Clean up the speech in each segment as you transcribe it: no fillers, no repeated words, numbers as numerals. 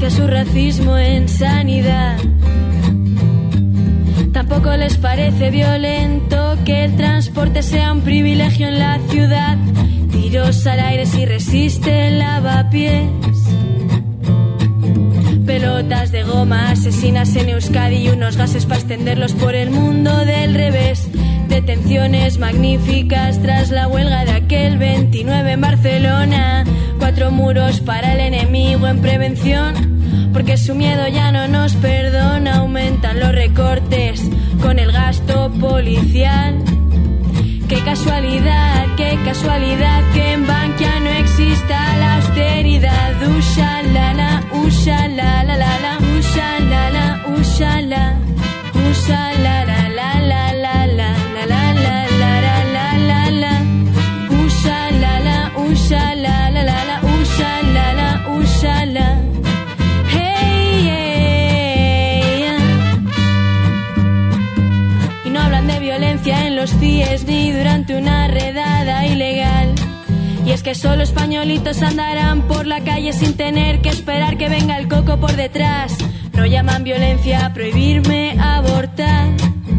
basa su racismo en sanidad. Tampoco les parece violento que el transporte sea un privilegio en la ciudad. Tiros al aire si resisten lavapiés. Pelotas de goma asesinas en Euskadi y unos gases para extenderlos por el mundo del revés. Detenciones magníficas tras la huelga de aquel 29 en Barcelona. 4 muros para el enemigo en prevención, porque su miedo ya no nos perdona. Aumentan los recortes con el gasto policial. Qué casualidad que en Bankia no exista la austeridad. Ushalala, ushalala, la la, ushalala, ushalala, ushalala, la la la la la la la la la la, ushalala, ushalala, la la, ushalala, ushalala. Violencia en los CIES ni durante una redada ilegal. Y es que solo españolitos andarán por la calle sin tener que esperar que venga el coco por detrás. No llaman violencia a prohibirme abortar.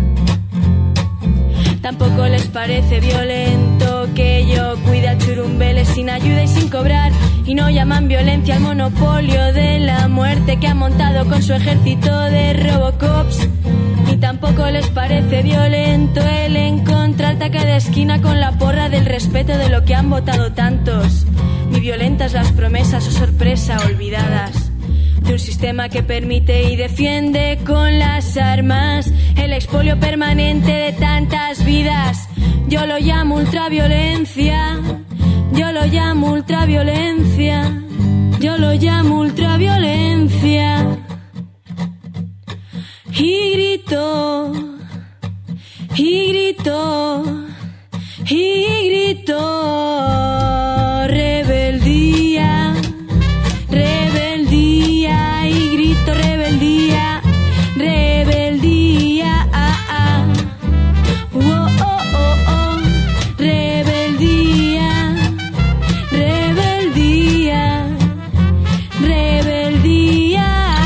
Tampoco les parece violento que yo cuide a churumbeles sin ayuda y sin cobrar. Y no llaman violencia al monopolio de la muerte que ha montado con su ejército de Robocops. Ni tampoco les parece violento el encontrarte a cada esquina con la porra del respeto de lo que han votado tantos. Ni violentas las promesas o sorpresa olvidadas de un sistema que permite y defiende con las armas el expolio permanente de tantas vidas. Yo lo llamo ultraviolencia, yo lo llamo ultraviolencia, yo lo llamo ultraviolencia. Y grito, y grito, y grito, rebeldía, rebeldía, y grito rebeldía, rebeldía, rebeldía, rebeldía, rebeldía.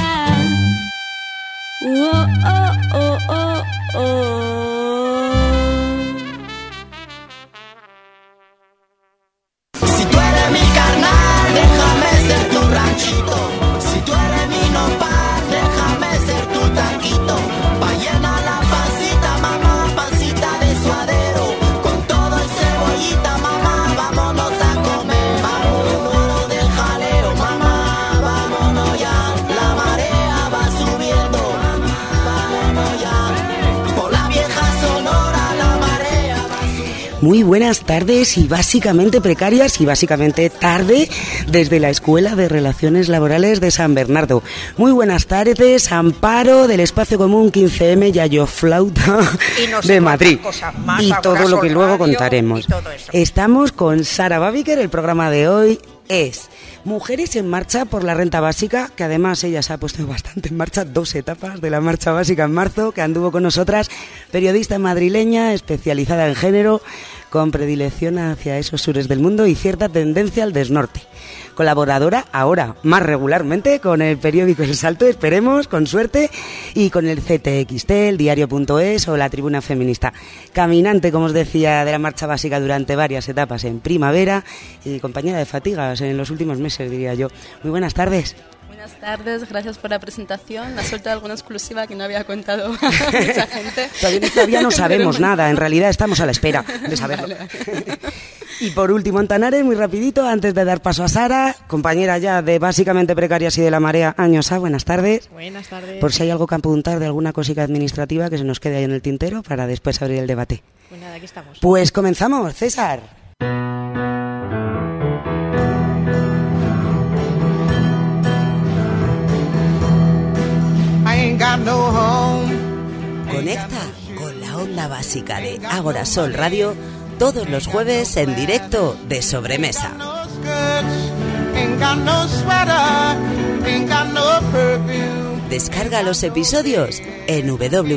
Si tú eres mi carnal, déjame ser tu ranchito. Si tú eres mi nopal, déjame ser tu taquito. Pa' llenar la pancita, mamá, pancita de suadero. Con todo el cebollita, mamá, vámonos a comer. Vámonos del jaleo, mamá, vámonos ya. La marea va subiendo, vámonos ya. Por la vieja Sonora, la marea va subiendo. Muy buenas tardes y básicamente precarias y básicamente tarde desde la Escuela de Relaciones Laborales de San Bernardo. Muy buenas tardes, Amparo del Espacio Común 15M Yayo Flauta de Madrid. Y todo lo que luego contaremos. Estamos con Sara Babiker. El programa de hoy es Mujeres en Marcha por la Renta Básica, que además ella se ha puesto bastante en marcha, 2 etapas de la Marcha Básica en marzo, que anduvo con nosotras, periodista madrileña, especializada en género, con predilección hacia esos sures del mundo y cierta tendencia al desnorte. Colaboradora ahora, más regularmente, con el periódico El Salto, esperemos, con suerte, y con el CTXT, el diario.es o la Tribuna Feminista. Caminante, como os decía, de la Marcha Básica durante varias etapas en primavera y compañera de fatigas en los últimos meses, diría yo. Muy buenas tardes. Buenas tardes, gracias por la presentación. La suerte de alguna exclusiva que no había contado a mucha gente. Todavía no sabemos nada, en realidad estamos a la espera de saberlo. Vale. Y por último, Antanares, muy rapidito, antes de dar paso a Sara, compañera ya de Básicamente Precarias y de La Marea, Añosa, buenas tardes. Buenas tardes. Por si hay algo que apuntar de alguna cosica administrativa que se nos quede ahí en el tintero para después abrir el debate. Pues nada, aquí estamos. Pues comenzamos, César. Conecta con la onda básica de Ágora Sol Radio todos los jueves en directo de Sobremesa. Descarga los episodios en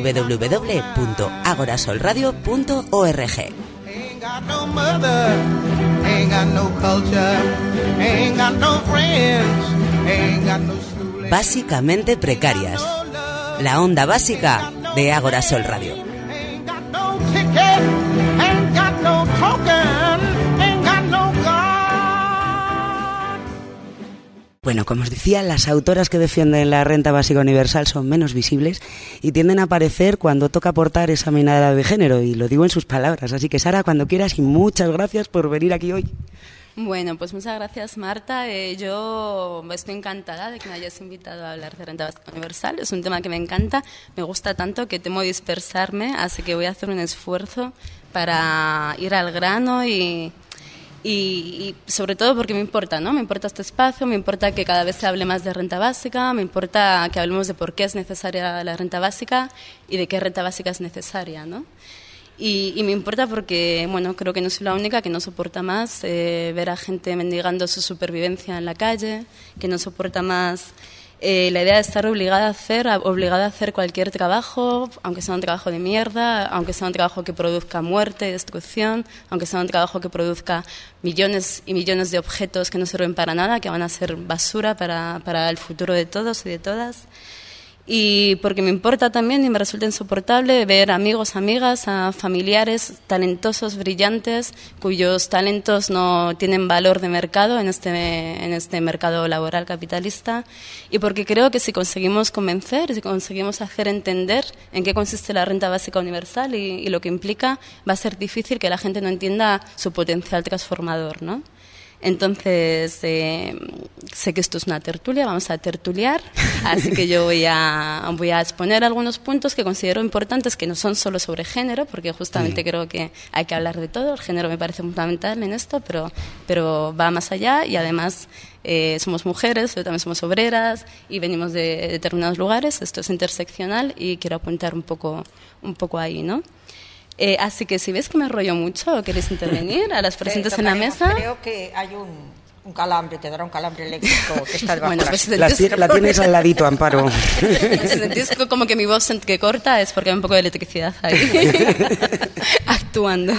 www.agorasolradio.org. Básicamente Precarias. La onda básica de Ágora Sol Radio. Bueno, como os decía, las autoras que defienden la renta básica universal son menos visibles y tienden a aparecer cuando toca aportar esa mirada de género, y lo digo en sus palabras. Así que, Sara, cuando quieras, y muchas gracias por venir aquí hoy. Bueno, pues muchas gracias, Marta. Yo estoy encantada de que me hayas invitado a hablar de renta básica universal. Es un tema que me encanta, me gusta tanto que temo dispersarme, así que voy a hacer un esfuerzo para ir al grano y sobre todo porque me importa, ¿no? Me importa este espacio, me importa que cada vez se hable más de renta básica, me importa que hablemos de por qué es necesaria la renta básica y de qué renta básica es necesaria, ¿no? Y me importa porque, bueno, creo que no soy la única que no soporta más ver a gente mendigando su supervivencia en la calle, que no soporta más la idea de estar obligada a hacer cualquier trabajo, aunque sea un trabajo de mierda, aunque sea un trabajo que produzca muerte y destrucción, aunque sea un trabajo que produzca millones y millones de objetos que no sirven para nada, que van a ser basura para el futuro de todos y de todas. Y porque me importa también y me resulta insoportable ver amigos, amigas, a familiares talentosos, brillantes, cuyos talentos no tienen valor de mercado en este mercado laboral capitalista. Y porque creo que si conseguimos convencer, si conseguimos hacer entender en qué consiste la renta básica universal y lo que implica, va a ser difícil que la gente no entienda su potencial transformador, ¿no? Entonces, sé que esto es una tertulia, vamos a tertuliar, así que yo voy a exponer algunos puntos que considero importantes, que no son solo sobre género, porque justamente creo que hay que hablar de todo. El género me parece fundamental en esto, pero va más allá, y además somos mujeres, también somos obreras y venimos de determinados lugares. Esto es interseccional y quiero apuntar un poco ahí, ¿no? Así que si ves que me enrollo mucho o queréis intervenir a las presentes en la mesa. Creo que hay un calambre, te dará un calambre eléctrico que está debajo. Bueno, pues la tienes al ladito, Amparo. Si sentís como que mi voz que corta, es porque hay un poco de electricidad ahí actuando.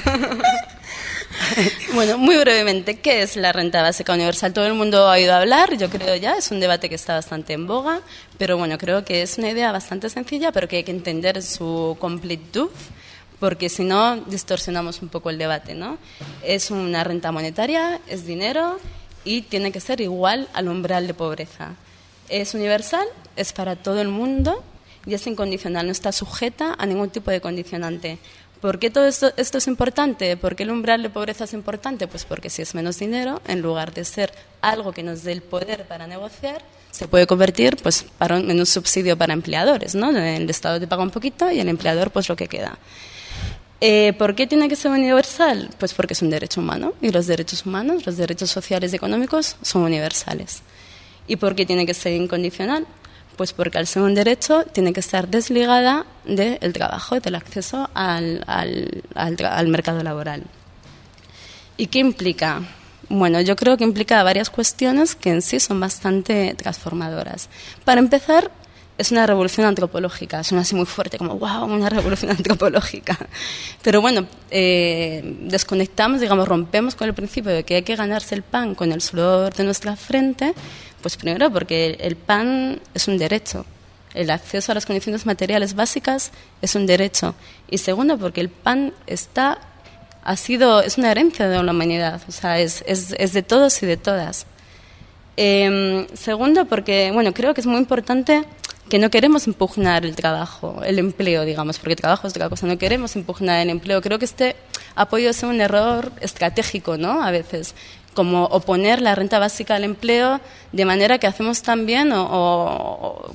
Bueno, muy brevemente, ¿qué es la renta básica universal? Todo el mundo ha oído hablar, yo creo ya, es un debate que está bastante en boga, pero bueno, creo que es una idea bastante sencilla, pero que hay que entender su completud, porque si no distorsionamos un poco el debate, ¿no? Es una renta monetaria, es dinero y tiene que ser igual al umbral de pobreza. Es universal, es para todo el mundo y es incondicional, no está sujeta a ningún tipo de condicionante. ¿Por qué todo esto es importante? ¿Por qué el umbral de pobreza es importante? Pues porque si es menos dinero, en lugar de ser algo que nos dé el poder para negociar, se puede convertir pues en un subsidio para empleadores, ¿no? El Estado te paga un poquito y el empleador pues lo que queda. ¿Por qué tiene que ser universal? Pues porque es un derecho humano y los derechos humanos, los derechos sociales y económicos son universales. ¿Y por qué tiene que ser incondicional? Pues porque al ser un derecho tiene que estar desligada del trabajo y del acceso al mercado laboral. ¿Y qué implica? Bueno, yo creo que implica varias cuestiones que en sí son bastante transformadoras. Para empezar, es una revolución antropológica, suena así muy fuerte, como ¡wow!, una revolución antropológica. Pero bueno, desconectamos, rompemos con el principio de que hay que ganarse el pan con el sudor de nuestra frente, pues primero porque el pan es un derecho, el acceso a las condiciones materiales básicas es un derecho, y segundo porque el pan es una herencia de la humanidad, o sea, es de todos y de todas. Segundo porque, bueno, creo que es muy importante que no queremos impugnar el trabajo, el empleo, porque el trabajo es otra cosa, no queremos impugnar el empleo. Creo que este ha podido ser un error estratégico, ¿no?, a veces, como oponer la renta básica al empleo, de manera que hacemos también, no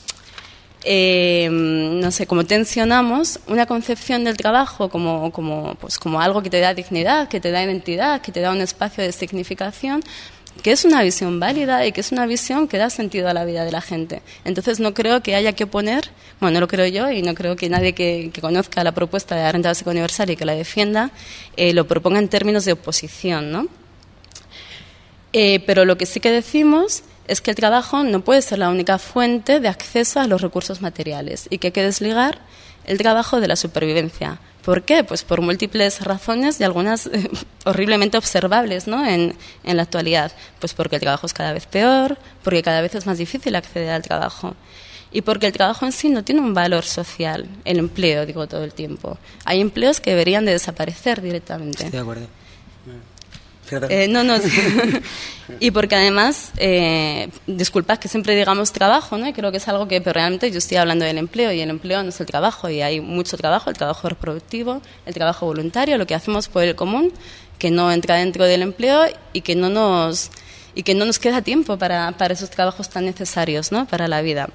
sé, como tensionamos una concepción del trabajo como algo que te da dignidad, que te da identidad, que te da un espacio de significación, que es una visión válida y que es una visión que da sentido a la vida de la gente. Entonces no creo que haya que oponer, bueno, no lo creo yo y no creo que nadie que conozca la propuesta de la renta básica universal y que la defienda lo proponga en términos de oposición, ¿no? Pero lo que sí que decimos es que el trabajo no puede ser la única fuente de acceso a los recursos materiales y que hay que desligar el trabajo de la supervivencia. ¿Por qué? Pues por múltiples razones y algunas horriblemente observables, ¿no? en la actualidad. Pues porque el trabajo es cada vez peor, porque cada vez es más difícil acceder al trabajo y porque el trabajo en sí no tiene un valor social, el empleo, digo todo el tiempo. Hay empleos que deberían de desaparecer directamente. Estoy de acuerdo. No. Y porque además, disculpad que siempre digamos trabajo, ¿no? Y creo que es algo que, pero realmente yo estoy hablando del empleo y el empleo no es el trabajo y hay mucho trabajo, el trabajo reproductivo, el trabajo voluntario, lo que hacemos por el común, que no entra dentro del empleo y que no nos queda tiempo para esos trabajos tan necesarios, ¿no? Para la vida.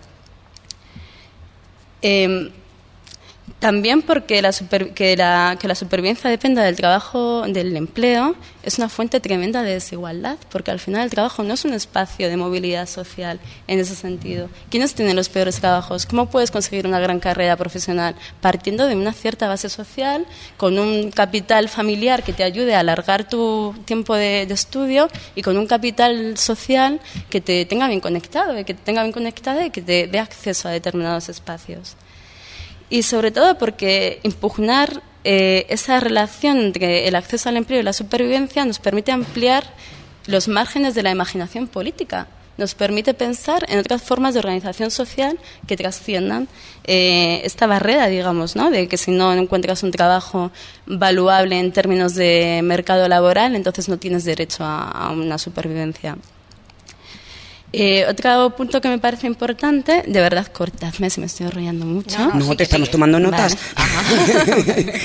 También porque que la supervivencia dependa del trabajo, del empleo, es una fuente tremenda de desigualdad, porque al final el trabajo no es un espacio de movilidad social en ese sentido. ¿Quiénes tienen los peores trabajos? ¿Cómo puedes conseguir una gran carrera profesional? Partiendo de una cierta base social, con un capital familiar que te ayude a alargar tu tiempo de estudio y con un capital social que te tenga bien conectado, y que te dé acceso a determinados espacios. Y sobre todo porque impugnar esa relación entre el acceso al empleo y la supervivencia nos permite ampliar los márgenes de la imaginación política, nos permite pensar en otras formas de organización social que trasciendan esta barrera, digamos, ¿no? De que si no encuentras un trabajo valuable en términos de mercado laboral, entonces no tienes derecho a una supervivencia. Otro punto que me parece importante, de verdad, cortadme si me estoy enrollando mucho. No, te estamos tomando notas. Vale.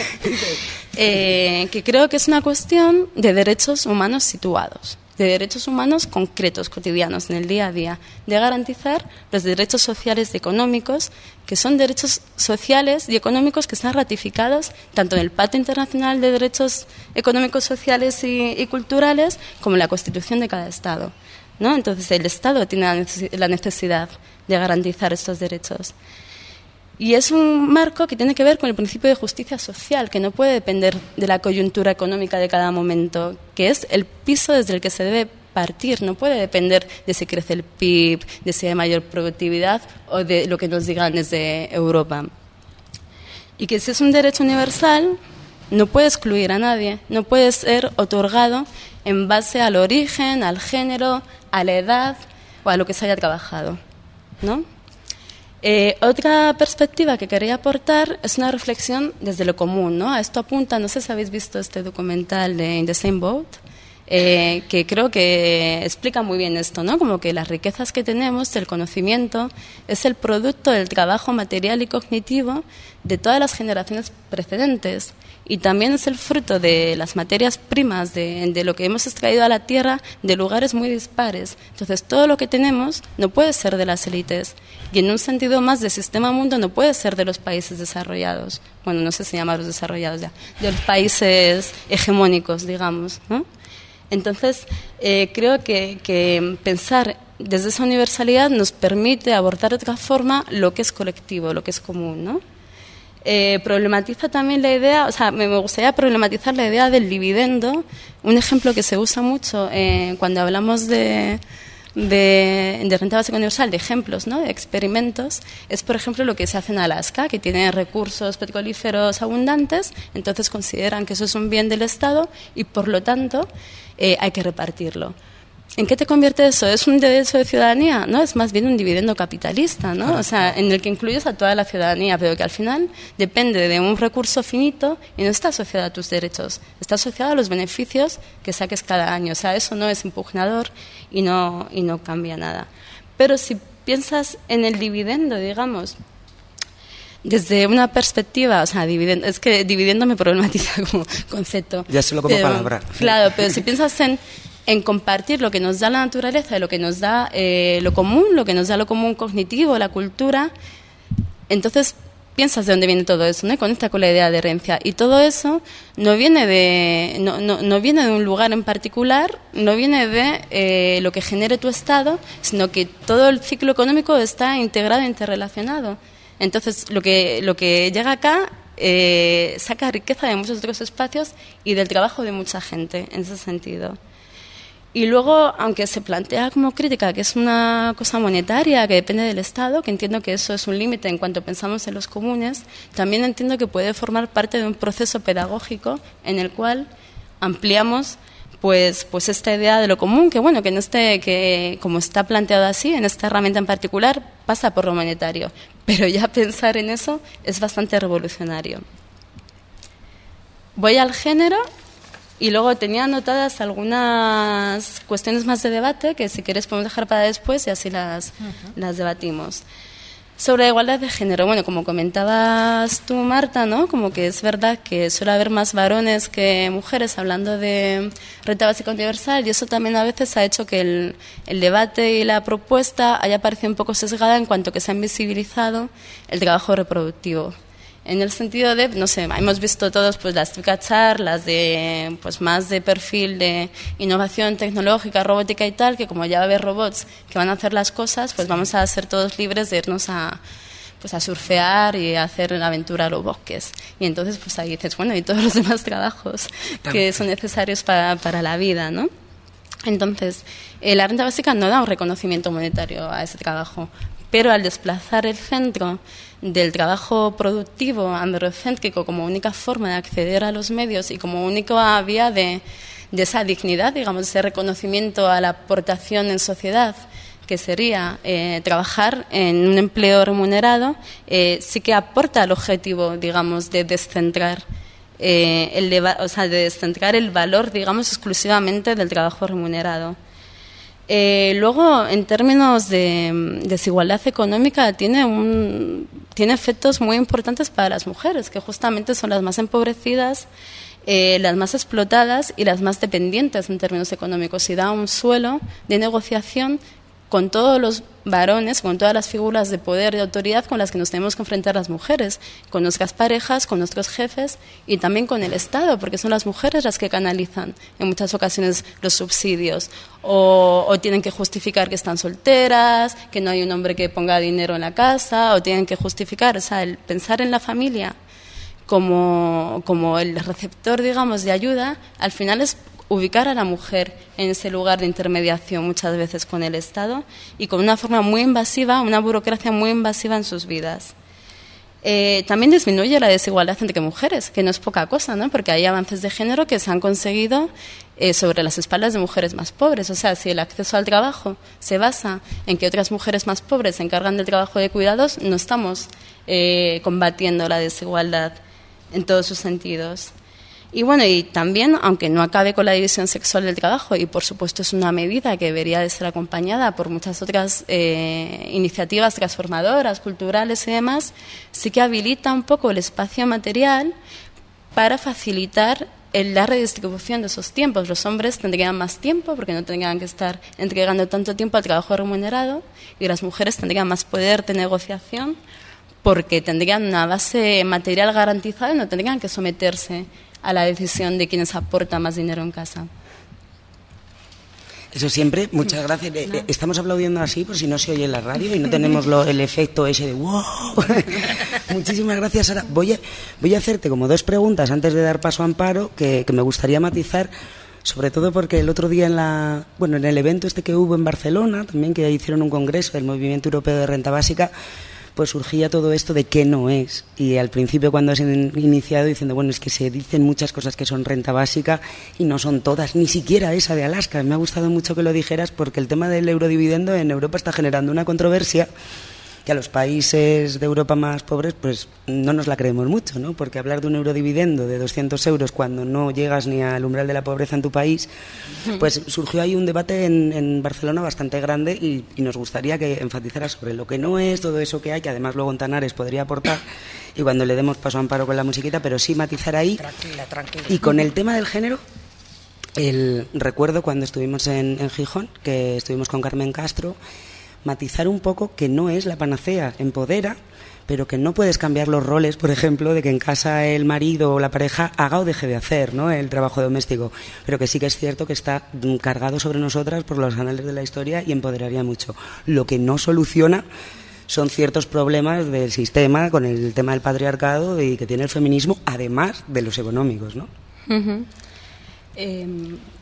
Que creo que es una cuestión de derechos humanos situados, de derechos humanos concretos, cotidianos, en el día a día, de garantizar los derechos sociales y económicos, que son derechos sociales y económicos que están ratificados tanto en el Pacto Internacional de Derechos Económicos, Sociales y Culturales como en la Constitución de cada Estado, ¿no? Entonces el Estado tiene la necesidad de garantizar estos derechos. Y es un marco que tiene que ver con el principio de justicia social, que no puede depender de la coyuntura económica de cada momento, que es el piso desde el que se debe partir. No puede depender de si crece el PIB, de si hay mayor productividad o de lo que nos digan desde Europa. Y que si es un derecho universal, no puede excluir a nadie, no puede ser otorgado en base al origen, al género, a la edad o a lo que se haya trabajado, ¿no? Otra perspectiva que quería aportar es una reflexión desde lo común, ¿no? A esto apunta, no sé si habéis visto este documental de In the Same Boat, que creo que explica muy bien esto, ¿no? Como que las riquezas que tenemos, el conocimiento, es el producto del trabajo material y cognitivo de todas las generaciones precedentes. Y también es el fruto de las materias primas, de lo que hemos extraído a la tierra de lugares muy dispares. Entonces, todo lo que tenemos no puede ser de las élites. Y en un sentido más de sistema mundo no puede ser de los países desarrollados. Bueno, no sé si llamarlos desarrollados ya. De los países hegemónicos, digamos, ¿no? Entonces, creo que pensar desde esa universalidad nos permite abordar de otra forma lo que es colectivo, lo que es común, ¿no? Problematiza también la idea, o sea, me gustaría problematizar la idea del dividendo. Un ejemplo que se usa mucho cuando hablamos de renta básica universal, de ejemplos, ¿no? De experimentos, es por ejemplo lo que se hace en Alaska, que tiene recursos petrolíferos abundantes, entonces consideran que eso es un bien del Estado y por lo tanto hay que repartirlo. ¿En qué te convierte eso? ¿Es un derecho de ciudadanía? No, es más bien un dividendo capitalista, ¿no? O sea, en el que incluyes a toda la ciudadanía, pero que al final depende de un recurso finito y no está asociado a tus derechos, está asociado a los beneficios que saques cada año. O sea, eso no es impugnador y no cambia nada. Pero si piensas en el dividendo, digamos, desde una perspectiva, o sea, es que dividendo me problematiza como concepto. Ya solo como palabra. Claro, pero si piensas en compartir lo que nos da la naturaleza, lo que nos da lo común cognitivo, la cultura, entonces piensas de dónde viene todo eso, ¿no? Y conecta con la idea de herencia. Y todo eso no viene de un lugar en particular, no viene de lo que genere tu Estado, sino que todo el ciclo económico está integrado e interrelacionado. Entonces, lo que llega acá saca riqueza de muchos otros espacios y del trabajo de mucha gente, en ese sentido. Y luego, aunque se plantea como crítica que es una cosa monetaria, que depende del Estado, que entiendo que eso es un límite en cuanto pensamos en los comunes, también entiendo que puede formar parte de un proceso pedagógico en el cual ampliamos pues esta idea de lo común, que bueno, que como está planteado así, en esta herramienta en particular, pasa por lo monetario. Pero ya pensar en eso es bastante revolucionario. Voy al género. Y luego tenía anotadas algunas cuestiones más de debate que si queréis podemos dejar para después y así las debatimos. Sobre la igualdad de género, bueno, como comentabas tú, Marta, ¿no? Como que es verdad que suele haber más varones que mujeres hablando de renta básica universal y eso también a veces ha hecho que el debate y la propuesta haya parecido un poco sesgada en cuanto que se ha invisibilizado el trabajo reproductivo. En el sentido de, no sé, hemos visto todos pues las típicas charlas de pues más de perfil de innovación tecnológica, robótica y tal, que como ya va a haber robots que van a hacer las cosas, pues vamos a ser todos libres de irnos a surfear y a hacer la aventura a los bosques. Y entonces pues ahí dices, bueno, y todos los demás trabajos que son necesarios para la vida, ¿no? Entonces, la renta básica no da un reconocimiento monetario a ese trabajo, pero al desplazar el centro del trabajo productivo androcéntrico como única forma de acceder a los medios y como única vía de esa dignidad, digamos, ese reconocimiento a la aportación en sociedad, que sería trabajar en un empleo remunerado, sí que aporta al objetivo, digamos, de descentrar de descentrar el valor, digamos, exclusivamente del trabajo remunerado. Luego, en términos de desigualdad económica, tiene efectos muy importantes para las mujeres, que justamente son las más empobrecidas, las más explotadas y las más dependientes en términos económicos. Y da un suelo de negociación con todos los varones, con todas las figuras de poder y de autoridad con las que nos tenemos que enfrentar las mujeres, con nuestras parejas, con nuestros jefes y también con el Estado, porque son las mujeres las que canalizan en muchas ocasiones los subsidios o tienen que justificar que están solteras, que no hay un hombre que ponga dinero en la casa, o tienen que justificar, o sea, el pensar en la familia como el receptor, digamos, de ayuda, al final es ubicar a la mujer en ese lugar de intermediación muchas veces con el Estado y con una forma muy invasiva, una burocracia muy invasiva en sus vidas. También disminuye la desigualdad entre mujeres, que no es poca cosa, ¿no? Porque hay avances de género que se han conseguido sobre las espaldas de mujeres más pobres. O sea, si el acceso al trabajo se basa en que otras mujeres más pobres se encargan del trabajo de cuidados, no estamos combatiendo la desigualdad en todos sus sentidos. Y bueno, y también, aunque no acabe con la división sexual del trabajo, y por supuesto es una medida que debería de ser acompañada por muchas otras iniciativas transformadoras, culturales y demás, sí que habilita un poco el espacio material para facilitar la redistribución de esos tiempos. Los hombres tendrían más tiempo porque no tendrían que estar entregando tanto tiempo al trabajo remunerado y las mujeres tendrían más poder de negociación porque tendrían una base material garantizada y no tendrían que someterse a la decisión de quienes aportan más dinero en casa. Eso siempre, muchas gracias. Estamos aplaudiendo así por si no se oye en la radio y no tenemos el efecto ese de wow. Muchísimas gracias, Sara. Voy a hacerte como 2 preguntas antes de dar paso a Amparo que me gustaría matizar, sobre todo porque el otro día en el evento que hubo en Barcelona, también que hicieron un congreso del Movimiento Europeo de Renta Básica, pues surgía todo esto de qué no es. Y al principio, cuando se han iniciado diciendo, bueno, es que se dicen muchas cosas que son renta básica y no son todas, ni siquiera esa de Alaska. Me ha gustado mucho que lo dijeras porque el tema del eurodividendo en Europa está generando una controversia que a los países de Europa más pobres pues no nos la creemos mucho, ¿no? Porque hablar de un eurodividendo de 200 euros cuando no llegas ni al umbral de la pobreza en tu país, pues surgió ahí un debate en Barcelona bastante grande y nos gustaría que enfatizara sobre lo que no es, todo eso que hay, que además luego en Tanares podría aportar, y cuando le demos paso a Amparo con la musiquita, pero sí matizar ahí. Tranquila. Y con el tema del género, recuerdo cuando estuvimos en Gijón, que estuvimos con Carmen Castro, matizar un poco que no es la panacea, empodera, pero que no puedes cambiar los roles, por ejemplo, de que en casa el marido o la pareja haga o deje de hacer, ¿no?, el trabajo doméstico, pero que sí que es cierto que está cargado sobre nosotras por los anales de la historia y empoderaría mucho. Lo que no soluciona son ciertos problemas del sistema con el tema del patriarcado y que tiene el feminismo, además de los económicos, ¿no?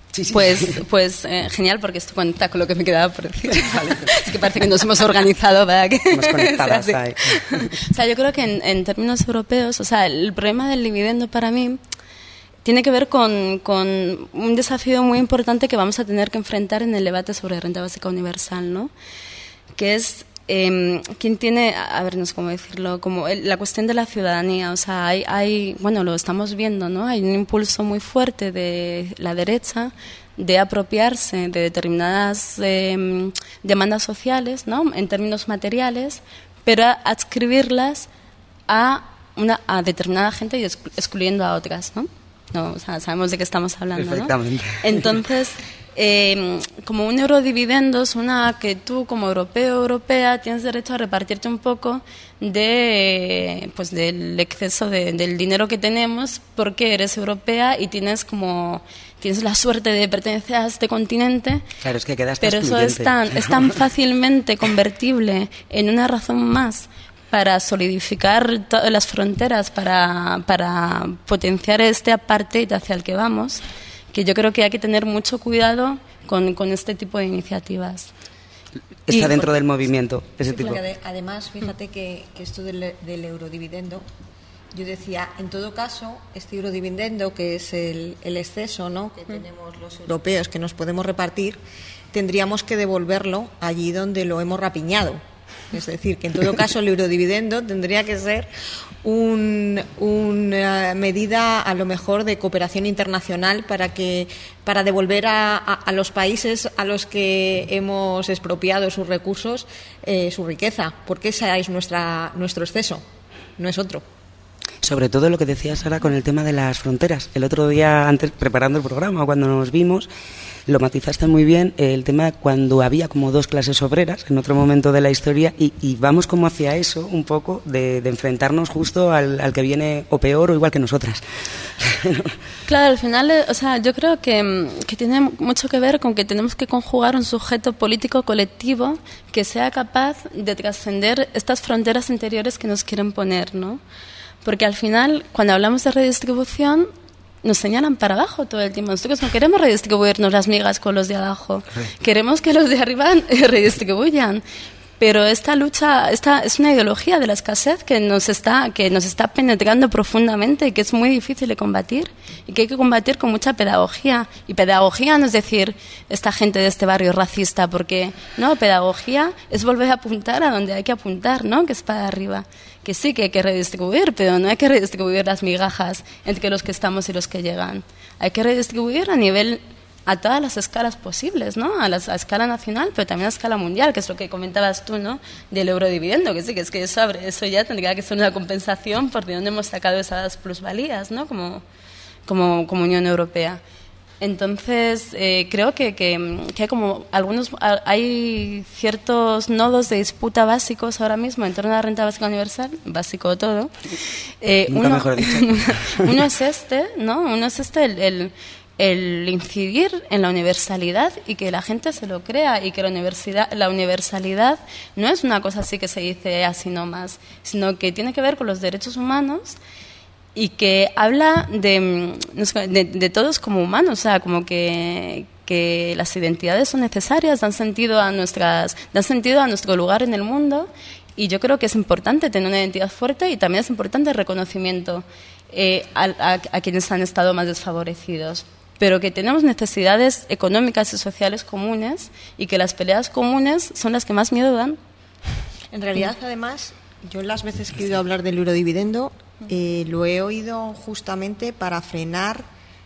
Sí, sí. Pues genial, porque esto conecta con lo que me quedaba por decir. Vale. Es que parece que nos hemos organizado para que... Hemos conectado, o sea, yo creo que en términos europeos, o sea, el problema del dividendo para mí tiene que ver con un desafío muy importante que vamos a tener que enfrentar en el debate sobre renta básica universal, ¿no? Que es quién tiene, a ver, no sé cómo decirlo, como la cuestión de la ciudadanía. O sea, hay, bueno, lo estamos viendo, ¿no? Hay un impulso muy fuerte de la derecha de apropiarse de determinadas demandas sociales, ¿no? En términos materiales, pero adscribirlas a determinada gente y excluyendo a otras, ¿no? No, o sea, sabemos de qué estamos hablando, Perfectamente. ¿no? Entonces, como un eurodividendo es una que tú, como europeo o europea, tienes derecho a repartirte un poco pues del exceso del dinero que tenemos porque eres europea y tienes la suerte de pertenecer a este continente. Claro, es que quedaste pero eso excluyente. es tan fácilmente convertible en una razón más para solidificar las fronteras, para potenciar este apartheid hacia el que vamos, que yo creo que hay que tener mucho cuidado con este tipo de iniciativas. Está dentro del movimiento, ese tipo. Además, fíjate que esto del eurodividendo, yo decía, en todo caso, este eurodividendo, que es el exceso, ¿no?, que tenemos los europeos, que nos podemos repartir, tendríamos que devolverlo allí donde lo hemos rapiñado. Es decir, que en todo caso el eurodividendo tendría que ser una medida a lo mejor de cooperación internacional para devolver a los países a los que hemos expropiado sus recursos, su riqueza, porque ese es nuestro exceso, no es otro. Sobre todo lo que decía Sara con el tema de las fronteras. El otro día, antes preparando el programa, cuando nos vimos, lo matizaste muy bien, el tema cuando había como dos clases obreras en otro momento de la historia y vamos como hacia eso un poco de enfrentarnos justo al que viene o peor o igual que nosotras. Claro, al final, o sea, yo creo que tiene mucho que ver con que tenemos que conjugar un sujeto político colectivo que sea capaz de trascender estas fronteras interiores que nos quieren poner, ¿no? Porque al final, cuando hablamos de redistribución, nos señalan para abajo todo el tiempo. Nosotros no queremos redistribuirnos las migas con los de abajo. Queremos que los de arriba redistribuyan. Pero esta lucha es una ideología de la escasez que nos está penetrando profundamente y que es muy difícil de combatir y que hay que combatir con mucha pedagogía. Y pedagogía no es decir esta gente de este barrio racista, porque no, pedagogía es volver a apuntar a donde hay que apuntar, ¿no? Que es para arriba. Que sí, que hay que redistribuir, pero no hay que redistribuir las migajas entre los que estamos y los que llegan. Hay que redistribuir a todas las escalas posibles, ¿no? A escala nacional, pero también a escala mundial, que es lo que comentabas tú, ¿no? Del eurodividendo, que sí, que es que eso ya tendría que ser una compensación por de dónde hemos sacado esas plusvalías, ¿no? Como Unión Europea. Entonces, creo que hay ciertos nodos de disputa básicos ahora mismo en torno a la renta básica universal, básico todo. Nunca mejor dicho. Uno es ¿no? Uno es el incidir en la universalidad y que la gente se lo crea y que la universalidad no es una cosa así que se dice así nomás, sino que tiene que ver con los derechos humanos y que habla de todos como humanos, o sea, como que las identidades son necesarias, dan sentido a nuestro lugar en el mundo, y yo creo que es importante tener una identidad fuerte y también es importante el reconocimiento a quienes han estado más desfavorecidos, pero que tenemos necesidades económicas y sociales comunes y que las peleas comunes son las que más miedo dan. En realidad, además, yo las veces que he oído hablar del eurodividendo lo he oído justamente para frenar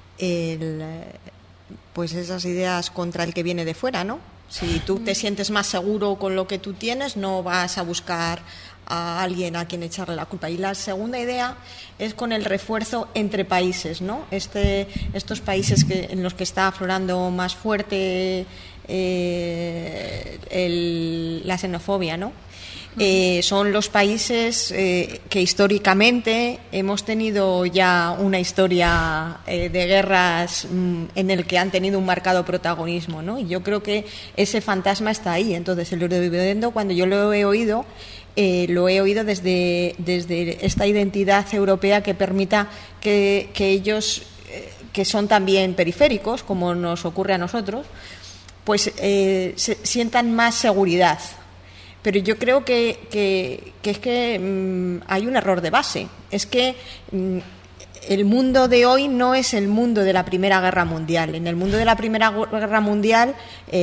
pues esas ideas contra el que viene de fuera, ¿no? Si tú te sientes más seguro con lo que tú tienes, no vas a buscar a alguien a quien echarle la culpa. Y la segunda idea es con el refuerzo entre países, ¿no? Estos países en los que está aflorando más fuerte la xenofobia, ¿no? Son los países que históricamente hemos tenido ya una historia de guerras en el que han tenido un marcado protagonismo, ¿no? Y yo creo que ese fantasma está ahí. Entonces, el eurodividendo, cuando yo lo he oído desde esta identidad europea que permita que ellos que son también periféricos, como nos ocurre a nosotros, pues sientan más seguridad. Pero yo creo que es que hay un error de base. Es que el mundo de hoy no es el mundo de la Primera Guerra Mundial. En el mundo de la Primera Guerra Mundial,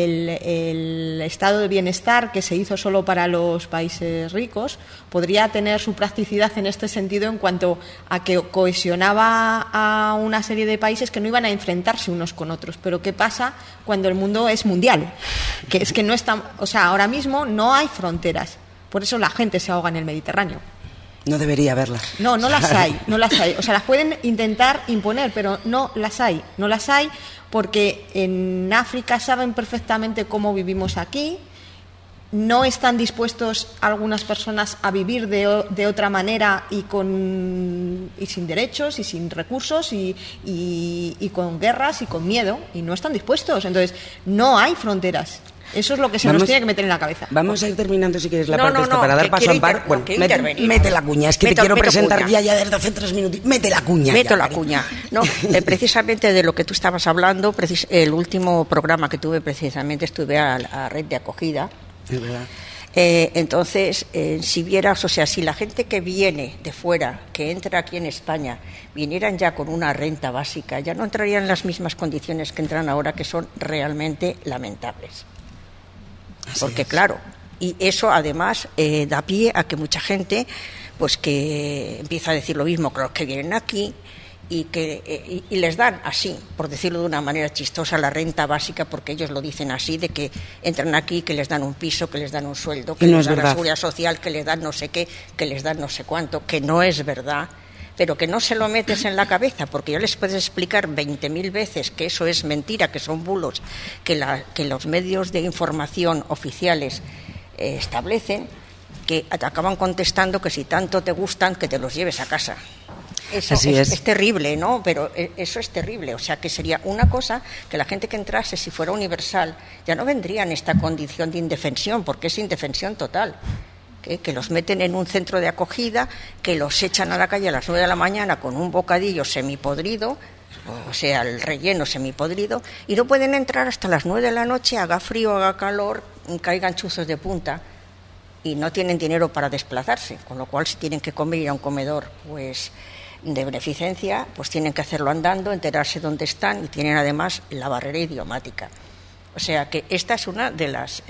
el estado de bienestar que se hizo solo para los países ricos podría tener su practicidad en este sentido en cuanto a que cohesionaba a una serie de países que no iban a enfrentarse unos con otros. Pero ¿qué pasa cuando el mundo es mundial? Que es que no está, o sea, ahora mismo no hay fronteras. Por eso la gente se ahoga en el Mediterráneo. No debería haberlas. No las hay. O sea, las pueden intentar imponer, pero no las hay. No las hay porque en África saben perfectamente cómo vivimos aquí. No están dispuestos algunas personas a vivir de otra manera y sin derechos y sin recursos y con guerras y con miedo. Y no están dispuestos. Entonces, no hay fronteras. Eso es lo que nos tiene que meter en la cabeza. Vamos a ir terminando, si quieres, la parte esta para dar paso a Amparo. Bueno, mete la cuña. Es que te quiero presentar ya desde hace 3 minutos. Mete la cuña. Meto la cuña. No, precisamente de lo que tú estabas hablando, el último programa que tuve, precisamente estuve a la red de acogida. Es verdad. Entonces, si vieras, o sea, si la gente que viene de fuera, que entra aquí en España, vinieran ya con una renta básica, ya no entrarían en las mismas condiciones que entran ahora, que son realmente lamentables. Porque claro, y eso además da pie a que mucha gente pues que empieza a decir lo mismo que los que vienen aquí y les dan así, por decirlo de una manera chistosa, la renta básica, porque ellos lo dicen así, de que entran aquí, que les dan un piso, que les dan un sueldo, que les dan la seguridad social, que les dan no sé qué, que les dan no sé cuánto, que no es verdad. Pero que no se lo metes en la cabeza, porque yo les puedo explicar 20.000 veces que eso es mentira, que son bulos, que los medios de información oficiales establecen, que te acaban contestando que si tanto te gustan, que te los lleves a casa. Eso es terrible, ¿no? Pero eso es terrible. O sea, que sería una cosa que la gente que entrase, si fuera universal, ya no vendría en esta condición de indefensión, porque es indefensión total. Que los meten en un centro de acogida, que los echan a la calle a las 9 de la mañana con un bocadillo semipodrido, o sea, el relleno semipodrido, y no pueden entrar hasta las 9 de la noche, haga frío, haga calor, caigan chuzos de punta, y no tienen dinero para desplazarse, con lo cual si tienen que comer, ir a un comedor pues de beneficencia, pues tienen que hacerlo andando, enterarse dónde están, y tienen además la barrera idiomática. O sea que esta es una de las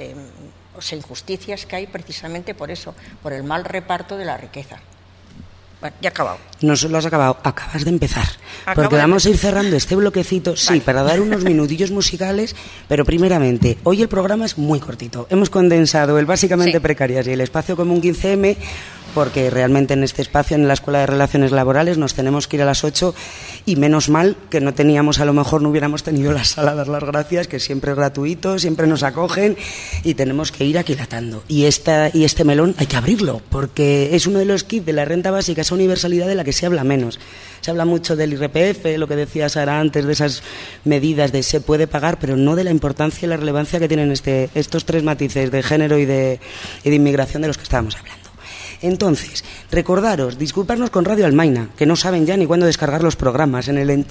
injusticias que hay precisamente por eso, por el mal reparto de la riqueza. Bueno, ya he acabado. No solo has acabado, acabas de empezar. Porque vamos a ir cerrando este bloquecito, sí, vale, para dar unos minutillos musicales, pero primeramente, hoy el programa es muy cortito. Hemos condensado el básicamente precarias y el espacio común 15M, porque realmente en este espacio, en la Escuela de Relaciones Laborales, nos tenemos que ir a las 8 y menos mal que no teníamos, a lo mejor no hubiéramos tenido la sala a dar las gracias, que siempre es gratuito, siempre nos acogen y tenemos que ir aquilatando. Y este melón hay que abrirlo, porque es uno de los kits de la renta básica, esa universalidad de la que se habla menos. Se habla mucho del IRPF, lo que decía Sara antes, de esas medidas de se puede pagar, pero no de la importancia y la relevancia que tienen estos 3 matices de género y de inmigración de los que estábamos hablando. Entonces, recordaros, disculparnos con Radio Almaina, que no saben ya ni cuándo descargar los programas, en el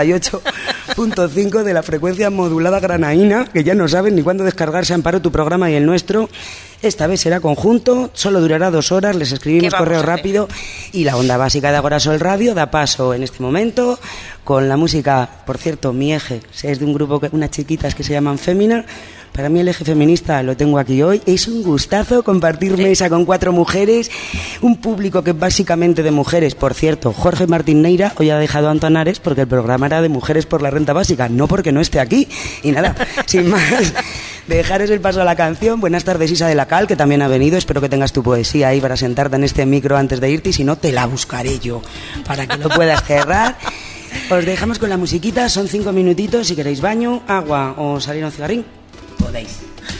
88.5 de la frecuencia modulada granaína, que ya no saben ni cuándo descargarse. Amparo, tu programa y el nuestro. Esta vez será conjunto, solo durará 2 horas, les escribimos correo rápido y la onda básica de Agora Sol Radio da paso en este momento con la música, por cierto, mi eje, es de un grupo, unas chiquitas que se llaman Fémina. Para mí el eje feminista lo tengo aquí hoy. Es un gustazo compartir mesa con 4 mujeres, un público que es básicamente de mujeres. Por cierto, Jorge Martín Neira hoy ha dejado a Antonares porque el programa era de mujeres por la renta básica, no porque no esté aquí. Y nada, sin más, dejaros el paso a la canción. Buenas tardes, Isa de la Cal, que también ha venido. Espero que tengas tu poesía ahí para sentarte en este micro antes de irte, y si no, te la buscaré yo para que lo puedas cerrar. Os dejamos con la musiquita, son 5 minutitos. Si queréis baño, agua o salir a un cigarrín, podéis.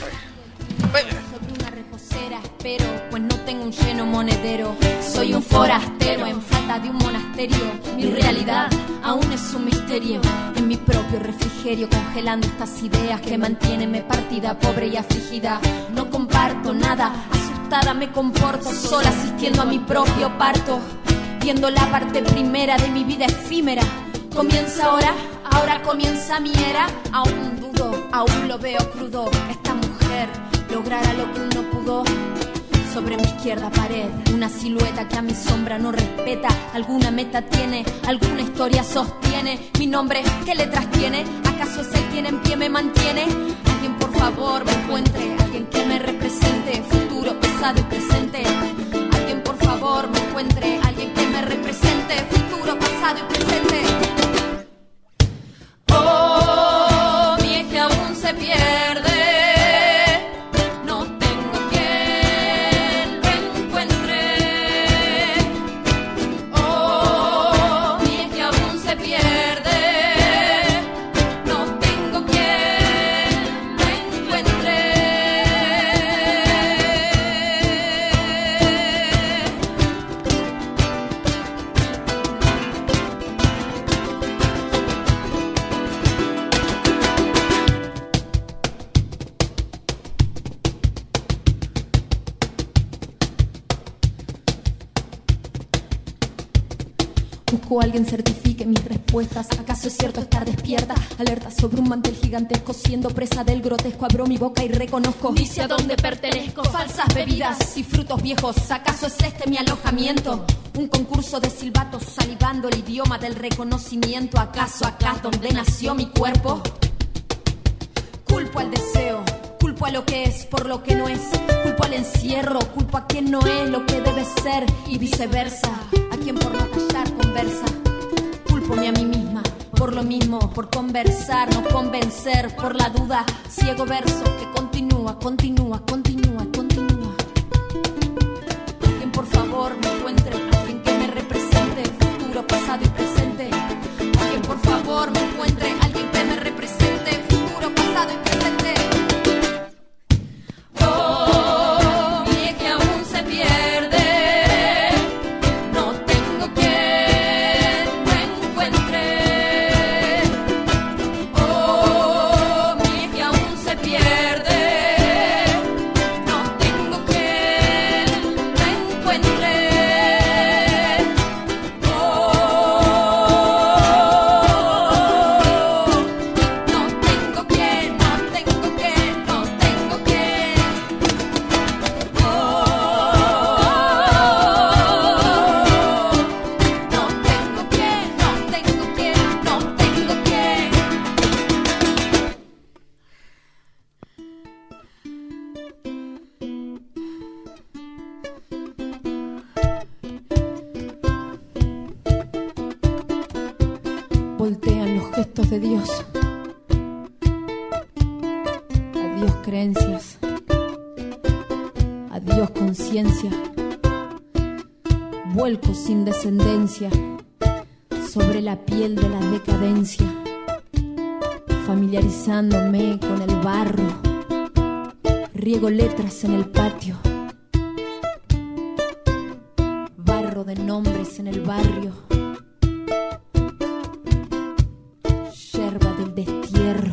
Sobre una reposera espero, pues no tengo un lleno monedero. Soy un forastero en falta de un monasterio. Mi realidad aún es un misterio. En mi propio refrigerio congelando estas ideas que mantienen mi partida pobre y afligida. No comparto nada, asustada me comporto, sola asistiendo a mi propio parto, viendo la parte primera de mi vida efímera. Comienza ahora ahora comienza mi era. Aún dudo, aún lo veo crudo. Esta mujer logrará lo que uno pudo. Sobre mi izquierda pared, una silueta que a mi sombra no respeta. Alguna meta tiene, alguna historia sostiene. Mi nombre, ¿qué letras tiene? ¿Acaso es el quien en pie me mantiene? Alguien por favor me encuentre, alguien que me represente, futuro, pasado y presente. Alguien por favor me encuentre, alguien que me represente, futuro, pasado y presente. Oh, mi eje aún se pierde. Busco a alguien certifique mis respuestas. ¿Acaso es cierto estar despierta? Alerta sobre un mantel gigantesco, siendo presa del grotesco. Abro mi boca y reconozco, dice a dónde pertenezco. Falsas bebidas y frutos viejos. ¿Acaso es este mi alojamiento? Un concurso de silbatos, salivando el idioma del reconocimiento. ¿Acaso acá es donde nació mi cuerpo? Culpo al deseo, culpo a lo que es por lo que no es. Culpo al encierro, culpo a quien no es lo que debe ser. Y viceversa, a quien por no callar conversa. Culpome a mí misma, por lo mismo, por conversar, no convencer, por la duda. Ciego verso que continúa, continúa, continúa, continúa. Alguien por favor me encuentre, alguien que me represente, futuro, pasado y presente. Alguien por favor me encuentre, alguien que me represente, futuro, pasado y presente. Oh, mi eje aún se pierde. No tengo quien me encuentre. Oh, mi eje aún se pierde. No tengo quien me encuentre. No tengo quien, no tengo quien, no tengo quien. No tengo quien, no tengo quien, no tengo quien. Voltean los gestos de Dios. Adiós creencias. Adiós conciencia. Vuelco sin descendencia sobre la piel de la decadencia, familiarizándome con el barro. Riego letras en el patio, barro de nombres en el barrio, yerba del destierro,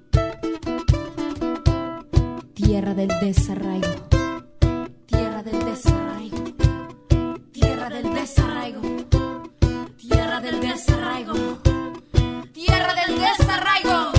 tierra del desarraigo, tierra del desarraigo, tierra del desarraigo, tierra del desarraigo, tierra del desarraigo.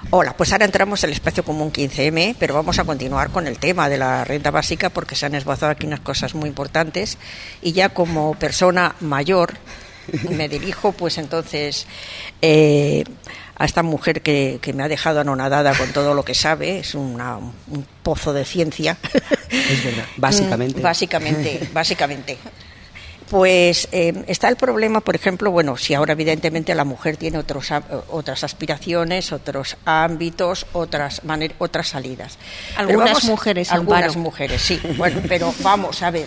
Hola, pues ahora entramos en el espacio común 15M, pero vamos a continuar con el tema de la renta básica porque se han esbozado aquí unas cosas muy importantes y ya como persona mayor me dirijo pues entonces a esta mujer que me ha dejado anonadada con todo lo que sabe, es un pozo de ciencia. Es verdad, básicamente. Básicamente. Pues está el problema, por ejemplo, bueno, si ahora evidentemente la mujer tiene otras aspiraciones, otros ámbitos, otras salidas. Algunas mujeres, sí. Bueno, pero vamos a ver,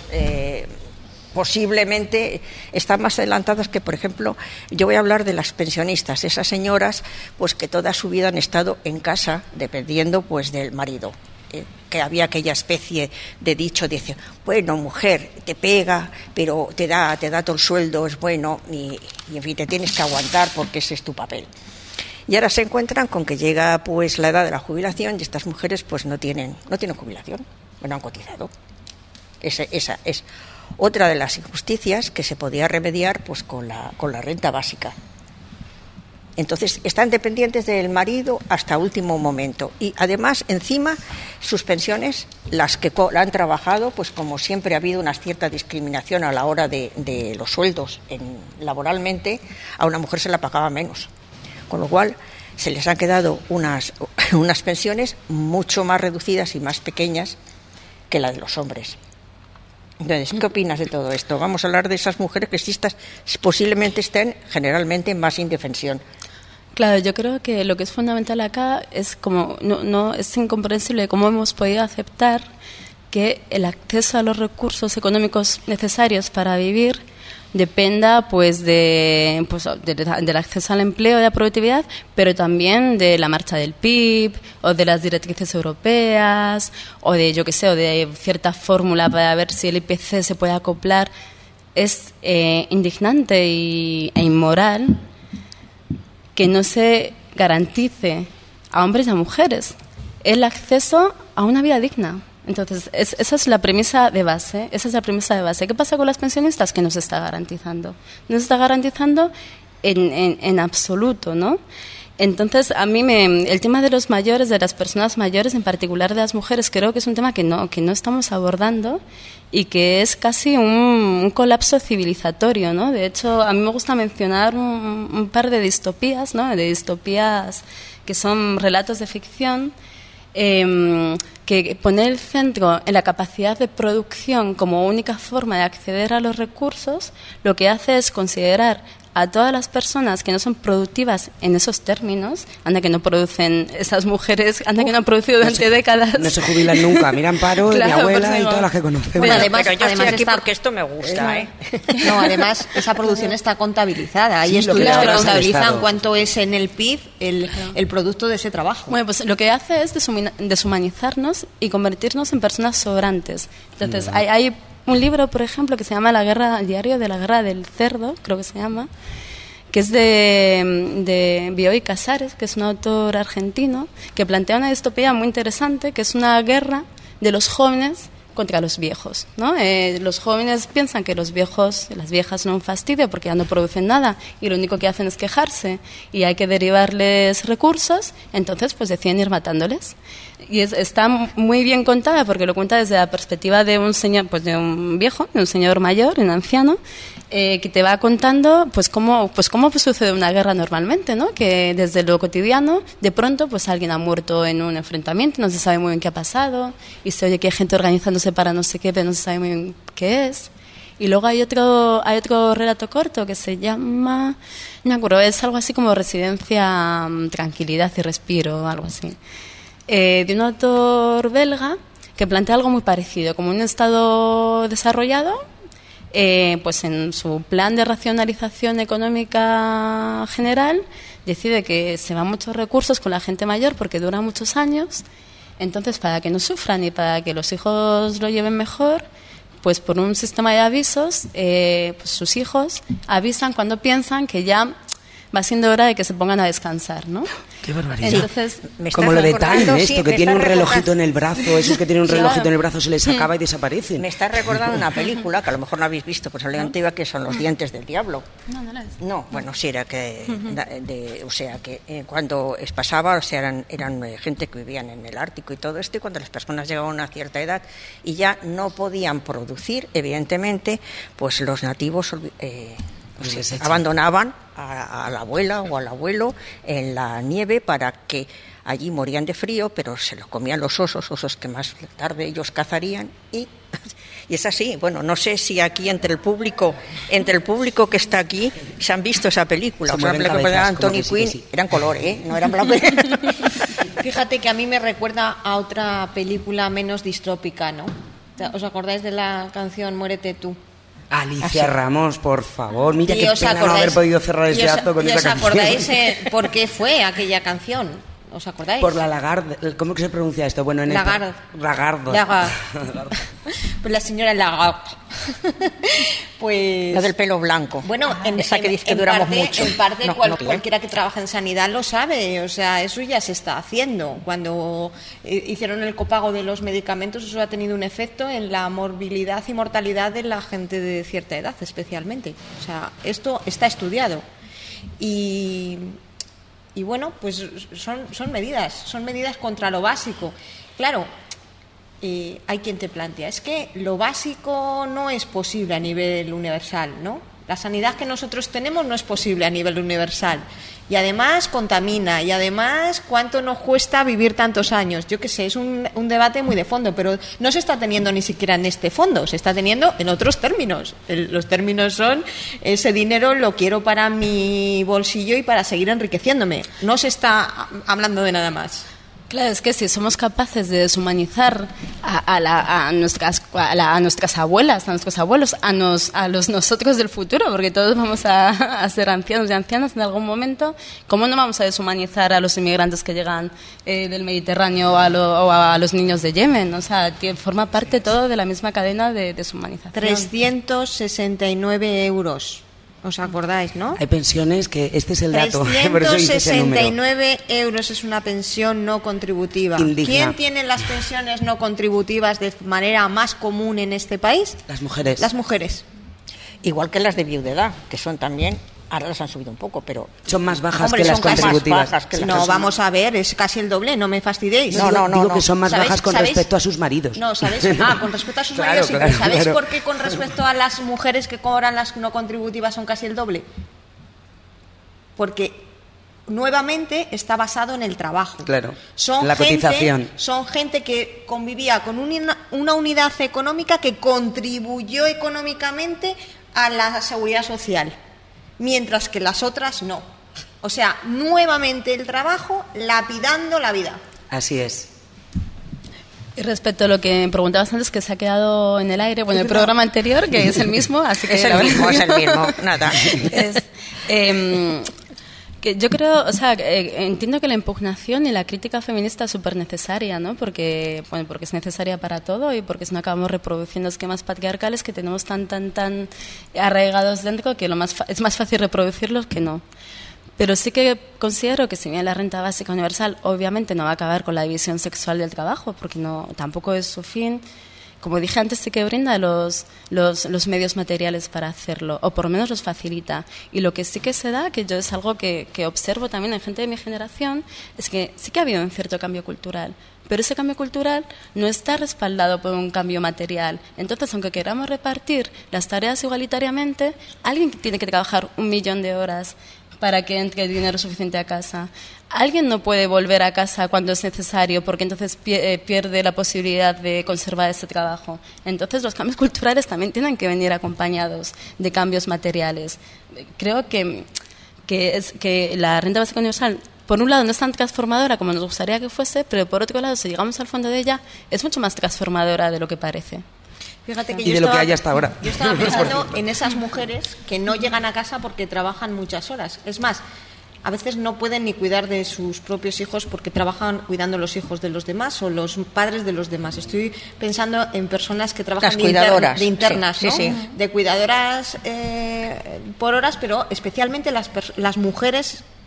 posiblemente están más adelantadas que, por ejemplo, yo voy a hablar de las pensionistas, esas señoras pues que toda su vida han estado en casa dependiendo pues del marido. Que había aquella especie de dicho, dice, bueno, mujer, te pega, pero te da todo el sueldo, es bueno, y en fin, te tienes que aguantar porque ese es tu papel. Y ahora se encuentran con que llega pues la edad de la jubilación y estas mujeres pues no tienen jubilación, no han cotizado. Esa es otra de las injusticias que se podía remediar pues con la renta básica. Entonces están dependientes del marido hasta último momento y además encima sus pensiones, las que han trabajado, pues como siempre ha habido una cierta discriminación a la hora de los sueldos laboralmente, a una mujer se la pagaba menos, con lo cual se les han quedado unas pensiones mucho más reducidas y más pequeñas que la de los hombres. Entonces, ¿qué opinas de todo esto? Vamos a hablar de esas mujeres que posiblemente estén generalmente en más indefensión. Claro, yo creo que lo que es fundamental acá es como no es incomprensible cómo hemos podido aceptar que el acceso a los recursos económicos necesarios para vivir dependa pues del acceso al empleo y a la productividad, pero también de la marcha del PIB o de las directrices europeas o de o de cierta fórmula para ver si el IPC se puede acoplar. Es indignante e inmoral que no se garantice a hombres y a mujeres el acceso a una vida digna. Entonces, esa es la premisa de base. ¿Qué pasa con las pensionistas? Que no se está garantizando. No se está garantizando en absoluto, ¿no? Entonces, a mí el tema de los mayores, de las personas mayores, en particular de las mujeres, creo que es un tema que no estamos abordando y que es casi un colapso civilizatorio, ¿no? De hecho, a mí me gusta mencionar un par de distopías, ¿no? De distopías que son relatos de ficción, que poner el centro en la capacidad de producción como única forma de acceder a los recursos, lo que hace es considerar a todas las personas que no son productivas en esos términos, anda que no producen esas mujeres, anda que no han producido durante décadas. No se jubilan nunca, mira Amparo, claro, mi abuela pues y todas las que conocemos. Bueno, además yo estoy aquí porque esto me gusta, No, además esa producción está contabilizada. Hay Sí, estudios que lo contabilizan cuánto es en el PIB el producto de ese trabajo. Bueno, pues lo que hace es deshumanizarnos y convertirnos en personas sobrantes. Entonces, hay un libro, por ejemplo, que se llama El diario de la guerra del cerdo, creo que se llama, que es de Bioy Casares, que es un autor argentino, que plantea una distopía muy interesante, que es una guerra de los jóvenes contra los viejos, ¿no? Los jóvenes piensan que las viejas son un fastidio porque ya no producen nada y lo único que hacen es quejarse y hay que derivarles recursos, entonces pues deciden ir matándoles. Y está muy bien contada porque lo cuenta desde la perspectiva de un señor, pues de un viejo, de un señor mayor, un anciano, que te va contando pues cómo sucede una guerra normalmente, ¿no? Que desde lo cotidiano de pronto pues alguien ha muerto en un enfrentamiento, no se sabe muy bien qué ha pasado y se oye que hay gente organizándose para no sé qué, pero no se sabe muy bien qué es. Y luego hay otro relato corto que se llama, no me acuerdo, es algo así como Residencia, Tranquilidad y Respiro, algo así. De un autor belga que plantea algo muy parecido, como un Estado desarrollado, pues en su plan de racionalización económica general decide que se van muchos recursos con la gente mayor porque dura muchos años, entonces para que no sufran y para que los hijos lo lleven mejor, pues por un sistema de avisos, pues sus hijos avisan cuando piensan que ya va siendo hora de que se pongan a descansar, ¿no? Qué barbaridad. Entonces, como lo de Time, esto, sí, que tiene un relojito recordando. en el brazo, esos que tienen un relojito en el brazo se les acaba y desaparecen. Me está recordando una película que a lo mejor no habéis visto, pues la antigua, que son Los dientes del diablo. no la he visto. No, bueno, sí, era que, o sea, que cuando pasaba, o sea, eran gente que vivían en el Ártico y todo esto, y cuando las personas llegaban a una cierta edad y ya no podían producir, evidentemente, pues los nativos abandonaban a la abuela o al abuelo en la nieve para que allí morían de frío, pero se los comían los osos que más tarde ellos cazarían y es así. Bueno, no sé si aquí entre el público que está aquí se han visto esa película. Se mueven la película de cabezas, Anthony como que Quinn, sí. eran color, no eran blanco. Fíjate que a mí me recuerda a otra película menos distópica, ¿no? ¿Os acordáis de la canción Muérete tú? Alicia Ramos, por favor. Mira ¿Y qué os pena no acordáis? haber podido cerrar este acto con ¿Y esa os canción. acordáis por qué fue aquella canción? ¿Os acordáis? Por la Lagarde. ¿Cómo que se pronuncia esto? Bueno, en Lagarde. Lagarde. Pues la señora Lagarde. Pues La del pelo blanco. bueno, esa que dice que duramos parte, mucho. en parte No, cualquiera que trabaja en sanidad lo sabe, o sea, eso ya se está haciendo. Cuando hicieron el copago de los medicamentos, eso ha tenido un efecto en la morbilidad y mortalidad de la gente de cierta edad, especialmente. O sea, esto está estudiado. Y bueno, pues son medidas contra lo básico. Claro, hay quien te plantea, es que lo básico no es posible a nivel universal, ¿no? La sanidad que nosotros tenemos no es posible a nivel universal. Y además contamina, y además cuánto nos cuesta vivir tantos años. Yo qué sé, es un debate muy de fondo, pero no se está teniendo ni siquiera en este fondo, se está teniendo en otros términos. Los términos son, ese dinero lo quiero para mi bolsillo y para seguir enriqueciéndome. No se está hablando de nada más. Claro, es que si somos capaces de deshumanizar a nuestras abuelas, a nuestros abuelos, a los nosotros del futuro, porque todos vamos a ser ancianos y ancianas en algún momento, ¿cómo no vamos a deshumanizar a los inmigrantes que llegan del Mediterráneo o a los niños de Yemen? O sea, que forma parte todo de la misma cadena de deshumanización. 369 euros. ¿Os acordáis, no? Hay pensiones que este es el dato. Por eso dice ese número. 369 euros es una pensión no contributiva. Indigna. ¿Quién tiene las pensiones no contributivas de manera más común en este país? Las mujeres. Las mujeres. Igual que las de viudedad, que son también, ahora las han subido un poco, pero Son más bajas Hombre, que las son casi contributivas. más bajas que las No, personas. vamos a ver, es casi el doble, no me fastidiéis. Digo que son más ¿Sabéis- bajas con sabéis? respecto a sus maridos. No, ¿sabéis? Con respecto a sus Claro, maridos, sí, claro, pero ¿sabéis claro. por qué con respecto a las mujeres que cobran las no contributivas son casi el doble? Porque nuevamente está basado en el trabajo. Claro, la cotización. Son gente que convivía con una unidad económica que contribuyó económicamente a la seguridad social, mientras que las otras no. O sea, nuevamente el trabajo lapidando la vida. Así es. Y respecto a lo que me preguntabas antes, que se ha quedado en el aire, bueno, el programa anterior, que es el mismo, así que... es el mismo, nada. Que yo creo, o sea, entiendo que la impugnación y la crítica feminista es súper necesaria, ¿no? Porque es necesaria para todo y porque si no acabamos reproduciendo esquemas patriarcales que tenemos tan arraigados dentro que es más fácil reproducirlos que no. Pero sí que considero que si bien la renta básica universal obviamente no va a acabar con la división sexual del trabajo, porque tampoco es su fin. Como dije antes, sí que brinda los medios materiales para hacerlo, o por lo menos los facilita. Y lo que sí que se da, que yo es algo que observo también en gente de mi generación, es que sí que ha habido un cierto cambio cultural, pero ese cambio cultural no está respaldado por un cambio material. Entonces, aunque queramos repartir las tareas igualitariamente, alguien tiene que trabajar 1.000.000 de horas para que entre dinero suficiente a casa. Alguien no puede volver a casa cuando es necesario porque entonces pierde la posibilidad de conservar ese trabajo. Entonces los cambios culturales también tienen que venir acompañados de cambios materiales. Creo que la renta básica universal, por un lado, no es tan transformadora como nos gustaría que fuese, pero por otro lado, si llegamos al fondo de ella, es mucho más transformadora de lo que parece. Fíjate que Y de lo que hay hasta ahora. Yo estaba pensando en esas mujeres que no llegan a casa porque trabajan muchas horas. Es más, a veces no pueden ni cuidar de sus propios hijos porque trabajan cuidando los hijos de los demás o los padres de los demás. Estoy pensando en personas que trabajan de internas, sí, ¿no? sí. De cuidadoras por horas, pero especialmente las mujeres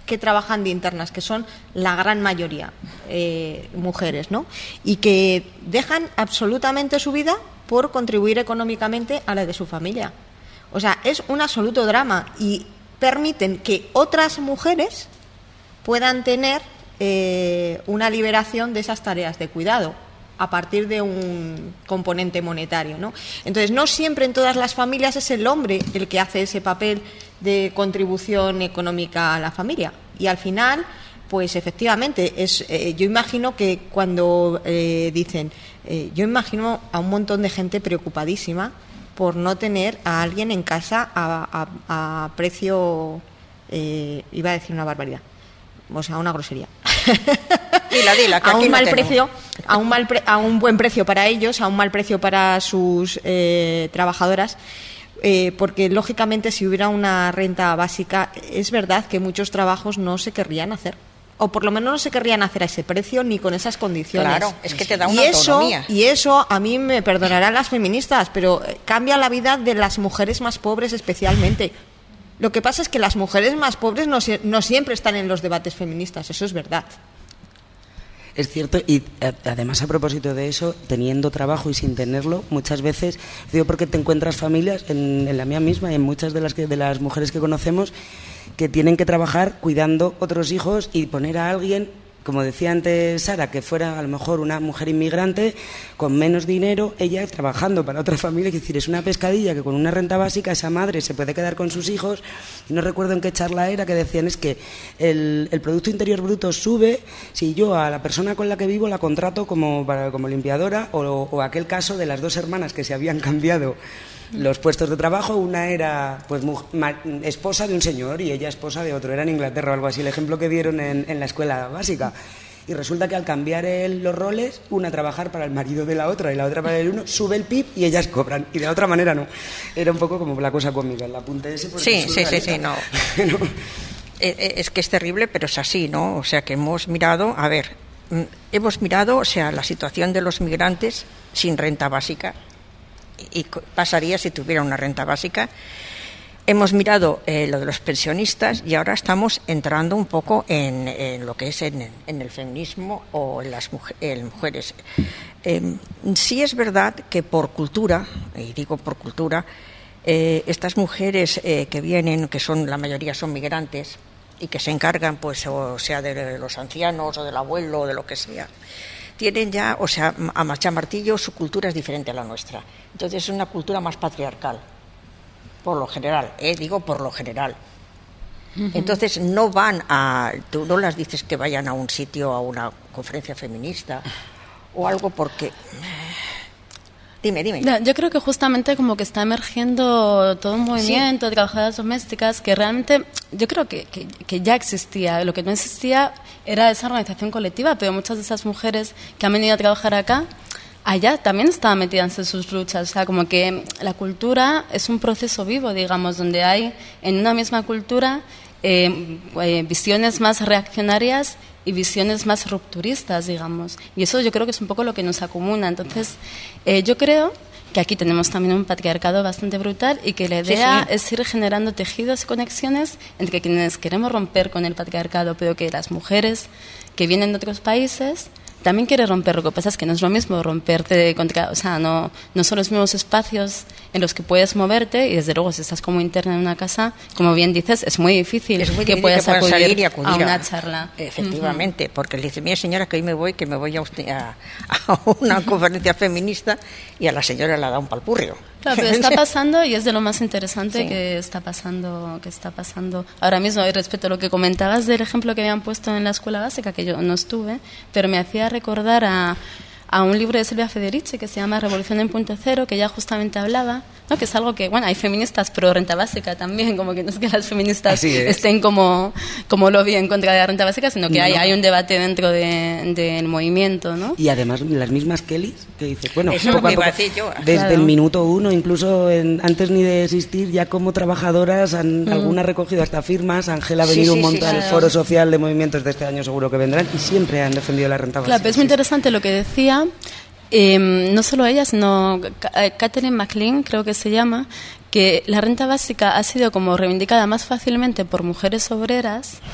que trabajan de internas, que son la gran mayoría mujeres, ¿no? Y que dejan absolutamente su vida por contribuir económicamente a la de su familia. O sea, es un absoluto drama y permiten que otras mujeres puedan tener una liberación de esas tareas de cuidado a partir de un componente monetario, ¿no? Entonces, no siempre en todas las familias es el hombre el que hace ese papel de contribución económica a la familia. Y al final, pues efectivamente, yo imagino que cuando dicen, yo imagino a un montón de gente preocupadísima por no tener a alguien en casa a precio, iba a decir una barbaridad, o sea, una grosería. Dila, que a aquí un no mal tenemos. precio, a un buen precio para ellos, a un mal precio para sus trabajadoras, porque lógicamente si hubiera una renta básica, es verdad que muchos trabajos no se querrían hacer, o por lo menos no se querrían hacer a ese precio ni con esas condiciones. Claro, es que te da una autonomía. Y eso a mí me perdonarán las feministas, pero cambia la vida de las mujeres más pobres especialmente. Lo que pasa es que las mujeres más pobres no siempre están en los debates feministas, eso es verdad. Es cierto, y además a propósito de eso, teniendo trabajo y sin tenerlo, muchas veces, digo porque te encuentras familias, en la mía misma y en muchas de las mujeres que conocemos, que tienen que trabajar cuidando otros hijos y poner a alguien, como decía antes Sara, que fuera a lo mejor una mujer inmigrante con menos dinero, ella trabajando para otra familia, es decir, es una pescadilla que con una renta básica esa madre se puede quedar con sus hijos, y no recuerdo en qué charla era, que decían es que el Producto Interior Bruto sube si yo a la persona con la que vivo la contrato como limpiadora, o aquel caso de las dos hermanas que se habían cambiado los puestos de trabajo, una era pues esposa de un señor y ella esposa de otro, era en Inglaterra o algo así, el ejemplo que dieron en la escuela básica. Y resulta que al cambiar los roles, una trabajar para el marido de la otra y la otra para el uno, sube el PIB y ellas cobran, y de otra manera no. Era un poco como la cosa cómica, el apunte ese. Sí, no. Es que es terrible, pero es así, ¿no? O sea, que hemos mirado, o sea, la situación de los migrantes sin renta básica, y pasaría si tuviera una renta básica. Hemos mirado lo de los pensionistas y ahora estamos entrando un poco en lo que es en el feminismo o en las mujeres. Sí es verdad que por cultura, y digo por cultura, estas mujeres que vienen, que son la mayoría son migrantes y que se encargan, pues, o sea, de los ancianos o del abuelo o de lo que sea, tienen ya, o sea, a machamartillo, su cultura es diferente a la nuestra. Entonces es una cultura más patriarcal, por lo general, digo por lo general. Entonces no tú no las dices que vayan a un sitio, a una conferencia feminista o algo porque... Dime. No, yo creo que justamente como que está emergiendo todo un movimiento de trabajadoras domésticas que realmente yo creo que ya existía. Lo que no existía era esa organización colectiva, pero muchas de esas mujeres que han venido a trabajar acá, allá también estaban metidas en sus luchas. O sea, como que la cultura es un proceso vivo, digamos, donde hay en una misma cultura visiones más reaccionarias y visiones más rupturistas, digamos. Y eso yo creo que es un poco lo que nos acumula. Entonces, yo creo que aquí tenemos también un patriarcado bastante brutal y que la idea es ir generando tejidos y conexiones entre quienes queremos romper con el patriarcado, pero que las mujeres que vienen de otros países también quieren romper. Lo que pasa es que no es lo mismo romperte contra, o sea, no son los mismos espacios en los que puedes moverte, y desde luego si estás como interna en una casa, como bien dices, es muy difícil que puedas acudir a una charla. Efectivamente, porque le dice, mira señora, que hoy me voy a una conferencia feminista, y a la señora le da un palpurrio. Claro, pero está pasando, y es de lo más interesante que está pasando ahora mismo. Y respecto a lo que comentabas del ejemplo que habían puesto en la escuela básica, que yo no estuve, pero me hacía recordar a un libro de Silvia Federici que se llama Revolución en Punto Cero, que ya justamente hablaba, ¿no? Que es algo que, bueno, hay feministas pro renta básica también, como que no es que las feministas estén como lobby en contra de la renta básica, sino que hay un debate dentro del movimiento, ¿no? Y además las mismas Kellys, que dice, bueno, eso poco a poco, desde el minuto uno, incluso antes ni de existir, ya como trabajadoras, algunas recogido hasta firmas. Ángela ha venido un montón al foro social de movimientos de este año, seguro que vendrán, y siempre han defendido la renta básica. Claro, pero es muy interesante lo que decía. No solo ella, sino Catherine McLean, creo que se llama, que la renta básica ha sido como reivindicada más fácilmente por mujeres obreras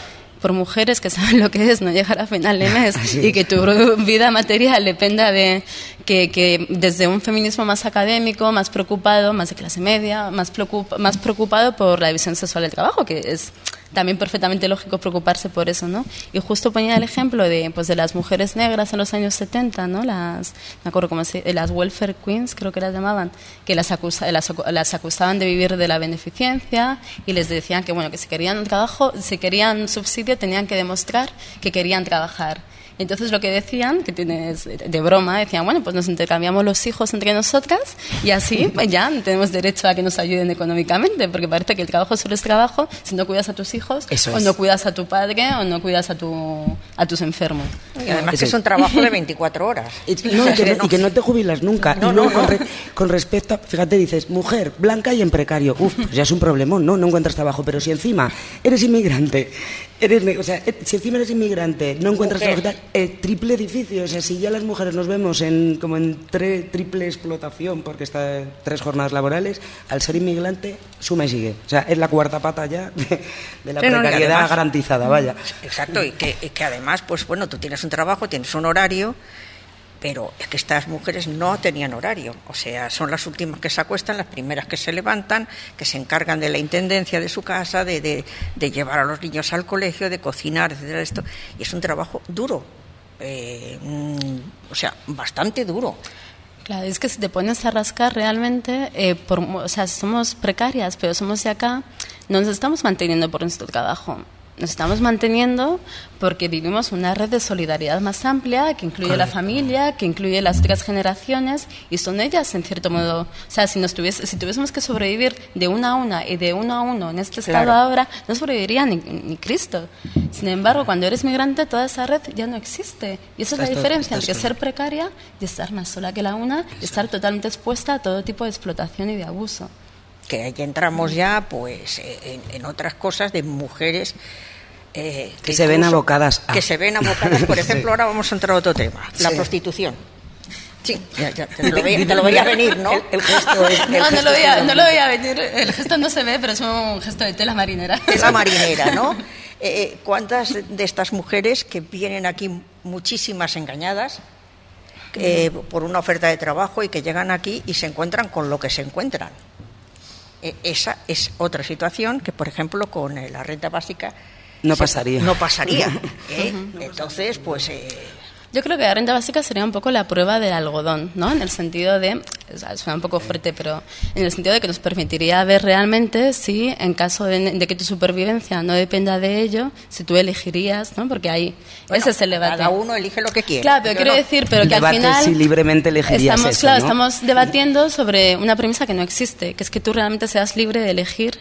por mujeres que saben lo que es no llegar a final de mes y que tu vida material dependa de que desde un feminismo más académico, más preocupado, más de clase media, más preocupado por la división sexual del trabajo, que es también perfectamente lógico preocuparse por eso, ¿no? Y justo ponía el ejemplo de las mujeres negras en los años 70, ¿no? Me acuerdo cómo las welfare queens, creo que las llamaban, que las acusaban de vivir de la beneficencia y les decían que, bueno, que si querían trabajo, si querían subsidio, tenían que demostrar que querían trabajar. Entonces lo que decían, que tienes de broma, decían, bueno, pues nos intercambiamos los hijos entre nosotras y así pues ya tenemos derecho a que nos ayuden económicamente, porque parece que el trabajo solo es trabajo si no cuidas a tus hijos, o no cuidas a tu padre, o no cuidas a tus enfermos. Y además que es un trabajo de 24 horas. Y que no te jubilas nunca. Con respecto a, fíjate, dices, mujer, blanca y en precario. Pues ya es un problemón, ¿no? No encuentras trabajo, pero si encima eres inmigrante, si encima eres inmigrante, no encuentras trabajo, triple edificio, o sea, si ya las mujeres nos vemos como en triple explotación, porque está 3 jornadas laborales, al ser inmigrante, suma y sigue. O sea, es la cuarta pata ya de la precariedad además, garantizada, vaya. Exacto, y que además, pues bueno, tú tienes un trabajo, tienes un horario, pero es que estas mujeres no tenían horario, o sea, son las últimas que se acuestan, las primeras que se levantan, que se encargan de la intendencia de su casa, de llevar a los niños al colegio, de cocinar, etcétera, esto, y es un trabajo duro, o sea, bastante duro. Claro, es que si te pones a rascar realmente, somos precarias, pero somos de acá, no nos estamos manteniendo por nuestro trabajo. Nos estamos manteniendo porque vivimos una red de solidaridad más amplia que incluye la familia, que incluye las otras generaciones, y son ellas, en cierto modo. O sea, si tuviésemos que sobrevivir de una a una y de uno a uno en este estado ahora, no sobreviviría ni Cristo. Sin embargo, cuando eres migrante, toda esa red ya no existe. Y esa es la diferencia entre ser precaria y estar más sola que la una, y estar totalmente expuesta a todo tipo de explotación y de abuso. Que ahí entramos ya pues en otras cosas de mujeres que se ven abocadas que se ven abocadas, por ejemplo, ahora vamos a entrar a otro tema, la prostitución. Sí, ya te lo veía venir, ¿no? El gesto es... No lo veía venir, el gesto no se ve, pero es un gesto de tela marinera. Tela marinera, ¿no? ¿Cuántas de estas mujeres que vienen aquí, muchísimas engañadas, por una oferta de trabajo, y que llegan aquí y se encuentran con lo que se encuentran? Esa es otra situación que, por ejemplo, con la renta básica no pasaría. Entonces, pues... Yo creo que la renta básica sería un poco la prueba del algodón, ¿no? En el sentido de, suena un poco fuerte, pero en el sentido de que nos permitiría ver realmente si, en caso de que tu supervivencia no dependa de ello, si tú elegirías, ¿no? Porque ahí, ese es el debate. Cada uno elige lo que quiere. Claro, pero quiero decir, pero que al final... si libremente elegirías eso, claro, ¿no? Estamos debatiendo sobre una premisa que no existe, que es que tú realmente seas libre de elegir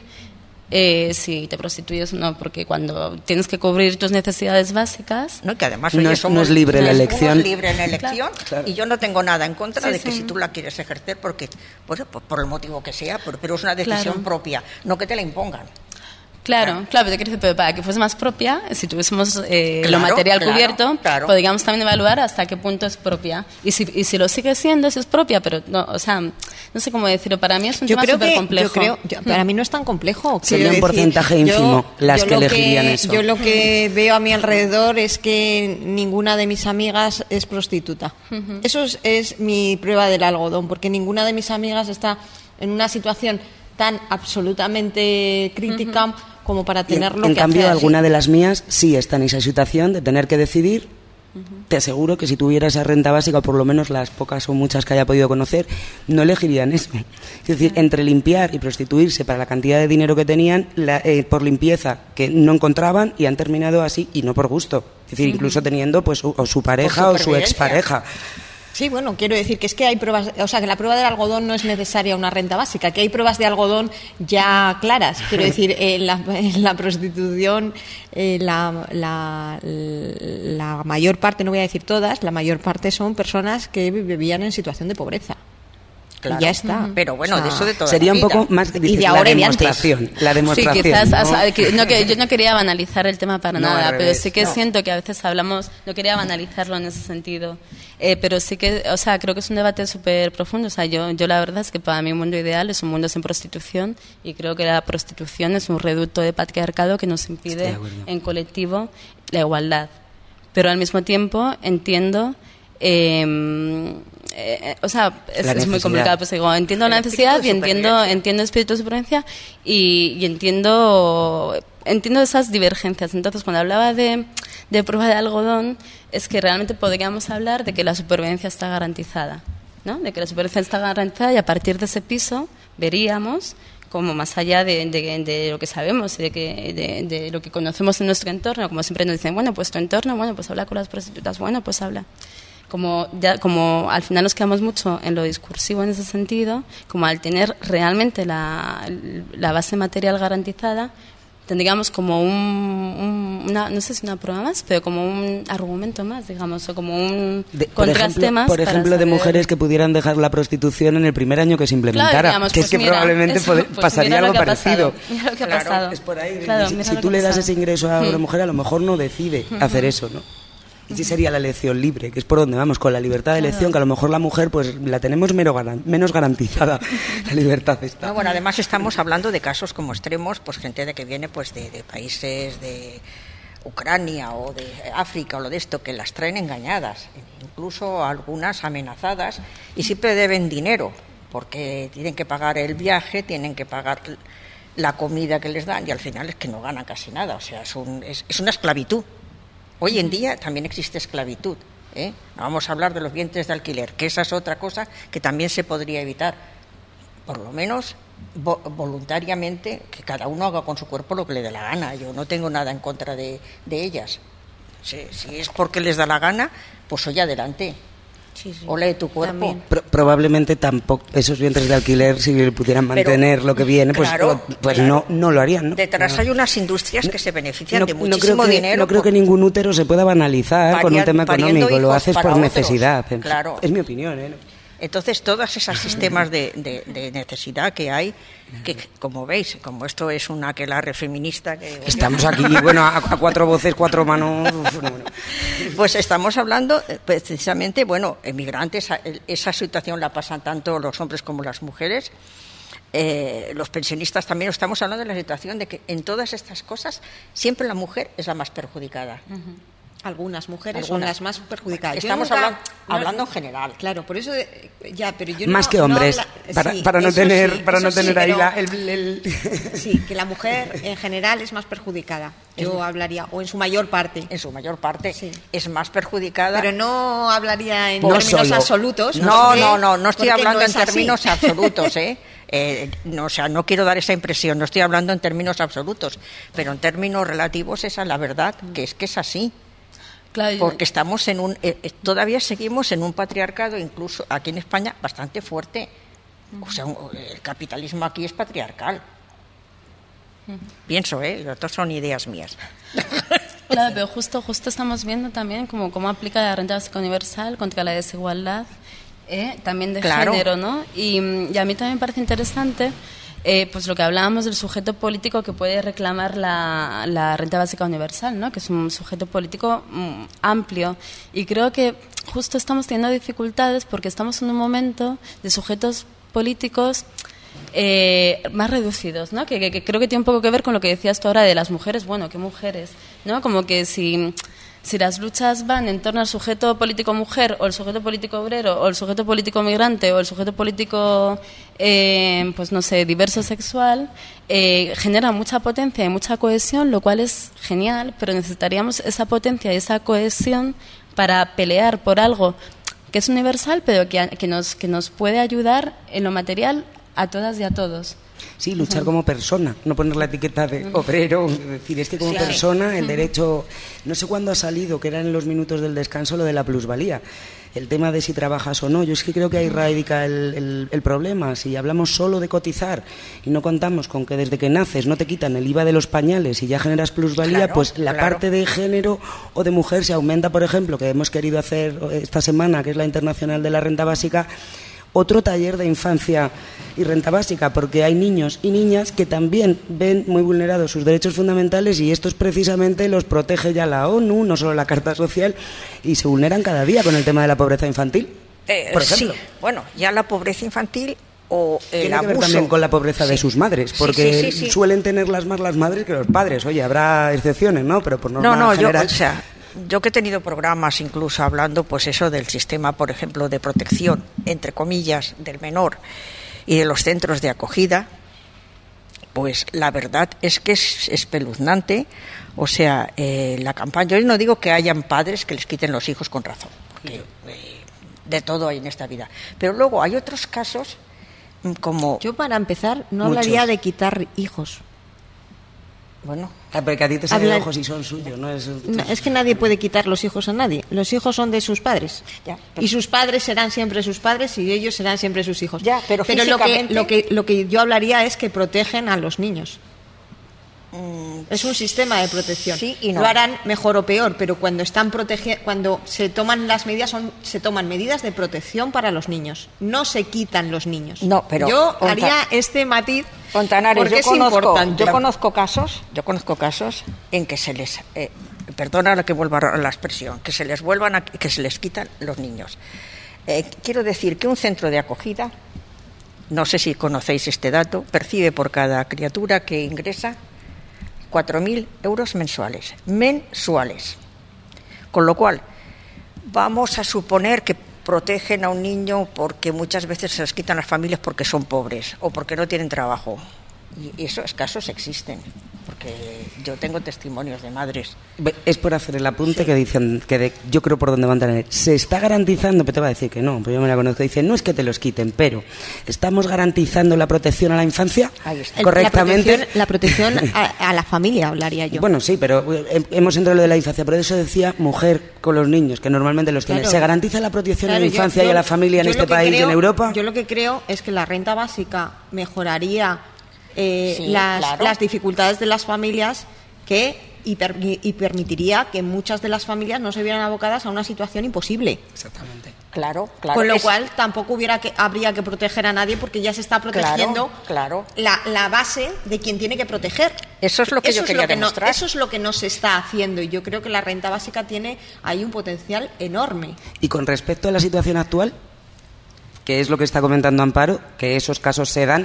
si te prostituyes o no, porque cuando tienes que cubrir tus necesidades básicas... No, que además no es libre la elección. No es libre en la elección, claro. Y yo no tengo nada en contra de que si tú la quieres ejercer, porque por el motivo que sea, pero es una decisión propia, no que te la impongan. Claro, pero para que fuese más propia, si tuviésemos lo material cubierto, podríamos también evaluar hasta qué punto es propia. Y si lo sigue siendo, si es propia, pero no, o sea, no sé cómo decirlo, para mí es un tema súper complejo. Para mí no es tan complejo. Sería un porcentaje ínfimo las que elegirían eso. Yo lo que veo a mi alrededor es que ninguna de mis amigas es prostituta. Eso es mi prueba del algodón, porque ninguna de mis amigas está en una situación tan absolutamente crítica como para tenerlo en que cambio, hacer. alguna de las mías sí está en esa situación de tener que decidir. Te aseguro que si tuviera esa renta básica, o por lo menos las pocas o muchas que haya podido conocer, no elegirían eso. Es decir, entre limpiar y prostituirse para la cantidad de dinero que tenían, por limpieza que no encontraban, y han terminado así, y no por gusto. Es decir, incluso teniendo pues o su pareja o su expareja. Sí, bueno, quiero decir que es que hay pruebas, o sea, que la prueba del algodón no es necesaria una renta básica, que hay pruebas de algodón ya claras. Quiero decir, en la prostitución, la mayor parte, no voy a decir todas, la mayor parte son personas que vivían en situación de pobreza. Claro. Y ya está. Pero bueno, de eso de toda sería la un vida. poco más Y de ahora y de antes. la demostración. Sí, quizás, ¿no? o sea, yo no quería banalizar el tema para No, al nada, pero revés, sí que no. siento que a veces hablamos, no quería banalizarlo en ese sentido, pero sí que, o sea, creo que es un debate súper profundo. O sea, yo la verdad es que para mí un mundo ideal es un mundo sin prostitución, y creo que la prostitución es un reducto de patriarcado que nos impide en colectivo la igualdad. Pero al mismo tiempo entiendo... o sea, es muy complicado, pues digo, entiendo la necesidad y entiendo el espíritu de supervivencia y entiendo esas divergencias. Entonces, cuando hablaba de prueba de algodón, es que realmente podríamos hablar de que la supervivencia está garantizada, ¿no? De que la supervivencia está garantizada, y a partir de ese piso veríamos como más allá de lo que sabemos y de lo que conocemos en nuestro entorno, como siempre nos dicen, bueno, pues tu entorno, bueno, pues habla con las prostitutas, bueno, pues habla. Como al final nos quedamos mucho en lo discursivo en ese sentido, como al tener realmente la base material garantizada, tendríamos como no sé si una prueba más, pero como un argumento más, digamos, o como un contraste más. Por ejemplo, de mujeres que pudieran dejar la prostitución en el primer año que se implementara. Claro, digamos, que pues es que mira, pasaría mira algo lo que ha parecido. pasado, mira lo que ha Claro, pasado. es por ahí. Claro, si tú le das ese ingreso a una mujer, a lo mejor no decide hacer eso, ¿no? Y sí sería la elección libre, que es por donde vamos, con la libertad de elección, que a lo mejor la mujer pues la tenemos menos garantizada, la libertad está. No, bueno, además estamos hablando de casos como extremos, pues gente de que viene pues de países de Ucrania o de África o lo de esto, que las traen engañadas, incluso algunas amenazadas, y siempre deben dinero, porque tienen que pagar el viaje, tienen que pagar la comida que les dan, y al final es que no ganan casi nada, o sea, es una esclavitud. Hoy en día también existe esclavitud, ¿eh? No vamos a hablar de los vientres de alquiler, que esa es otra cosa que también se podría evitar, por lo menos voluntariamente, que cada uno haga con su cuerpo lo que le dé la gana. Yo no tengo nada en contra de ellas. Si es porque les da la gana, pues oye, adelante. Sí, sí. Ole tu cuerpo. Probablemente tampoco esos vientres de alquiler, si pudieran mantener lo que viene, pues, claro, pues claro. No lo harían, ¿no? Detrás hay unas industrias que se benefician de muchísimo dinero. No creo que ningún útero se pueda banalizar con un tema económico, lo haces por necesidad. Claro. Es mi opinión, ¿eh? Entonces, todos esos sistemas de necesidad que hay, que como veis, como esto es una aquelarre feminista... Estamos aquí, bueno, a cuatro voces, cuatro manos... Bueno. Pues estamos hablando, precisamente, bueno, emigrantes, esa situación la pasan tanto los hombres como las mujeres. Los pensionistas también, estamos hablando de la situación de que en todas estas cosas siempre la mujer es la más perjudicada. Algunas mujeres son las más perjudicadas. Estamos hablando en general. Claro, por eso pero yo más que hombres, para no tener ahí Sí, que la mujer en general es más perjudicada. Yo hablaría, o en su mayor parte. En su mayor parte es más perjudicada. Pero no hablaría en términos absolutos. No estoy hablando en términos absolutos, no, o sea, no quiero dar esa impresión, no estoy hablando en términos absolutos, pero en términos relativos esa es la verdad, que es así. Claro, porque estamos todavía seguimos en un patriarcado, incluso aquí en España, bastante fuerte. O sea, el capitalismo aquí es patriarcal. Pienso, los otros son ideas mías. Claro, pero justo estamos viendo también cómo aplica la renta básica universal contra la desigualdad, también de género, ¿no? Y a mí también me parece interesante pues lo que hablábamos del sujeto político que puede reclamar la renta básica universal, ¿no? Que es un sujeto político amplio, y creo que justo estamos teniendo dificultades porque estamos en un momento de sujetos políticos más reducidos, ¿no? Que creo que tiene un poco que ver con lo que decías tú ahora de las mujeres. Bueno, ¿qué mujeres? ¿No? Como que si las luchas van en torno al sujeto político mujer, o el sujeto político obrero, o el sujeto político migrante, o el sujeto político, pues no sé, diverso sexual, genera mucha potencia y mucha cohesión, lo cual es genial, pero necesitaríamos esa potencia y esa cohesión para pelear por algo que es universal, pero que nos puede ayudar en lo material a todas y a todos. Sí, luchar como persona, no poner la etiqueta de obrero, decir, es que como persona el derecho, no sé cuándo ha salido, que era en los minutos del descanso, lo de la plusvalía, el tema de si trabajas o no. Yo es que creo que ahí radica el problema. Si hablamos solo de cotizar y no contamos con que desde que naces no te quitan el IVA de los pañales y ya generas plusvalía, pues la parte de género o de mujer se aumenta, por ejemplo, que hemos querido hacer esta semana, que es la Internacional de la Renta Básica, otro taller de infancia y renta básica, porque hay niños y niñas que también ven muy vulnerados sus derechos fundamentales y estos precisamente los protege ya la ONU, no solo la Carta Social, y se vulneran cada día con el tema de la pobreza infantil, por ejemplo. Sí, bueno, ya la pobreza infantil o el tiene abuso. que ver también con la pobreza de sus madres, porque suelen tenerlas más las madres que los padres. Oye, habrá excepciones, ¿no? Pero por norma general... Yo que he tenido programas incluso hablando, pues eso del sistema, por ejemplo, de protección, entre comillas, del menor y de los centros de acogida, pues la verdad es que es espeluznante. O sea, la campaña, yo no digo que hayan padres que les quiten los hijos con razón, porque de todo hay en esta vida, pero luego hay otros casos como... Yo, para empezar, no hablaría de quitar hijos. Bueno, porque a ti te salen ojos y son suyos, ¿no? Es que nadie puede quitar los hijos a nadie. Los hijos son de sus padres. Ya, y sus padres serán siempre sus padres y ellos serán siempre sus hijos. Ya, pero lo que yo hablaría es que protegen a los niños. Es un sistema de protección. Sí y no. Lo harán mejor o peor, pero cuando cuando se toman las medidas, se toman medidas de protección para los niños. No se quitan los niños. No, pero yo haría este matiz. Fontanares, porque es importante. Yo conozco casos en que se les, perdona que vuelva a la expresión, que se les quitan los niños. Quiero decir que un centro de acogida, no sé si conocéis este dato, percibe por cada criatura que ingresa 4.000 euros mensuales. Con lo cual, vamos a suponer que protegen a un niño porque muchas veces se les quitan las familias porque son pobres o porque no tienen trabajo. Y esos casos existen, porque yo tengo testimonios de madres. Es por hacer el apunte que dicen que yo creo por dónde van a tener. Se está garantizando, pero te va a decir que no, pero yo me la conozco. Dicen, no es que te los quiten, pero estamos garantizando la protección a la infancia correctamente. La protección a la familia, hablaría yo. Bueno, sí, pero hemos entrado en lo de la infancia. Por eso decía mujer con los niños, que normalmente los tiene. Claro. ¿Se garantiza la protección a la infancia y a la familia en este país y en Europa? Yo lo que creo es que la renta básica mejoraría claro, las dificultades de las familias y permitiría que muchas de las familias no se vieran abocadas a una situación imposible. Exactamente. Claro. Con lo cual tampoco habría que proteger a nadie, porque ya se está protegiendo la base de quien tiene que proteger. Eso es lo que yo quería demostrar. Eso es lo que no se está haciendo, y yo creo que la renta básica tiene ahí un potencial enorme. Y con respecto a la situación actual, que es lo que está comentando Amparo, que esos casos se dan,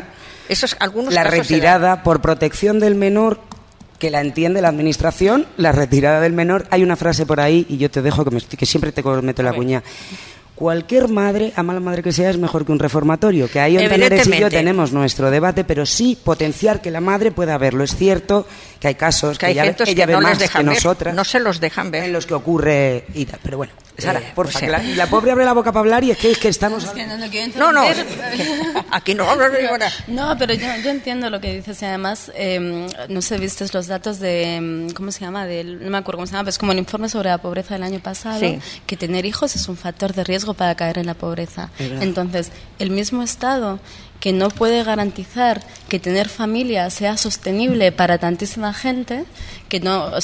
la retirada por protección del menor, que la entiende la administración, la retirada del menor. Hay una frase por ahí, y yo te dejo que siempre te meto la cuña. Cualquier madre, a mala madre que sea, es mejor que un reformatorio. Que ahí Ontaneres y yo tenemos nuestro debate, pero sí potenciar que la madre pueda verlo. Es cierto que hay casos que ella ve no más les dejan que ver, nosotras. No se los dejan ver. En los que ocurre y tal. Pero bueno, Sara, porfa, que la pobre abre la boca para hablar y es que estamos... Es que no quiero entender. Aquí no hablo de ahora. No, pero yo entiendo lo que dices, y además, no sé, viste los datos de, ¿cómo se llama? No me acuerdo cómo se llama, pero es como el informe sobre la pobreza del año pasado, que tener hijos es un factor de riesgo para caer en la pobreza. Entonces, el mismo Estado que no puede garantizar que tener familia sea sostenible para tantísima gente, que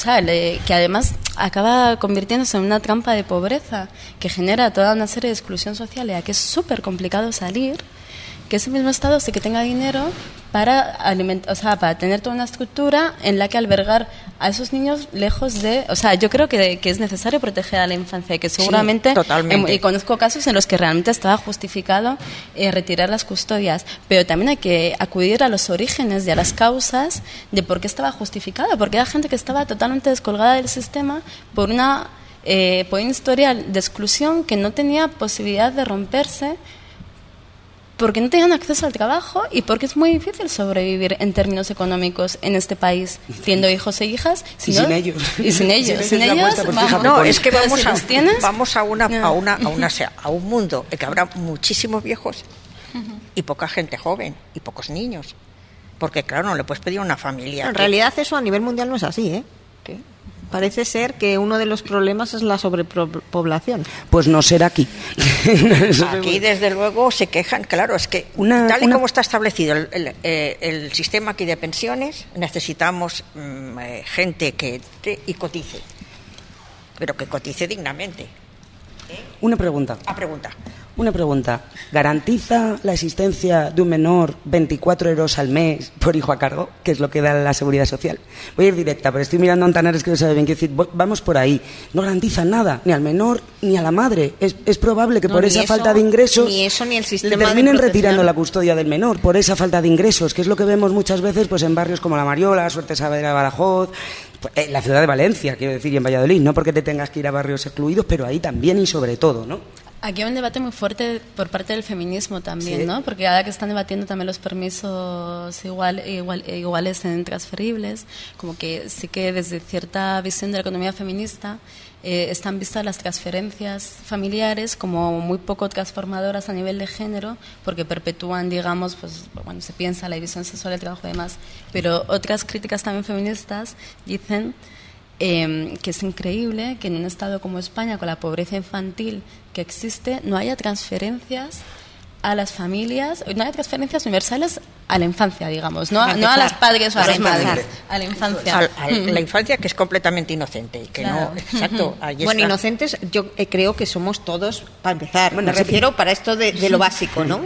además acaba convirtiéndose en una trampa de pobreza que genera toda una serie de exclusión social, y a que es súper complicado salir, que ese mismo Estado sí que tenga dinero para para tener toda una estructura en la que albergar a esos niños lejos de... yo creo que es necesario proteger a la infancia, y que seguramente... Totalmente. Y conozco casos en los que realmente estaba justificado retirar las custodias, pero también hay que acudir a los orígenes y a las causas de por qué estaba justificado, porque era gente que estaba totalmente descolgada del sistema por un historial de exclusión que no tenía posibilidad de romperse, porque no tenían acceso al trabajo y porque es muy difícil sobrevivir en términos económicos en este país, teniendo hijos e hijas. Sin ellos. Sin ellos. Es que vamos a un mundo en que habrá muchísimos viejos y poca gente joven y pocos niños. Porque, claro, no le puedes pedir a una familia. En realidad eso a nivel mundial no es así, ¿eh? ¿Qué? Parece ser que uno de los problemas es la sobrepoblación. Pues no será aquí. Aquí, desde luego, se quejan. Claro, es que tal y como está establecido el sistema aquí de pensiones, necesitamos gente que entre y cotice. Pero que cotice dignamente. Una pregunta. Pregunta. Una pregunta. ¿Garantiza la existencia de un menor 24 euros al mes por hijo a cargo, que es lo que da la Seguridad Social? Voy a ir directa, pero estoy mirando a Antanares que no sabe bien qué decir. Vamos por ahí. No garantiza nada, ni al menor ni a la madre. Es probable que por esa falta de ingresos ni eso, ni el sistema le terminen de retirando la custodia del menor, por esa falta de ingresos, que es lo que vemos muchas veces pues en barrios como La Mariola, Suerte Saavedra, Badajoz, en la ciudad de Valencia, quiero decir, y en Valladolid. No porque te tengas que ir a barrios excluidos, pero ahí también y sobre todo, ¿no? Aquí hay un debate muy fuerte por parte del feminismo también, Sí. ¿no? Porque ahora que están debatiendo también los permisos iguales en transferibles, como que sí que desde cierta visión de la economía feminista están vistas las transferencias familiares como muy poco transformadoras a nivel de género, porque perpetúan, digamos, pues bueno, se piensa la división sexual, el trabajo y demás. Pero otras críticas también feministas dicen que es increíble que en un estado como España, con la pobreza infantil que existe, no haya transferencias a las familias, no haya transferencias universales a la infancia, digamos, no a los padres o a las madres, a la infancia. A la infancia, que es completamente inocente. Y que Claro. no, exacto, ahí Bueno, está. inocentes, yo creo que somos todos, para empezar. Bueno, Me refiero para esto de lo básico, ¿no?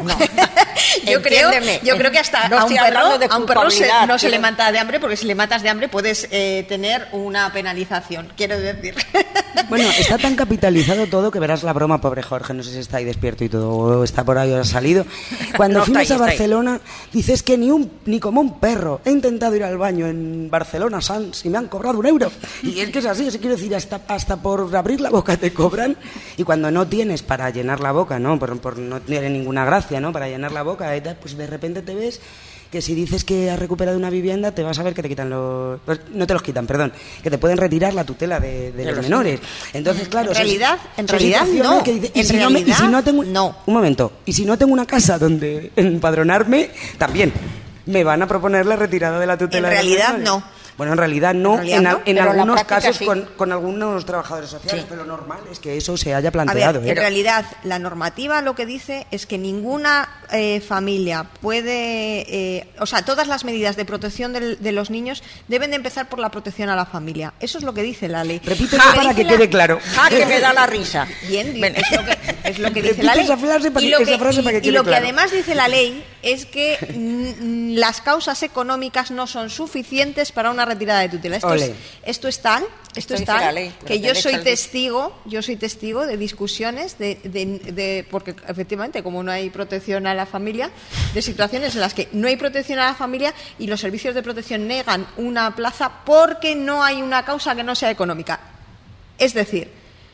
yo Entiéndeme. creo que hasta No a un estoy hablando de perro no se culpabilidad, le mata de hambre, porque si le matas de hambre puedes tener una penalización, quiero decir. Bueno, está tan capitalizado todo que verás la broma, pobre Jorge, no sé si está ahí despierto y todo, o está por ahí o ha salido. Cuando No, fuimos está ahí, a está ahí. Barcelona, dices que ni como un perro. He intentado ir al baño en Barcelona Sans y me han cobrado €1. Y es que es así, quiero decir, hasta por abrir la boca te cobran. Y cuando no tienes para llenar la boca, ¿no? Por no tiene ninguna gracia, ¿no? Para llenar la boca y tal, pues de repente te ves que si dices que has recuperado una vivienda, te vas a ver que te quitan los... No te los quitan, perdón, que te pueden retirar la tutela de los menores. Entonces, claro... En realidad situaciones no. que dices, En y si realidad, no tengo... no. Un momento. Y si no tengo una casa donde empadronarme, también me van a proponer la retirada de la tutela En de los realidad, menores. no. Bueno, en realidad no, En realidad no, en pero en la algunos práctica casos sí. con algunos trabajadores sociales, pero lo normal es que eso se haya A planteado. ver, en realidad, la normativa lo que dice es que ninguna familia puede... o sea, todas las medidas de protección de los niños deben de empezar por la protección a la familia. Eso es lo que dice la ley. Repítelo Lo que para dice que quede claro. ¡Ja, que me da la risa! Bien, Ven. es lo que dice Repite la ley. esa frase para Y que- lo esa frase para que y quede lo que claro. además dice la ley es que las causas económicas no son suficientes para una retirada de tutela. Esto Ole. es tal, Esto dice la ley, que los yo derechos soy del- testigo de discusiones porque efectivamente, como no hay protección a la familia, de situaciones en las que no hay protección a la familia y los servicios de protección negan una plaza porque no hay una causa que no sea económica. Es decir,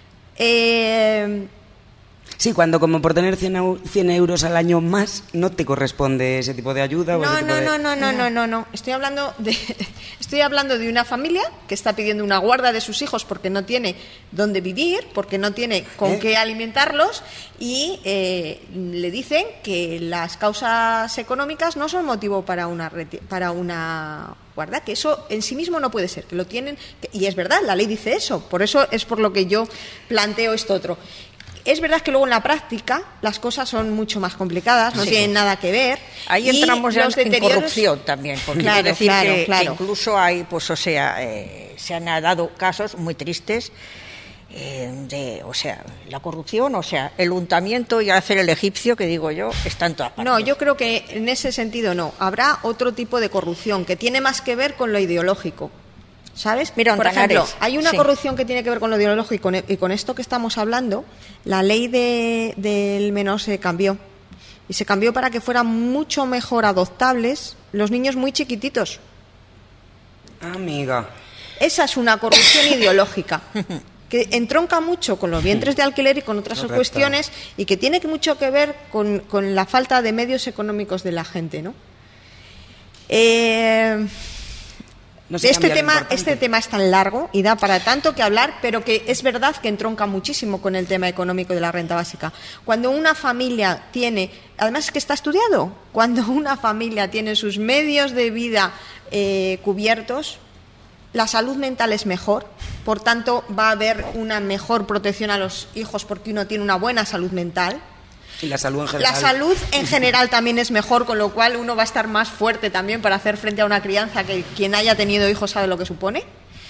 Sí, cuando como por tener 100 euros al año más no te corresponde ese tipo de ayuda. o ese tipo de... No. Estoy hablando de una familia que está pidiendo una guarda de sus hijos porque no tiene dónde vivir, porque no tiene con qué alimentarlos y le dicen que las causas económicas no son motivo para una guarda, que eso en sí mismo no puede ser, que lo tienen, y es verdad, la ley dice eso, por eso es por lo que yo planteo esto otro. Es verdad que luego en la práctica las cosas son mucho más complicadas, no Sí. tienen nada que ver. Ahí y entramos ya los en deterioros- corrupción también, porque Claro, quiero decir que claro. incluso hay, pues, o sea, se han dado casos muy tristes o sea, la corrupción, o sea, el untamiento y hacer el egipcio, que digo yo, está en todas partes. No, yo creo que en ese sentido no. Habrá otro tipo de corrupción que tiene más que ver con lo ideológico. ¿Sabes? Mira, por Antanares, ejemplo, hay una sí. corrupción que tiene que ver con lo ideológico y con esto que estamos hablando, la ley del menor se cambió. Y se cambió para que fueran mucho mejor adoptables los niños muy chiquititos. Amiga. Esa es una corrupción ideológica que entronca mucho con los vientres de alquiler y con otras Correcto. cuestiones y que tiene mucho que ver con la falta de medios económicos de la gente, ¿no? No se cambia lo importante. Este tema es tan largo y da para tanto que hablar, pero que es verdad que entronca muchísimo con el tema económico de la renta básica. Cuando una familia tiene, además es que está estudiado, cuando una familia tiene sus medios de vida cubiertos, la salud mental es mejor, por tanto va a haber una mejor protección a los hijos porque uno tiene una buena salud mental. Y la salud en general. La salud en general también es mejor, con lo cual uno va a estar más fuerte también para hacer frente a una crianza que quien haya tenido hijos sabe lo que supone.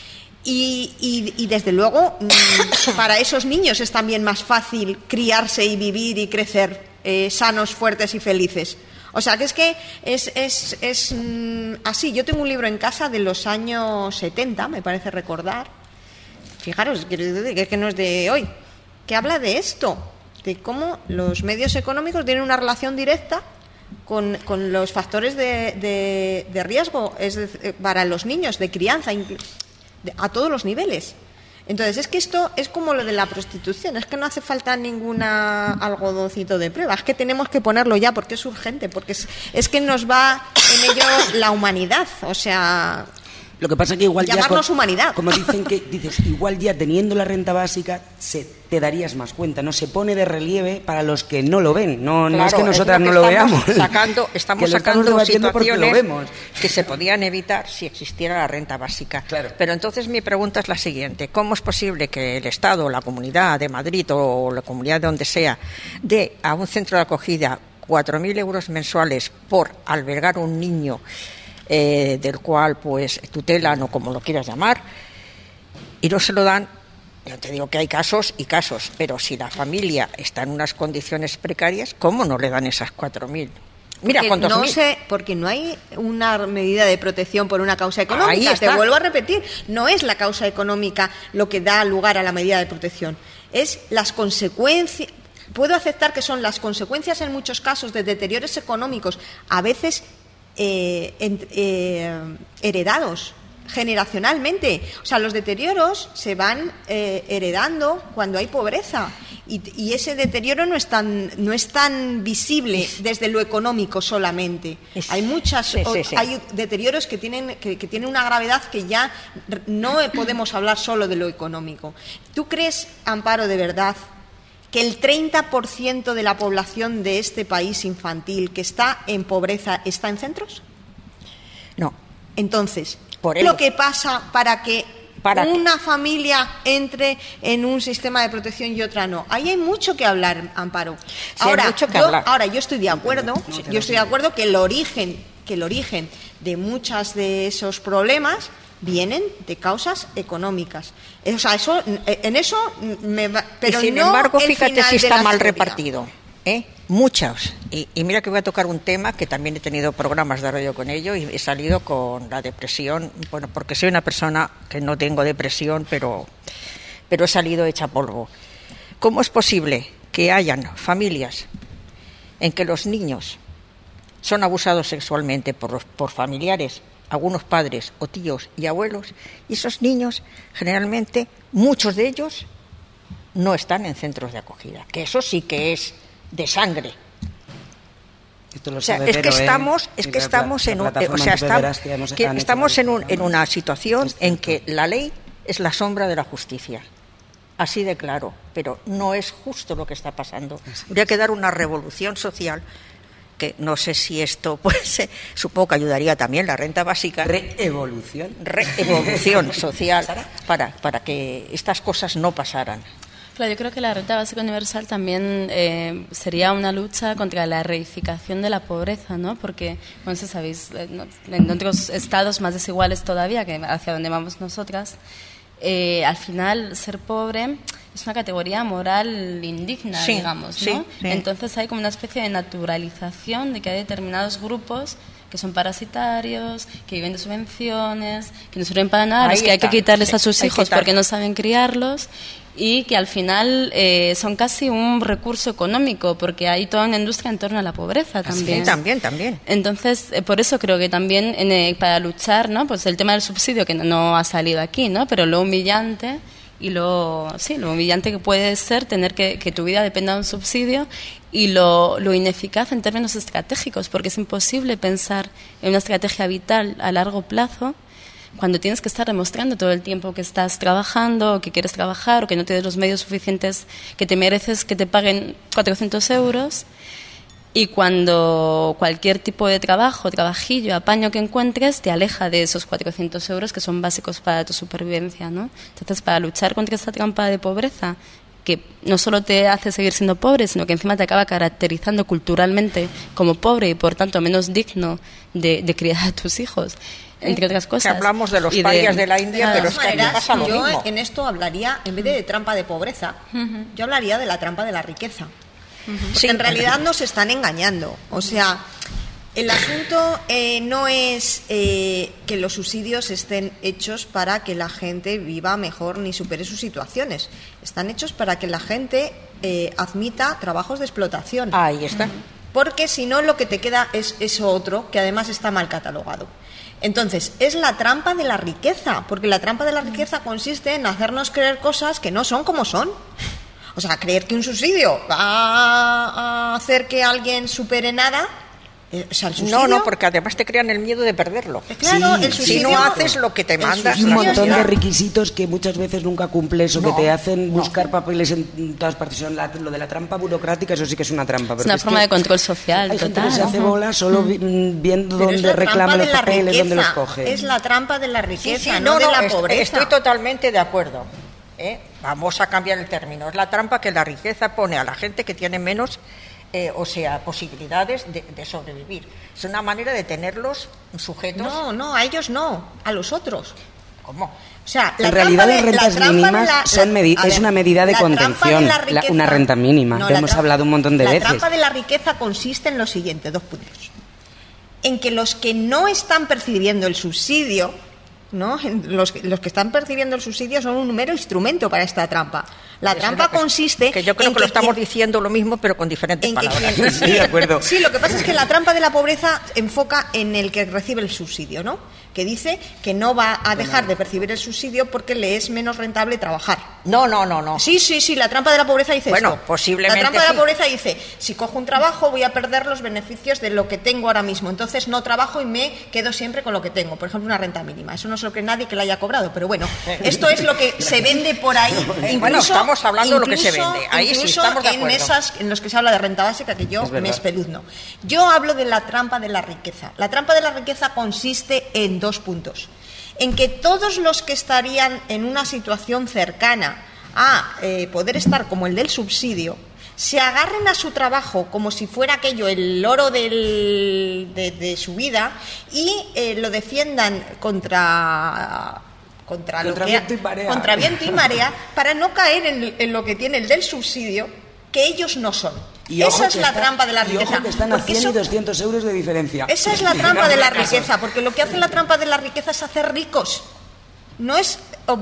Y desde luego, para esos niños es también más fácil criarse y vivir y crecer sanos, fuertes y felices. O sea, que es así. Yo tengo un libro en casa de los años 70, me parece recordar. Fijaros, que no es de hoy, que habla de esto, de cómo los medios económicos tienen una relación directa con los factores de riesgo para los niños, de crianza, a todos los niveles. Entonces, es que esto es como lo de la prostitución, es que no hace falta ninguna algodoncito de prueba, es que tenemos que ponerlo ya porque es urgente, porque es que nos va en ello la humanidad, o sea... Lo que pasa que igual llamarnos ya humanidad. Como dices, igual ya teniendo la renta básica te darías más cuenta, no se pone de relieve para los que no lo ven, no es que nosotras no lo veamos. Estamos sacando situaciones que se podían evitar si existiera la renta básica. Claro. Pero entonces mi pregunta es la siguiente: ¿cómo es posible que el Estado, la Comunidad de Madrid o la comunidad de donde sea, dé a un centro de acogida 4.000 euros mensuales por albergar un niño del cual pues tutelan o como lo quieras llamar, y no se lo dan? Yo te digo que hay casos y casos, pero si la familia está en unas condiciones precarias, ¿cómo no le dan esas 4.000? Mira, porque no hay una medida de protección por una causa económica. Te vuelvo a repetir, no es la causa económica lo que da lugar a la medida de protección, es las consecuencias. Puedo aceptar que son las consecuencias en muchos casos de deterioros económicos, a veces heredados generacionalmente. O sea, los deterioros se van heredando cuando hay pobreza y ese deterioro no es tan visible desde lo económico solamente. Hay hay deterioros que tienen una gravedad que ya no podemos hablar solo de lo económico. ¿Tú crees, Amparo, de verdad que el 30% de la población de este país infantil que está en pobreza está en centros? No. Entonces, ¿qué es lo que pasa para que una familia entre en un sistema de protección y otra no? Ahí hay mucho que hablar, Amparo. Sí, Ahora, yo estoy de acuerdo, que el origen de muchos de esos problemas vienen de causas económicas. O sea, pero y sin no embargo, el fíjate final si de está la mal historia. repartido. Muchos. Y mira que voy a tocar un tema que también he tenido programas de radio con ello y he salido con la depresión, bueno, porque soy una persona que no tengo depresión, pero he salido hecha polvo. ¿Cómo es posible que hayan familias en que los niños son abusados sexualmente por familiares, algunos padres o tíos y abuelos, y esos niños, generalmente, muchos de ellos no están en centros de acogida, que eso sí que es de sangre? O sea, estamos en una situación en que la ley es la sombra de la justicia, así de claro, pero no es justo lo que está pasando. Habría que dar una revolución social, que no sé si esto, pues supongo que ayudaría también la renta básica. Reevolución social para que estas cosas no pasaran. Claro, yo creo que la renta básica universal también sería una lucha contra la reificación de la pobreza, ¿no? Porque, bueno, si sabéis, en otros estados más desiguales todavía, que hacia donde vamos nosotras, al final ser pobre es una categoría moral indigna, digamos, ¿no? Sí. Entonces hay como una especie de naturalización de que hay determinados grupos que son parasitarios, que viven de subvenciones, que no sirven para nada, que hay que quitarles a sus hijos porque no saben criarlos, y que al final son casi un recurso económico, porque hay toda una industria en torno a la pobreza también. Sí, también. Entonces, por eso creo que también para luchar, ¿no? Pues el tema del subsidio, que no ha salido aquí, ¿no? Pero lo humillante y lo humillante que puede ser tener que tu vida dependa de un subsidio, y lo ineficaz en términos estratégicos, porque es imposible pensar en una estrategia vital a largo plazo cuando tienes que estar demostrando todo el tiempo que estás trabajando, o que quieres trabajar, o que no tienes los medios suficientes, que te mereces que te paguen 400 euros, y cuando cualquier tipo de trabajillo, apaño que encuentres, te aleja de esos 400 euros que son básicos para tu supervivencia, ¿no? Entonces, para luchar contra esta trampa de pobreza, que no solo te hace seguir siendo pobre, sino que encima te acaba caracterizando culturalmente como pobre y por tanto menos digno de criar a tus hijos, entre otras cosas. Que hablamos de los parias de la India, pero es que aquí pasa lo yo mismo. En esto hablaría, en vez de trampa de pobreza, yo hablaría de la trampa de la riqueza. Porque Sí. en realidad nos están engañando. O sea, el asunto no es que los subsidios estén hechos para que la gente viva mejor ni supere sus situaciones. Están hechos para que la gente admita trabajos de explotación. Ahí está. Porque si no, lo que te queda es eso otro, que además está mal catalogado. Entonces, es la trampa de la riqueza, porque la trampa de la riqueza consiste en hacernos creer cosas que no son como son. O sea, creer que un subsidio va a hacer que alguien supere nada. O sea, el subsidio, No, porque además te crean el miedo de perderlo. Claro, Sí, el sí, subsidio, Si no haces lo que te manda Y un la montón sociedad. de requisitos que muchas veces nunca cumples o No, que te hacen no. buscar papeles en todas partes. Lo de la trampa burocrática, eso sí que es una trampa. Es porque una forma que de control social, hay gente total. que se hace bola solo viendo pero es dónde la reclama trampa los de la papeles, dónde los riqueza. coge. Es la trampa de la Sí, riqueza, sí, no de la pobreza. Estoy totalmente de acuerdo. Vamos a cambiar el término. Es la trampa que la riqueza pone a la gente que tiene menos, posibilidades de sobrevivir. Es una manera de tenerlos sujetos. No, a ellos no, a los otros. ¿Cómo? O sea, En realidad las rentas mínimas es una medida de la trampa contención, de la riqueza- una renta mínima. No, Lo la hemos trampa- hablado un montón de la veces. trampa de la riqueza consiste en lo siguiente, 2 puntos. En que los que no están percibiendo el subsidio, ¿no? Los que están percibiendo el subsidio son un mero instrumento para esta trampa. La trampa consiste Que yo creo en que lo estamos quien- diciendo lo mismo, pero con diferentes en que palabras. quien- Sí, de acuerdo. Sí, lo que pasa es que la trampa de la pobreza enfoca en el que recibe el subsidio, ¿no? Que dice que no va a dejar de percibir el subsidio porque le es menos rentable trabajar. No. Sí, la trampa de la pobreza dice Bueno, esto. posiblemente La trampa de sí. la pobreza dice, si cojo un trabajo voy a perder los beneficios de lo que tengo ahora mismo, entonces no trabajo y me quedo siempre con lo que tengo, por ejemplo, una renta mínima. Eso no se lo cree nadie que la haya cobrado, pero bueno, esto es lo que se vende por ahí. Bueno, estamos hablando de lo que se vende. Ahí sí, incluso estamos de en acuerdo. mesas en los que se habla de renta básica, que yo Es verdad. me espeluzno. Yo hablo de la trampa de la riqueza. La trampa de la riqueza consiste en 2 puntos. En que todos los que estarían en una situación cercana a poder estar como el del subsidio, se agarren a su trabajo como si fuera aquello el oro de su vida y lo defiendan contra viento y marea. contra viento y marea, para no caer en lo que tiene el del subsidio, que ellos no son. Y Esa ojo es que la está- trampa de la y riqueza. ojo que están a Porque 100 y eso- 200 euros de diferencia. esa es la trampa de la riqueza, porque lo que hace la trampa de la riqueza es hacer ricos. No es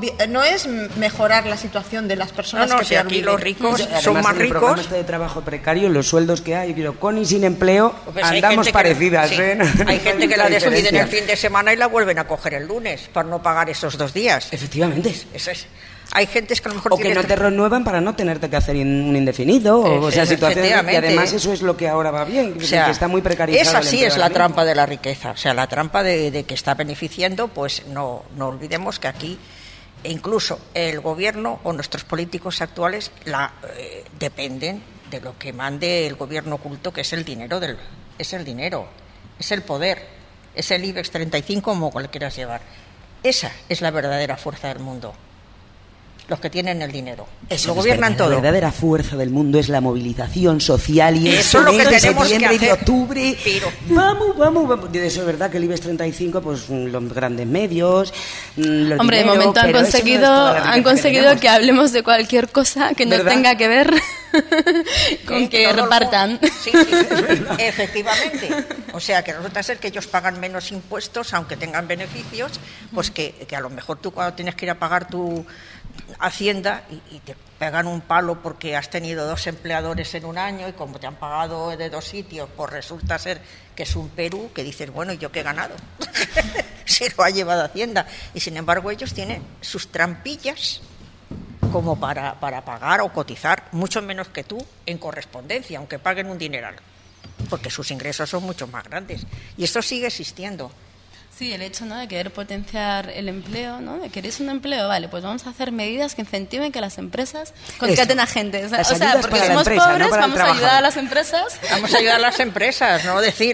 mejorar la situación de las personas No, que si peor aquí viven. los ricos Además, son más en el programa ricos. este de trabajo precario, los sueldos que hay, pero con y sin empleo, Pues hay andamos gente que- parecidas, sí, ¿eh? Hay gente que la Mucha despiden diferencia. el fin de semana y la vuelven a coger el lunes para no pagar esos 2 días. Efectivamente. Eso es. Hay gente que a lo mejor O que no te renuevan para no tenerte que hacer un indefinido, o sea, situaciones. Y Efectivamente. además eso es lo que ahora va bien, O sea, que está muy precarizado. esa el sí empleo es ahora la mismo. trampa de la riqueza, o sea, la trampa de que está beneficiando, pues no olvidemos que aquí incluso el gobierno o nuestros políticos actuales dependen de lo que mande el gobierno oculto, que es el dinero, es el poder, es el IBEX 35, como cual quieras llevar. Esa es la verdadera fuerza del mundo. Los que tienen el dinero. Eso Lo es gobiernan verdad. todo. La verdadera fuerza del mundo es la movilización social y Eso es lo que de tenemos que septiembre y de hacer. octubre. Pero- Vamos. Y eso es verdad que el IBEX 35, pues los grandes medios, los Hombre, de dinero, momento han pero eso no es conseguido, toda la riqueza han conseguido tenemos. que hablemos de cualquier cosa que no ¿Verdad? tenga que ver con que todo el repartan. mundo- Sí, efectivamente. O sea, que resulta ser que ellos pagan menos impuestos, aunque tengan beneficios, pues que a lo mejor tú cuando tienes que ir a pagar tu Hacienda y te pegan un palo porque has tenido 2 empleadores en un año y como te han pagado de 2 sitios, pues resulta ser que es un Perú que dices, bueno, ¿y yo qué he ganado? Se lo ha llevado Hacienda. Y sin embargo ellos tienen sus trampillas como para pagar o cotizar mucho menos que tú en correspondencia, aunque paguen un dineral, porque sus ingresos son mucho más grandes. Y esto sigue existiendo. Sí, el hecho, ¿no?, de querer potenciar el empleo, ¿no? De querer un empleo, vale, pues vamos a hacer medidas que incentiven que las empresas contraten a gente. O sea, Las ayudas porque para la somos empresa, no pobres, para el vamos a ayudar trabajador. a las empresas. Vamos a ayudar a las empresas, no decir,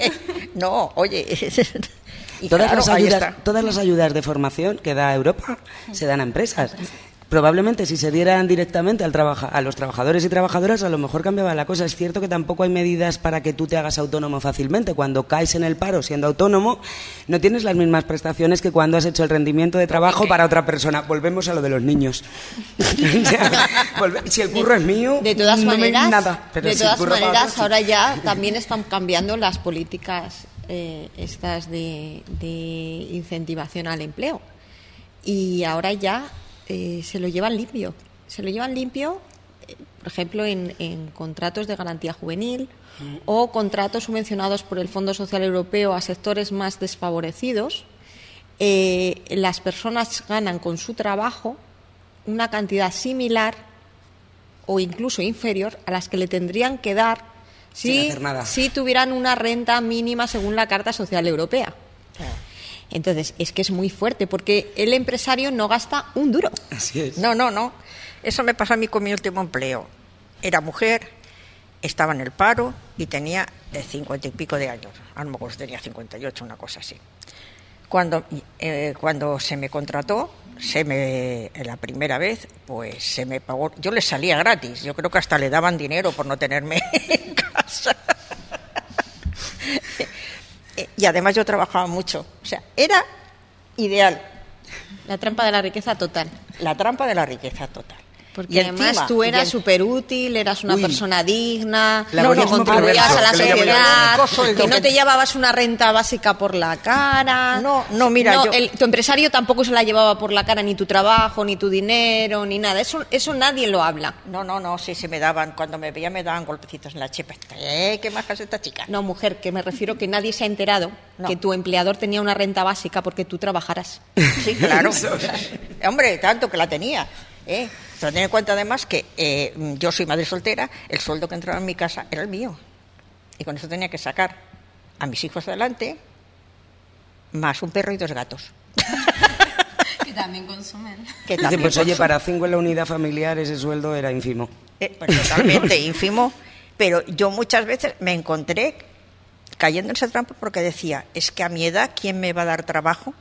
oye. Y Todas, claro, las ahí ayudas, está. todas las ayudas de formación que da Europa se dan a empresas. probablemente si se dieran directamente a los trabajadores y trabajadoras, a lo mejor cambiaba la cosa. Es cierto que tampoco hay medidas para que tú te hagas autónomo fácilmente. Cuando caes en el paro siendo autónomo, no tienes las mismas prestaciones que cuando has hecho el rendimiento de trabajo para otra persona. Volvemos a lo de los niños. Si el curro es mío, de todas no maneras, nada. Pero de si todas curro maneras, para ahora ya también están cambiando las políticas estas de incentivación al empleo. Y ahora ya se lo llevan limpio. Por ejemplo, en contratos de garantía juvenil o contratos subvencionados por el Fondo Social Europeo a sectores más desfavorecidos. Las personas ganan con su trabajo una cantidad similar o incluso inferior a las que le tendrían que dar si tuvieran una renta mínima según la Carta Social Europea. Entonces, es que es muy fuerte, porque el empresario no gasta un duro. Así es. No. Eso me pasó a mí con mi último empleo. Era mujer, estaba en el paro y tenía 50 y pico de años. A lo mejor tenía 58, una cosa así. Cuando se me contrató, la primera vez, pues se me pagó. Yo le salía gratis. Yo creo que hasta le daban dinero por no tenerme en casa. Y además yo trabajaba mucho. O sea, era ideal. La trampa de la riqueza total. La trampa de la riqueza total. Porque además tú eras súper útil, eras una persona digna, que contribuías a la sociedad, que no te llevabas una renta básica por la cara. No, mira, tu empresario tampoco se la llevaba por la cara, ni tu trabajo, ni tu dinero, ni nada. Eso nadie lo habla. No, sí, se me daban, cuando me veía me daban golpecitos en la chepa. ¿Qué más hace esta chica? No, mujer, que me refiero que nadie se ha enterado que tu empleador tenía una renta básica porque tú trabajaras. Sí, claro. Hombre, tanto que la tenía. Pero ten en cuenta además que yo soy madre soltera, el sueldo que entraba en mi casa era el mío. Y con eso tenía que sacar a mis hijos adelante, más un perro y 2 gatos. Que también consumen. Pues oye, para 5 en la unidad familiar ese sueldo era ínfimo. Pues totalmente ínfimo. Pero yo muchas veces me encontré cayendo en esa trampa porque decía, es que a mi edad, ¿quién me va a dar trabajo?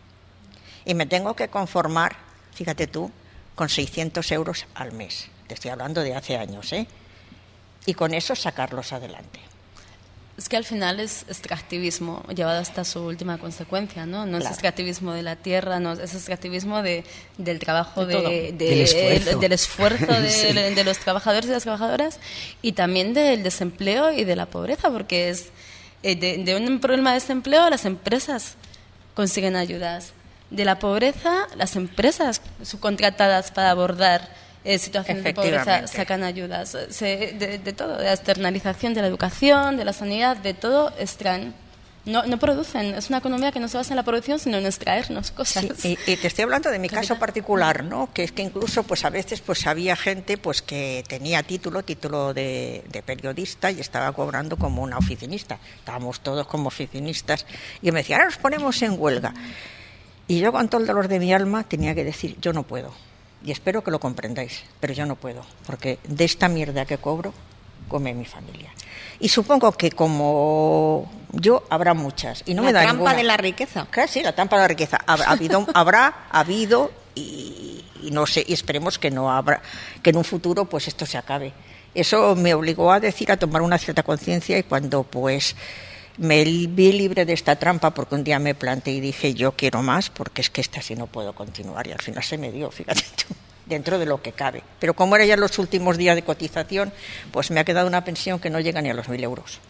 Y me tengo que conformar, fíjate tú, con 600 euros al mes. Te estoy hablando de hace años, y con eso sacarlos adelante. Es que al final es extractivismo llevado hasta su última consecuencia, ¿no? No es extractivismo de la tierra, no es extractivismo del trabajo, del esfuerzo de los trabajadores y las trabajadoras, y también del desempleo y de la pobreza, porque es de un problema de desempleo las empresas consiguen ayudas. De la pobreza, las empresas subcontratadas para abordar situaciones de pobreza sacan ayudas. De todo, de la externalización de la educación, de la sanidad, de todo extraen. No producen. Es una economía que no se basa en la producción, sino en extraernos cosas. Sí, y te estoy hablando de mi caso particular, ¿no? Que es que incluso pues a veces pues había gente pues que tenía título de periodista y estaba cobrando como una oficinista. Estábamos todos como oficinistas y me decía, ahora nos ponemos en huelga. Y yo con todo el dolor de mi alma tenía que decir, yo no puedo. Y espero que lo comprendáis, pero yo no puedo. Porque de esta mierda que cobro, come mi familia. Y supongo que como yo, habrá muchas. Y no me da ninguna. ¿La trampa de la riqueza? Claro, sí, la trampa de la riqueza. Habrá habido, y no sé, y esperemos que no habrá, que en un futuro pues esto se acabe. Eso me obligó a tomar una cierta conciencia, y cuando pues me vi libre de esta trampa, porque un día me planteé y dije, yo quiero más, porque es que esta sí no puedo continuar, y al final se me dio, fíjate tú, dentro de lo que cabe. Pero como eran ya los últimos días de cotización, pues me ha quedado una pensión que no llega ni a los 1.000 euros.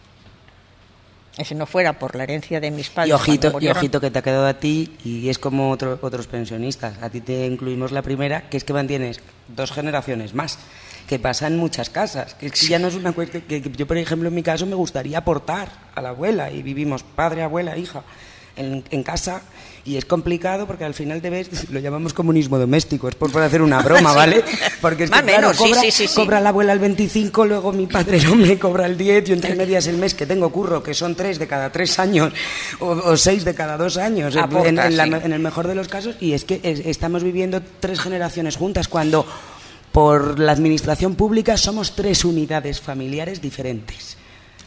Si no fuera por la herencia de mis padres. Y ojito que te ha quedado a ti, y es como otros pensionistas. A ti te incluimos la primera, que es que mantienes 2 generaciones más, que pasa en muchas casas. Que ya no es una cuestión que yo, por ejemplo, en mi caso me gustaría aportar a la abuela, y vivimos padre, abuela, hija en casa, y es complicado porque al final lo llamamos comunismo doméstico, es por hacer una broma, ¿vale? Porque es que claro, cobra la abuela el 25, luego mi padre no me cobra el 10, yo entre medias el mes que tengo curro, que son 3 de cada 3 años o 6 de cada 2 años, en el mejor de los casos, y es que estamos viviendo 3 generaciones juntas, cuando por la administración pública somos 3 unidades familiares diferentes.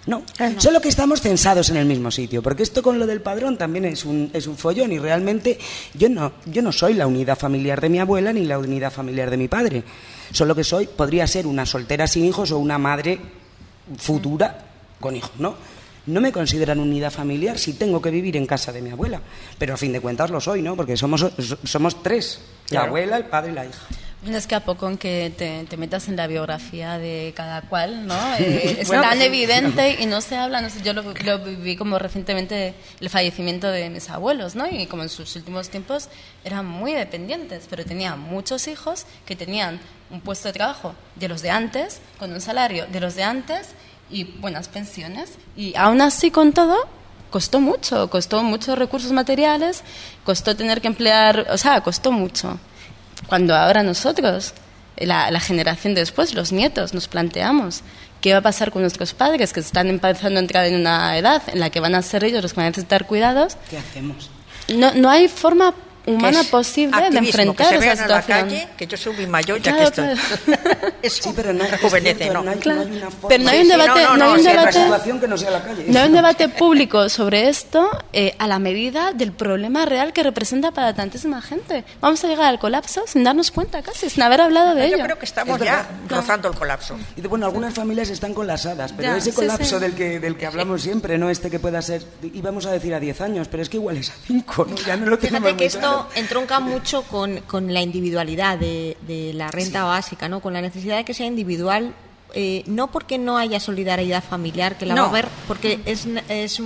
No, solo que estamos censados en el mismo sitio, porque esto con lo del padrón también es un follón y realmente yo no soy la unidad familiar de mi abuela ni la unidad familiar de mi padre. Solo que podría ser una soltera sin hijos o una madre futura con hijos, ¿no? No me consideran unidad familiar si tengo que vivir en casa de mi abuela, pero a fin de cuentas lo soy, ¿no? Porque somos tres, la abuela, el padre y la hija. Es que a poco en que te metas en la biografía de cada cual, ¿no? Es tan evidente y no se habla, no sé, yo lo viví como recientemente el fallecimiento de mis abuelos, ¿no? Y como en sus últimos tiempos eran muy dependientes, pero tenían muchos hijos que tenían un puesto de trabajo de los de antes, con un salario de los de antes y buenas pensiones. Y aún así, con todo, costó muchos recursos materiales, costó tener que emplear, o sea, costó mucho. Cuando ahora nosotros, la generación después, los nietos, nos planteamos qué va a pasar con nuestros padres que están empezando a entrar en una edad en la que van a ser ellos los que van a necesitar cuidados. ¿Qué hacemos? No hay forma humana posible de enfrentar esa situación. A la calle, que yo soy muy mayor, ya claro, que estoy. Claro. Sí, pero no rejuvenece, ¿no? No hay una forma. Pero no hay un debate, situación que no sea la calle. No hay un debate público sobre esto a la medida del problema real que representa para tantísima gente. Vamos a llegar al colapso sin darnos cuenta casi, sin haber hablado de ello. Yo creo que estamos ya rozando el colapso. Y bueno, algunas familias están colapsadas, pero Ya, ese colapso sí. del que hablamos siempre, no que pueda ser, íbamos a decir a 10 años, pero es que igual es a 5, ¿no? Ya no lo tenemos. Fíjate que muy esto claro. entronca mucho con la individualidad de la renta básica, ¿no? Con la necesidad de que sea individual, no porque no haya solidaridad familiar, que la va a haber, porque es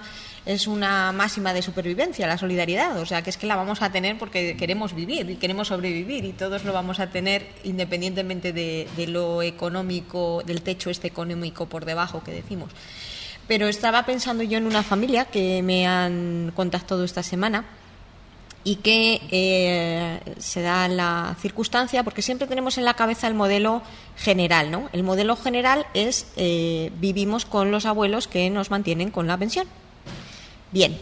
una máxima de supervivencia, la solidaridad, o sea, que es que la vamos a tener porque queremos vivir y queremos sobrevivir y todos lo vamos a tener independientemente de lo económico, del techo económico por debajo que decimos. Pero estaba pensando yo en una familia que me han contactado esta semana y que se da la circunstancia, porque siempre tenemos en la cabeza el modelo general, ¿no? El modelo general es vivimos con los abuelos que nos mantienen con la pensión. Bien,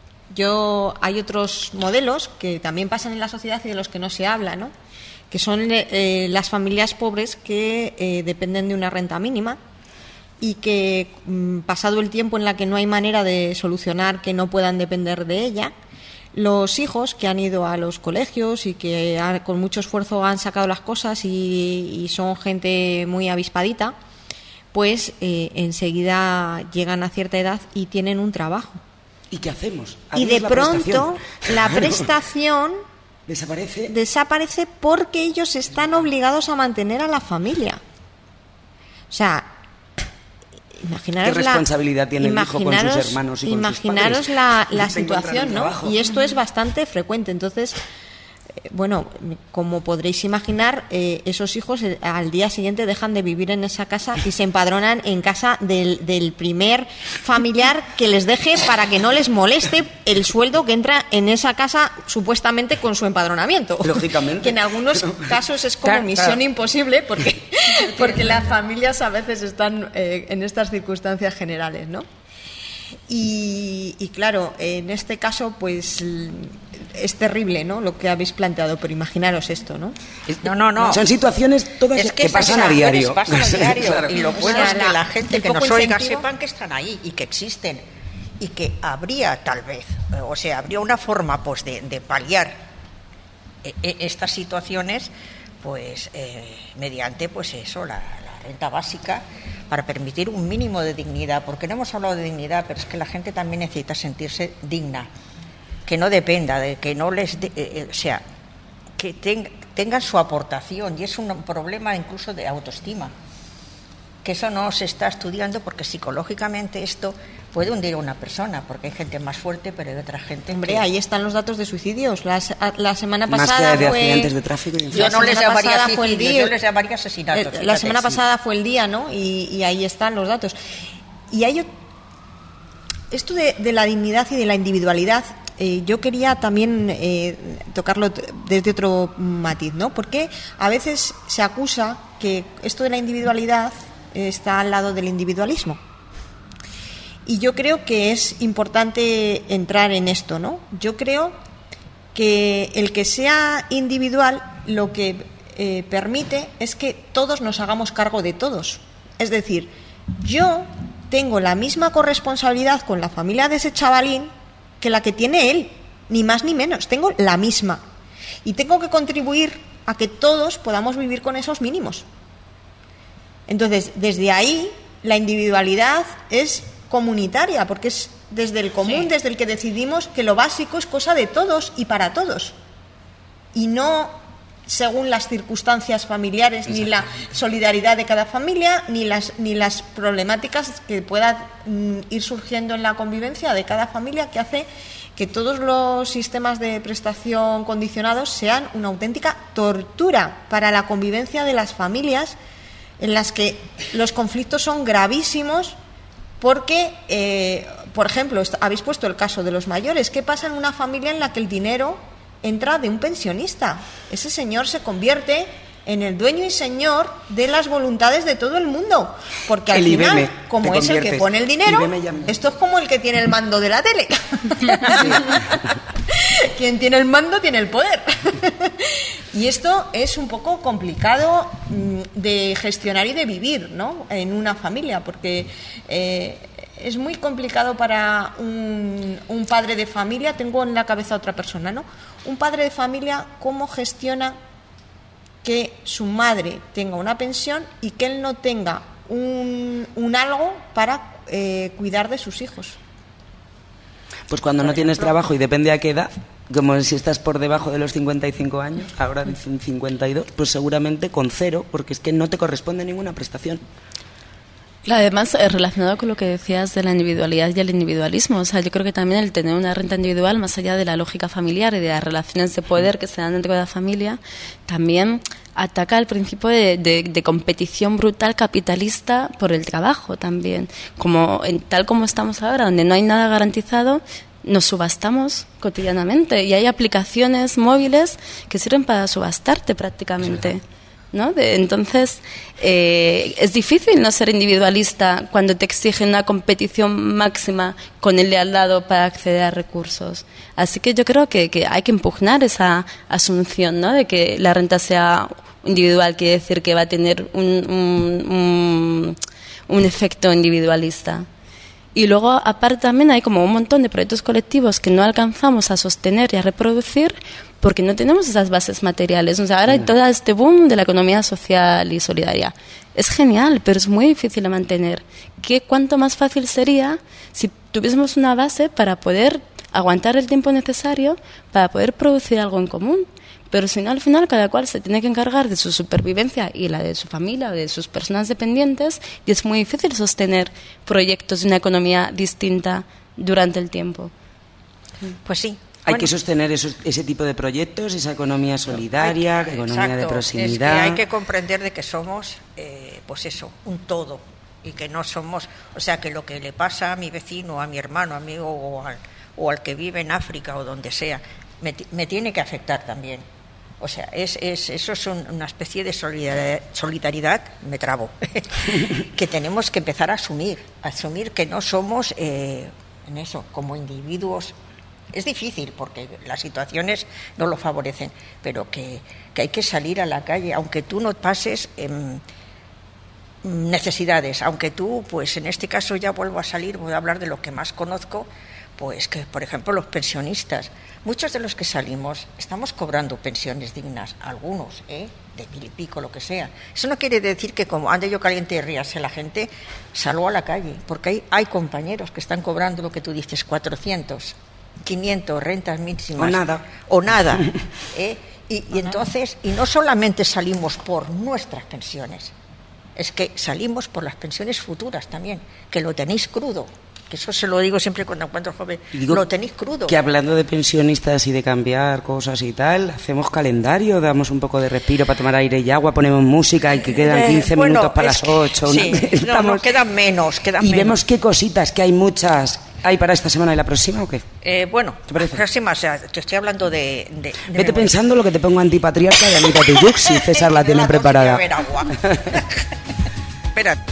hay otros modelos que también pasan en la sociedad y de los que no se habla, ¿no? Que son las familias pobres que dependen de una renta mínima y que, pasado el tiempo en la que no hay manera de solucionar que no puedan depender de ella, los hijos que han ido a los colegios y que con mucho esfuerzo han sacado las cosas y son gente muy avispadita, pues enseguida llegan a cierta edad y tienen un trabajo. ¿Y qué hacemos? Y de pronto la prestación desaparece porque ellos están obligados a mantener a la familia. O sea, imaginaros ¿qué responsabilidad tiene el hijo con sus hermanos y con sus padres? Imaginaros la situación, ¿no? Y esto es bastante frecuente. Entonces, bueno, como podréis imaginar, esos hijos al día siguiente dejan de vivir en esa casa y se empadronan en casa del primer familiar que les deje para que no les moleste el sueldo que entra en esa casa supuestamente con su empadronamiento. Lógicamente. Que en algunos casos es como misión imposible porque las familias a veces están en estas circunstancias generales, ¿no? Y claro, en este caso pues es terrible, ¿no?, lo que habéis planteado, pero imaginaros esto, ¿no? No. Son situaciones todas que pasan a diario. Pasan a diario. Claro. Y lo bueno es que la gente que nos oiga incentivo sepan que están ahí y que existen y que habría tal vez, o sea, habría una forma pues de paliar estas situaciones, pues mediante pues eso, la renta básica, para permitir un mínimo de dignidad, porque no hemos hablado de dignidad, pero es que la gente también necesita sentirse digna, que no dependa de que no les o sea, que tengan su aportación, y es un problema incluso de autoestima, que eso no se está estudiando, porque psicológicamente esto puede hundir a una persona, porque hay gente más fuerte, pero hay otra gente. Hombre, ahí están los datos de suicidios. La semana más pasada que de fue accidentes de tráfico y yo no les llamaría suicidio, yo les llamaría asesinato. La semana pasada fue el día, ¿no? Y ahí están los datos. Y hay esto de la dignidad y de la individualidad. Yo quería también tocarlo desde otro matiz, ¿no? Porque a veces se acusa que esto de la individualidad está al lado del individualismo. Y yo creo que es importante entrar en esto, ¿no? Yo creo que el que sea individual lo que permite es que todos nos hagamos cargo de todos. Es decir, yo tengo la misma corresponsabilidad con la familia de ese chavalín que la que tiene él, ni más ni menos, tengo la misma. Y tengo que contribuir a que todos podamos vivir con esos mínimos. Entonces, desde ahí, la individualidad es comunitaria, porque es desde el común, desde el que decidimos que lo básico es cosa de todos y para todos. Y no según las circunstancias familiares, ni la solidaridad de cada familia, ni las problemáticas que puedan ir surgiendo en la convivencia de cada familia, que hace que todos los sistemas de prestación condicionados sean una auténtica tortura para la convivencia de las familias, en las que los conflictos son gravísimos porque, por ejemplo, habéis puesto el caso de los mayores. ¿Qué pasa en una familia en la que el dinero entra de un pensionista? Ese señor se convierte en el dueño y señor de las voluntades de todo el mundo, porque al final, como es el que pone el dinero, esto es como el que tiene el mando de la tele. Quien tiene el mando tiene el poder. Y esto es un poco complicado de gestionar y de vivir, ¿no?, en una familia, porque es muy complicado para un padre de familia. Tengo en la cabeza a otra persona, ¿no? Un padre de familia, ¿cómo gestiona que su madre tenga una pensión y que él no tenga un algo para cuidar de sus hijos? Pues cuando no tienes trabajo y depende a qué edad, como si estás por debajo de los 55 años, ahora dicen 52, pues seguramente con 0, porque es que no te corresponde ninguna prestación. Además, relacionado con lo que decías de la individualidad y el individualismo, o sea, yo creo que también el tener una renta individual, más allá de la lógica familiar y de las relaciones de poder que se dan dentro de la familia, también ataca el principio de competición brutal capitalista por el trabajo también. Tal como estamos ahora, donde no hay nada garantizado, nos subastamos cotidianamente y hay aplicaciones móviles que sirven para subastarte prácticamente, ¿no? Entonces, es difícil no ser individualista cuando te exigen una competición máxima con el de al lado para acceder a recursos. Así que yo creo que hay que impugnar esa asunción, ¿no?, de que la renta sea individual, quiere decir que va a tener un efecto individualista. Y luego, aparte, también hay como un montón de proyectos colectivos que no alcanzamos a sostener y a reproducir porque no tenemos esas bases materiales. O sea, ahora hay todo este boom de la economía social y solidaria. Es genial, pero es muy difícil de mantener. ¿Cuánto más fácil sería si tuviésemos una base para poder aguantar el tiempo necesario para poder producir algo en común? Pero si no, al final cada cual se tiene que encargar de su supervivencia y la de su familia o de sus personas dependientes, y es muy difícil sostener proyectos de una economía distinta durante el tiempo. Pues sí. Hay que sostener ese tipo de proyectos, esa economía solidaria, economía de proximidad. Es que hay que comprender de que somos, pues eso, un todo, y que no somos, o sea, que lo que le pasa a mi vecino, a mi hermano, amigo o al que vive en África o donde sea, me tiene que afectar también. O sea, eso es una especie de solidaridad, me trabo, que tenemos que empezar a asumir que no somos, en eso, como individuos. Es difícil porque las situaciones no lo favorecen, pero que hay que salir a la calle, aunque tú no pases necesidades, aunque tú, pues en este caso ya vuelvo a salir, voy a hablar de lo que más conozco, pues que, por ejemplo, los pensionistas, muchos de los que salimos estamos cobrando pensiones dignas, algunos, de 1.000 y pico, lo que sea. Eso no quiere decir que como ande yo caliente y ríase la gente, salgo a la calle, porque hay compañeros que están cobrando lo que tú dices, 400, 500, rentas mínimas. O nada. Y entonces, y no solamente salimos por nuestras pensiones, es que salimos por las pensiones futuras también, que lo tenéis crudo. Que eso se lo digo siempre cuando encuentro joven, lo tenéis crudo. Que hablando de pensionistas y de cambiar cosas y tal, hacemos calendario, damos un poco de respiro para tomar aire y agua, ponemos música y que quedan 15 minutos para las 8. Sí, no, quedan menos. Vemos qué cositas, que hay muchas. ¿Hay para esta semana y la próxima o qué? Bueno, la próxima, o sea, te estoy hablando de vete pensando lo que te pongo antipatriarca de Anita Tijoux, si César la tiene preparada. Agua. Espérate.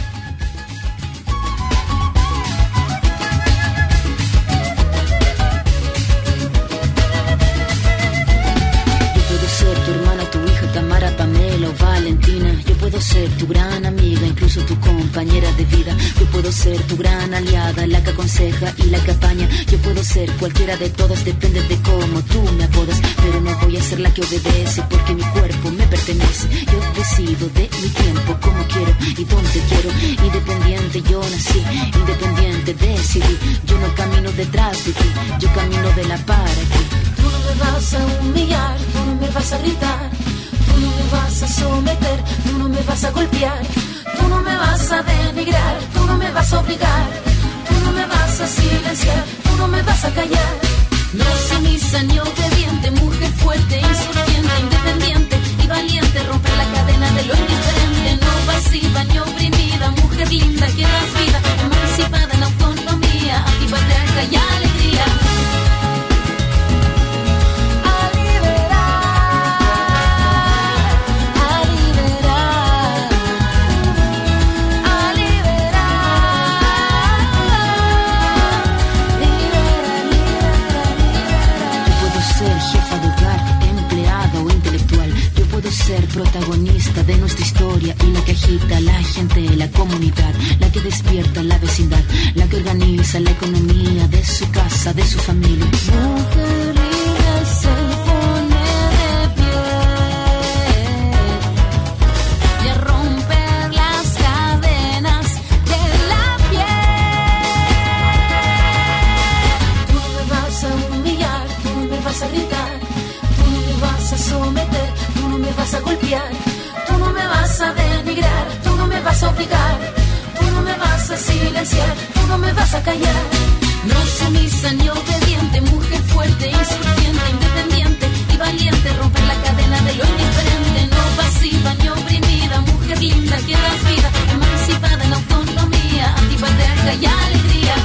Tu hermana, tu hija, Tamara, Pamela o Valentina. Yo puedo ser tu gran amiga, incluso tu compañera de vida. Yo puedo ser tu gran aliada, la que aconseja y la que apaña. Yo puedo ser cualquiera de todas, depende de cómo tú me apodas. Pero no voy a ser la que obedece, porque mi cuerpo me pertenece. Yo decido de mi tiempo, como quiero y donde quiero. Independiente yo nací, independiente decidí. Yo no camino detrás de ti, yo camino de la para ti. Tú no me vas a humillar, tú no me vas a gritar, tú no me vas a someter, tú no me vas a golpear, tú no me vas a denigrar, tú no me vas a obligar, tú no me vas a silenciar, tú no me vas a callar. No sumisa ni obediente, mujer fuerte, insurgente, independiente y valiente, romper la cadena de lo indiferente. No pasiva ni oprimida, mujer linda que das vida, emancipada en autonomía, antipatriarca y alegría. Ser protagonista de nuestra historia y la que agita a la gente, la comunidad, la que despierta la vecindad, la que organiza la economía de su casa, de su familia. Mujer libre se pone de pie y a romper las cadenas de la piel. Tú no me vas a humillar, tú no me vas a gritar, tú no me vas a someter, tú no me vas a golpear, tú no me vas a denigrar, tú no me vas a obligar, tú no me vas a silenciar, tú no me vas a callar. No sumisa ni obediente, mujer fuerte, insurgente, independiente y valiente, romper la cadena de lo indiferente. No pasiva ni oprimida, mujer linda que das vida, emancipada en autonomía, antipatriarca y alegría.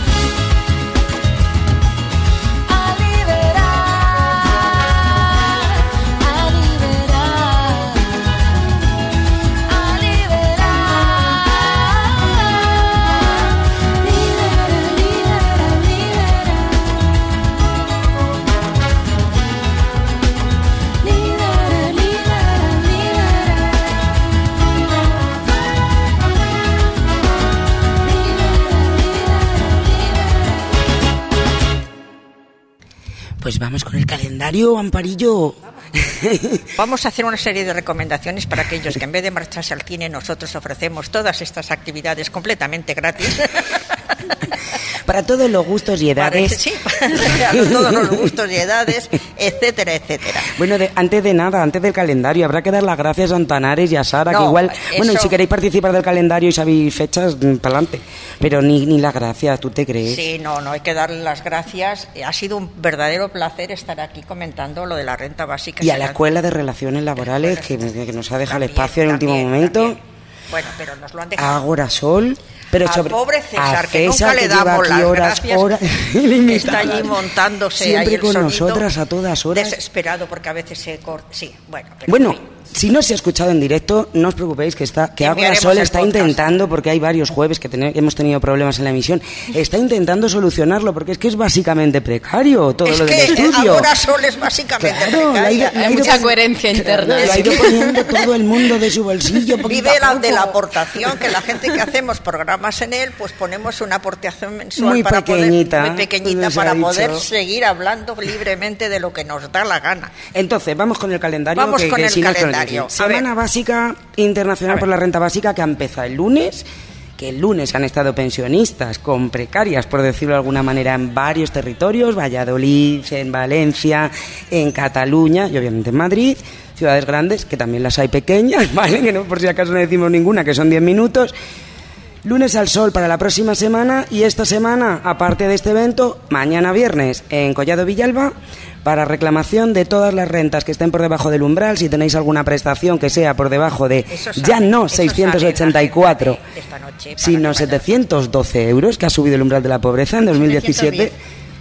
Pues vamos con el calendario, Amparillo. Vamos a hacer una serie de recomendaciones para aquellos que en vez de marcharse al cine nosotros ofrecemos todas estas actividades completamente gratis. Para todos los gustos y edades. Sí, para todos los gustos y edades, etcétera, etcétera. Bueno, antes del calendario, habrá que dar las gracias a Antanares y a Sara, No, que igual... Bueno, y eso- si queréis participar del calendario y sabéis fechas, para adelante. Pero ni las gracias, ¿tú te crees? Sí, no, hay que darle las gracias. Ha sido un verdadero placer estar aquí comentando lo de la renta básica. Y a la Escuela de Relaciones Laborales, que nos ha dejado el espacio en el último También. momento. Bueno, pero nos lo han dejado. A Agora Sol. Pero Al sobre, pobre César, a que nunca César, le que lleva damos aquí las horas, gracias, ilimitadas. está allí montándose siempre ahí el con sonido, nosotras a todas horas. Desesperado porque a veces se corta. Sí, bueno. Pero Bueno, en fin. si no se ha escuchado en directo, no os preocupéis que Agora Enviaremos Sol el está podcast. intentando, porque hay varios jueves que hemos tenido problemas en la emisión, está intentando solucionarlo, porque es que es básicamente precario todo Es lo del que estudio. Ahora Sol es básicamente Claro, precaria. Hay mucha coherencia interna. Lo ha ido poniendo todo el mundo de su bolsillo. poquito Vive a poco. de la aportación, que la gente que hacemos programas en él, pues ponemos una aportación mensual Muy para pequeñita, muy pequeñita se ha para dicho. poder seguir hablando libremente de lo que nos da la gana. Entonces, vamos con el calendario. Vamos con el si no es calendario. difícil. Semana básica internacional por la renta básica, que empieza el lunes. Que el lunes han estado pensionistas con precarias, por decirlo de alguna manera, en varios territorios: Valladolid, en Valencia, en Cataluña y obviamente en Madrid. Ciudades grandes, que también las hay pequeñas, ¿vale? Que no, por si acaso no decimos ninguna, que son 10 minutos. Lunes al sol para la próxima semana, y esta semana, aparte de este evento, mañana viernes en Collado Villalba, para reclamación de todas las rentas que estén por debajo del umbral. Si tenéis alguna prestación que sea por debajo de, Eso ya sale, no eso 684, sale esta noche para sino que vayan. 712 euros, que ha subido el umbral de la pobreza en 2017.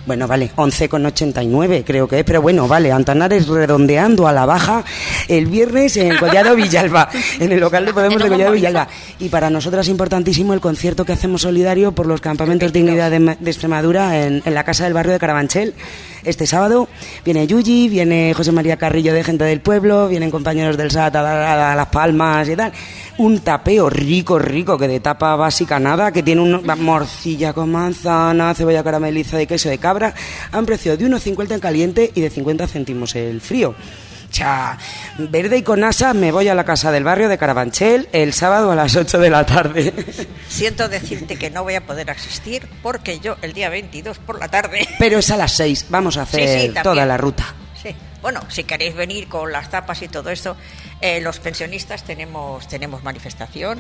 Bueno, vale, 11,89 creo que es, pero bueno, vale, Antanares redondeando a la baja el viernes en Collado Villalba, en el local de Podemos de Collado Villalba. Y para nosotras importantísimo el concierto que hacemos solidario por los campamentos Dignidad de Extremadura en la Casa del Barrio de Carabanchel. Este sábado viene Yuyi, viene José María Carrillo de Gente del Pueblo, vienen compañeros del SAT a dar a Las Palmas y tal. Un tapeo rico que de tapa básica nada, que tiene una morcilla con manzana, cebolla caramelizada y queso de cabra, a un precio de 1,50 en caliente y de 50 céntimos el frío. Cha, verde y con asa me voy a la Casa del Barrio de Carabanchel el sábado a las 8 de la tarde. Siento decirte que no voy a poder asistir porque yo el día 22 por la tarde... Pero es a las 6, vamos a hacer toda la ruta. Sí. Bueno, si queréis venir con las tapas y todo esto, los pensionistas tenemos manifestación.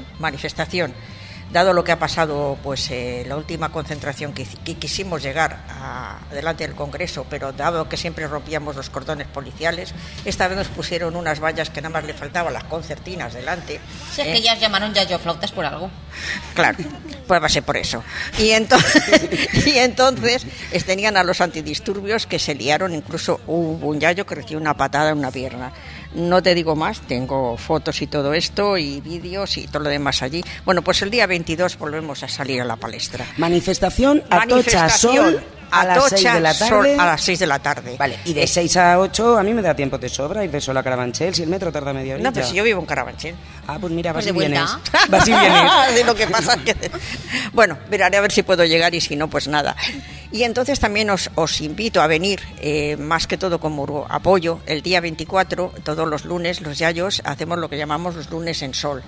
Dado lo que ha pasado, pues la última concentración que quisimos llegar delante del Congreso, pero dado que siempre rompíamos los cordones policiales, esta vez nos pusieron unas vallas que nada más le faltaban las concertinas delante. Si es que ellas llamaron yayoflautas por algo. Claro, pues va a ser por eso. Y entonces tenían a los antidisturbios que se liaron, incluso hubo un yayo que recibió una patada en una pierna. No te digo más, tengo fotos y todo esto y vídeos y todo lo demás allí. Bueno, pues el día 22 volvemos a salir a la palestra. Manifestación Atocha Sol a las 6 de la tarde. Sol a las 6 de la tarde. Vale, y de 6 a 8 a mí me da tiempo de sobra ir de Sol a Carabanchel, si el metro tarda media hora. No, pero si yo vivo en Carabanchel. Ah, pues mira, vas y vuelta. vienes. Vas y vienes. De lo que pasa es que... Bueno, miraré a ver si puedo llegar y si no, pues nada. Y entonces también os invito a venir, más que todo como apoyo, el día 24, todos los lunes, los yayos, hacemos lo que llamamos los lunes en sol.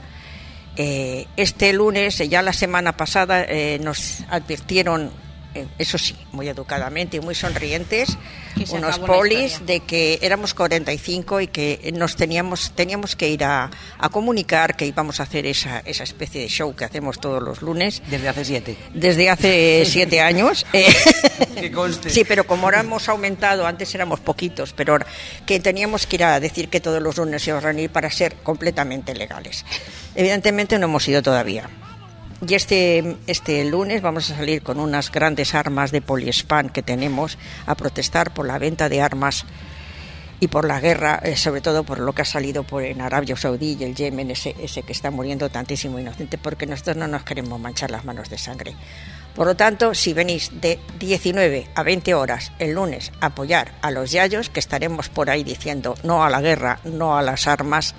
Este lunes, ya la semana pasada, nos advirtieron, eso sí, muy educadamente y muy sonrientes, unos polis de que éramos 45 y que teníamos que ir a comunicar que íbamos a hacer esa especie de show que hacemos todos los lunes. Desde hace 7. Desde hace 7 años. Que conste. Sí, pero como ahora hemos aumentado, antes éramos poquitos, pero ahora que teníamos que ir a decir que todos los lunes íbamos a reunir para ser completamente legales. Evidentemente no hemos ido todavía. Y este lunes vamos a salir con unas grandes armas de poliespan que tenemos a protestar por la venta de armas y por la guerra, sobre todo por lo que ha salido en Arabia Saudí y el Yemen, ese que está muriendo tantísimo inocente, porque nosotros no nos queremos manchar las manos de sangre. Por lo tanto, si venís de 19 a 20 horas el lunes a apoyar a los yayos, que estaremos por ahí diciendo no a la guerra, no a las armas,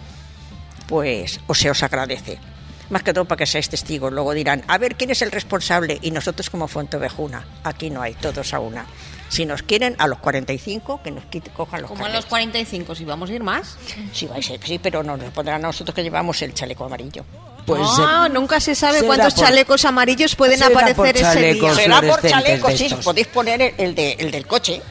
pues se os agradece. Más que todo para que seáis testigos. Luego dirán, a ver, ¿quién es el responsable? Y nosotros como Fuentovejuna, aquí no hay, todos a una. Si nos quieren, a los 45, que nos cojan los ¿Cómo a los 45? ¿Si vamos a ir más? Sí, pero nos pondrán a nosotros que llevamos el chaleco amarillo. Pues nunca se sabe cuántos chalecos amarillos pueden aparecer ese día. Será por chalecos, sí, podéis poner el del coche.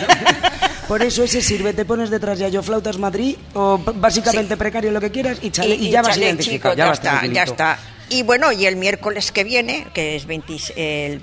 Por eso ese sirve, te pones detrás de Yayoflautas Madrid o básicamente precario lo que quieras y ya vas identificado. Ya está. Y bueno, y el miércoles que viene, que es el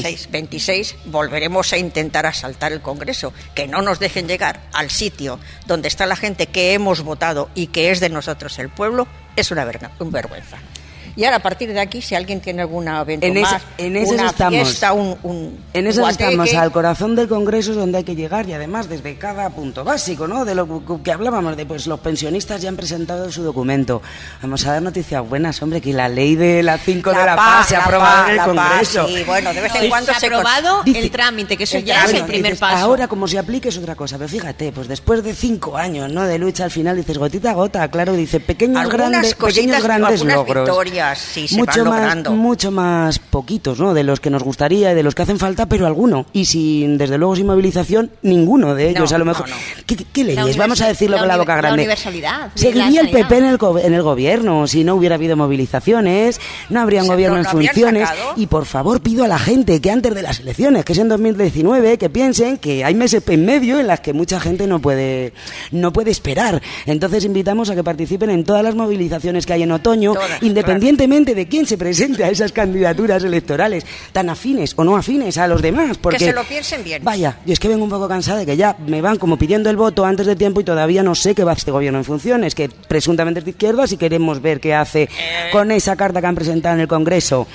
26, volveremos a intentar asaltar el Congreso, que no nos dejen llegar al sitio donde está la gente que hemos votado y que es de nosotros el pueblo, es una vergüenza. Y ahora, a partir de aquí, si alguien tiene alguna evento más, una fiesta, en eso estamos, al corazón del Congreso es donde hay que llegar, y además desde cada punto básico, ¿no? De lo que hablábamos, de pues los pensionistas ya han presentado su documento. Vamos a dar noticias buenas, hombre, que la ley de la 5 de la paz se ha aprobado en el Congreso. Sí, bueno, de vez en cuando se ha aprobado el trámite, que eso ya es el primer paso. Ahora, como se aplique, es otra cosa, pero fíjate, pues después de 5 años, ¿no?, de lucha, al final dices gotita a gota, claro, dice pequeños grandes logros. Victorias, sí, se van logrando. Mucho más poquitos, ¿no?, de los que nos gustaría y de los que hacen falta, pero alguno. Y desde luego sin movilización, ninguno de ellos, a lo mejor. No. ¿Qué leyes? Vamos a decirlo con la boca grande. La universalidad. Seguiría el PP en el gobierno si no hubiera habido movilizaciones, no habría un gobierno en funciones. Y por favor pido a la gente que antes de las elecciones, que es en 2019, que piensen que hay meses en medio en las que mucha gente no puede esperar. Entonces invitamos a que participen en todas las movilizaciones que hay en otoño, independientemente de quién se presente a esas candidaturas electorales, tan afines o no afines a los demás. Porque, que se lo piensen bien. Vaya, yo es que vengo un poco cansada de que ya me van como pidiendo el voto antes de tiempo y todavía no sé qué va este gobierno en funciones, que presuntamente es de izquierdas, y queremos ver qué hace con esa carta que han presentado en el Congreso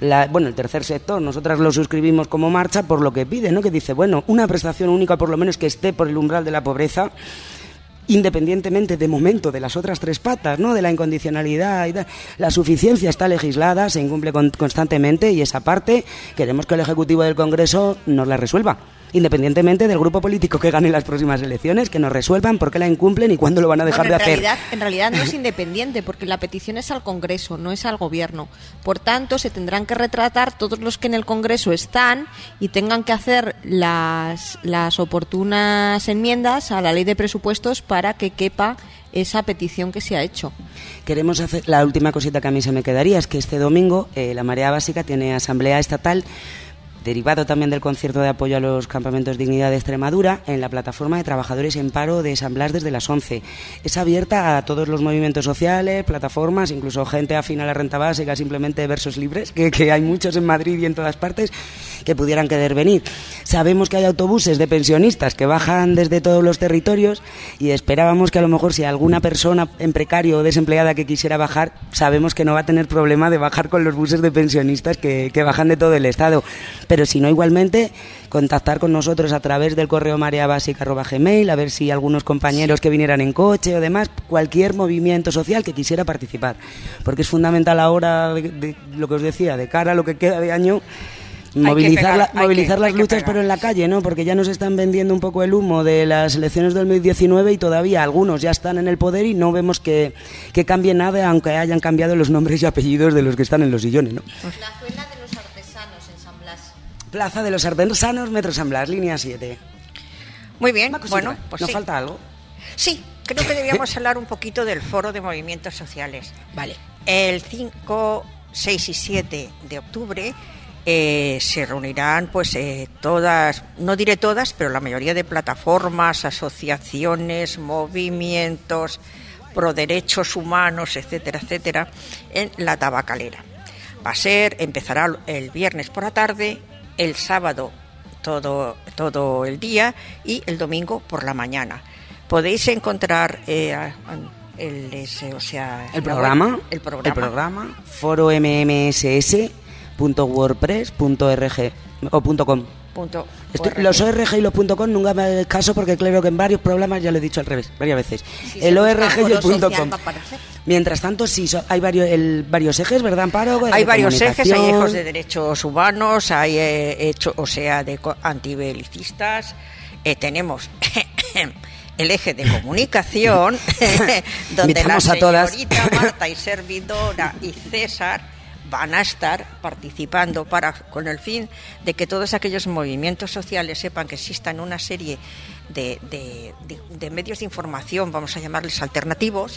el tercer sector, nosotras lo suscribimos como marcha por lo que pide, ¿no? Que dice, bueno, una prestación única por lo menos que esté por el umbral de la pobreza, independientemente de momento de las otras tres patas, ¿no? De la incondicionalidad y la suficiencia está legislada, se incumple constantemente, y esa parte queremos que el Ejecutivo del Congreso nos la resuelva, independientemente del grupo político que gane las próximas elecciones, que nos resuelvan por qué la incumplen y cuándo lo van a dejar de hacer. En realidad no es independiente, porque la petición es al Congreso, no es al Gobierno. Por tanto, se tendrán que retratar todos los que en el Congreso están y tengan que hacer las oportunas enmiendas a la ley de presupuestos para que quepa esa petición que se ha hecho. Queremos hacer, la última cosita que a mí se me quedaría es que este domingo la Marea Básica tiene asamblea estatal, derivado también del concierto de apoyo a los campamentos Dignidad de Extremadura, en la plataforma de trabajadores en paro de San Blas desde las 11. Es abierta a todos los movimientos sociales, plataformas, incluso gente afín a la renta básica, simplemente versos libres, que hay muchos en Madrid y en todas partes, que pudieran querer venir. Sabemos que hay autobuses de pensionistas que bajan desde todos los territorios, y esperábamos que a lo mejor si alguna persona en precario o desempleada que quisiera bajar, sabemos que no va a tener problema de bajar con los buses de pensionistas que bajan de todo el estado. Pero si no, igualmente, contactar con nosotros a través del correo mareabásica@gmail, a ver si algunos compañeros que vinieran en coche o demás, cualquier movimiento social que quisiera participar. Porque es fundamental ahora, de lo que os decía, de cara a lo que queda de año, movilizar las luchas, pero en la calle, ¿no? Porque ya nos están vendiendo un poco el humo de las elecciones del 2019 y todavía algunos ya están en el poder y no vemos que cambie nada, aunque hayan cambiado los nombres y apellidos de los que están en los sillones, ¿no? La Zuela de los Artesanos en San Blas. Plaza de los Artesanos, Metro San Blas, línea 7. Muy bien, bueno, pues ¿nos sí. falta algo? Sí, creo que debíamos hablar un poquito del Foro de Movimientos Sociales. Vale. El 5, 6 y 7 de octubre se reunirán pues todas, no diré todas, pero la mayoría de plataformas, asociaciones, movimientos pro derechos humanos, etcétera, etcétera, en la Tabacalera. Empezará el viernes por la tarde, el sábado todo el día y el domingo por la mañana. Podéis encontrar el programa foromms.wordpress.org o .com. Los ORG y los .com nunca me hagáis caso, porque claro que en varios programas ya lo he dicho al revés, varias veces. Sí, el ORG y el .com. Mientras tanto, sí, hay varios ejes, ¿verdad, Amparo? Hay varios ejes, hay ejes de derechos humanos, hay de antibelicistas, tenemos el eje de comunicación, donde la señorita Marta y servidora y César van a estar participando con el fin de que todos aquellos movimientos sociales sepan que existan una serie de medios de información, vamos a llamarles alternativos,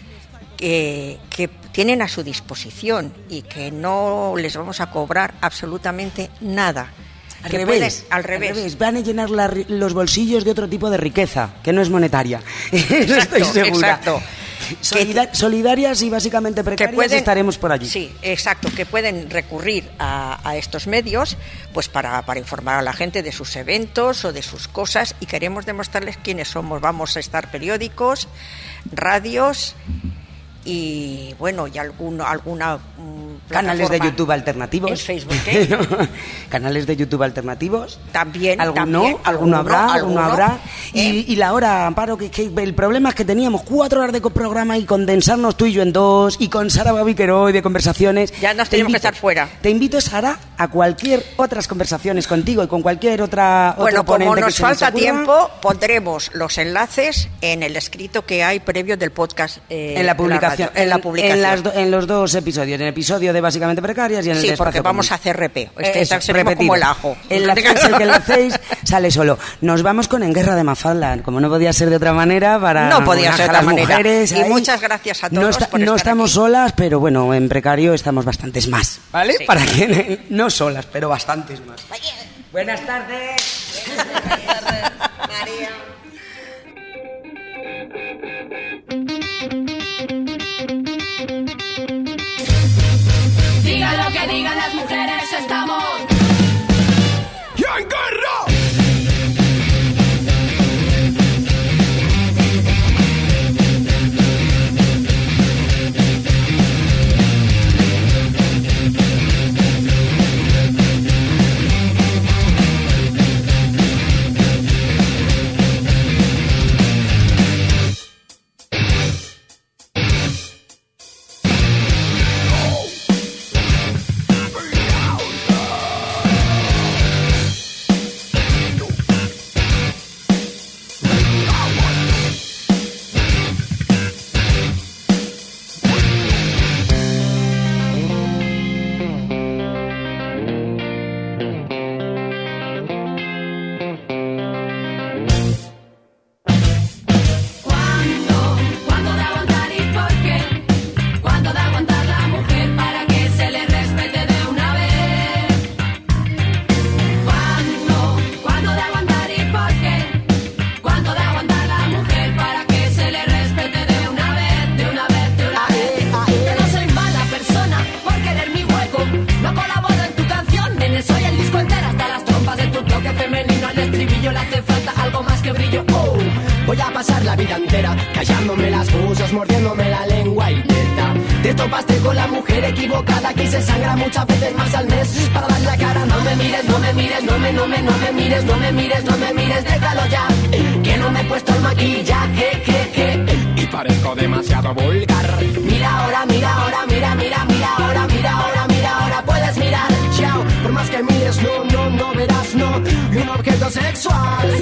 que tienen a su disposición y que no les vamos a cobrar absolutamente nada. Al revés. Van a llenar los bolsillos de otro tipo de riqueza, que no es monetaria. Estoy segura. Exacto. Solidarias y básicamente precarias, estaremos por allí. Sí, exacto, que pueden recurrir a estos medios pues para informar a la gente de sus eventos o de sus cosas, y queremos demostrarles quiénes somos. Vamos a estar periódicos, radios y bueno, y alguna canales de YouTube alternativos. En Facebook, ¿eh? Canales de YouTube alternativos. También. Alguno habrá. Y la hora, Amparo, que el problema es que teníamos 4 horas de programa y condensarnos tú y yo en 2, y con Sara Babiquero y de conversaciones. Ya nos tenemos que estar fuera. Te invito, Sara, a cualquier otras conversaciones contigo y con cualquier otra. Bueno, como nos falta tiempo, pondremos los enlaces en el escrito que hay previo del podcast. En la publicación. En los 2 episodios, en el episodio de Básicamente Precarias y en el de Espacio porque Común. Vamos a hacer RP. Seremos como el ajo. El que le hacéis sale solo. Nos vamos con En Guerra de Mafalda, como no podía ser de otra manera, No podía ser de otra manera. Mujeres, y muchas gracias a todos por no estar estamos aquí. solas, pero bueno, en Precario estamos bastantes más, ¿vale? Sí. Para que no solas, pero bastantes más. Buenas tardes. Buenas tardes, María. Digan lo que digan las mujeres, estamos ¡Ya en guerra! ello le hace falta algo más que brillo. Oh, voy a pasar la vida entera callándome las musas, mordiéndome la lengua y teta. Te topaste con la mujer equivocada, que se sangra muchas veces más al mes para dar la cara. No me mires, no me mires, no me mires, no me mires, no me mires, déjalo ya, que no me he puesto el maquillaje, y parezco demasiado vulgar. Mira ahora, mira ahora, mira, mira, mira ahora, mira ahora, mira ahora, puedes mirar, chao, por más que mires, no verás, no, y un objeto sexual.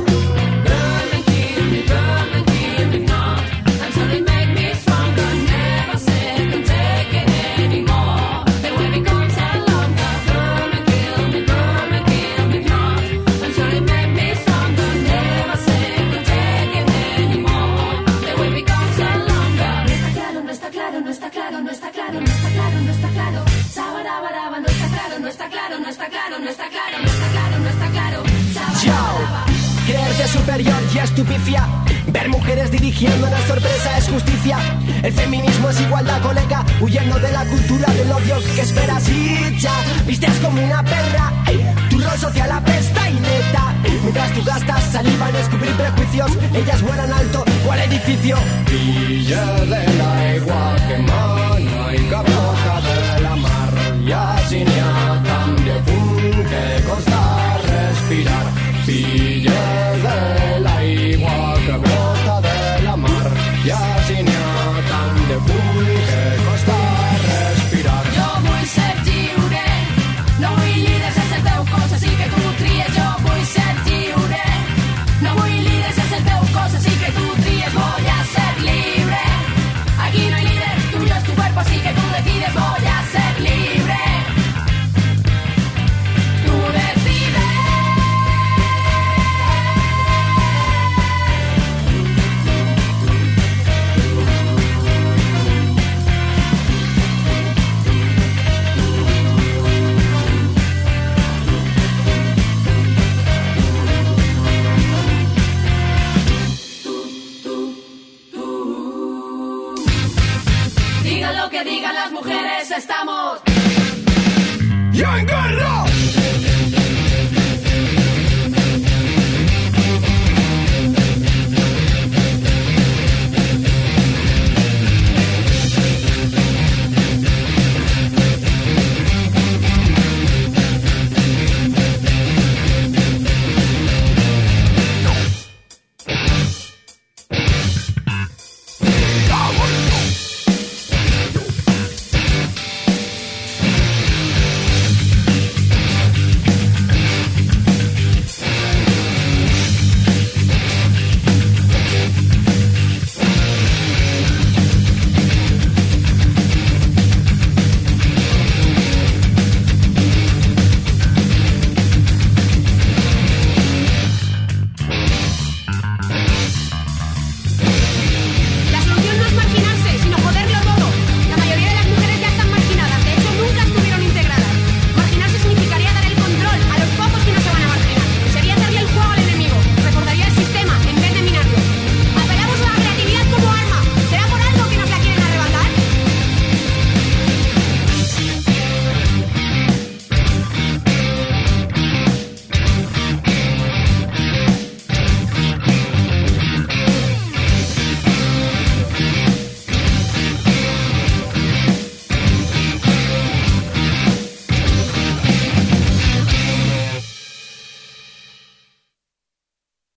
Creerte superior y estupifia. Ver mujeres dirigiendo una sorpresa es justicia. El feminismo es igualdad, colega, huyendo de la cultura del odio que esperas y ya. Vistes como una perra, tu rol social apesta y neta. Mientras tú gastas saliva en descubrir prejuicios, ellas vuelan alto cual edificio. Y ya de la igual que más.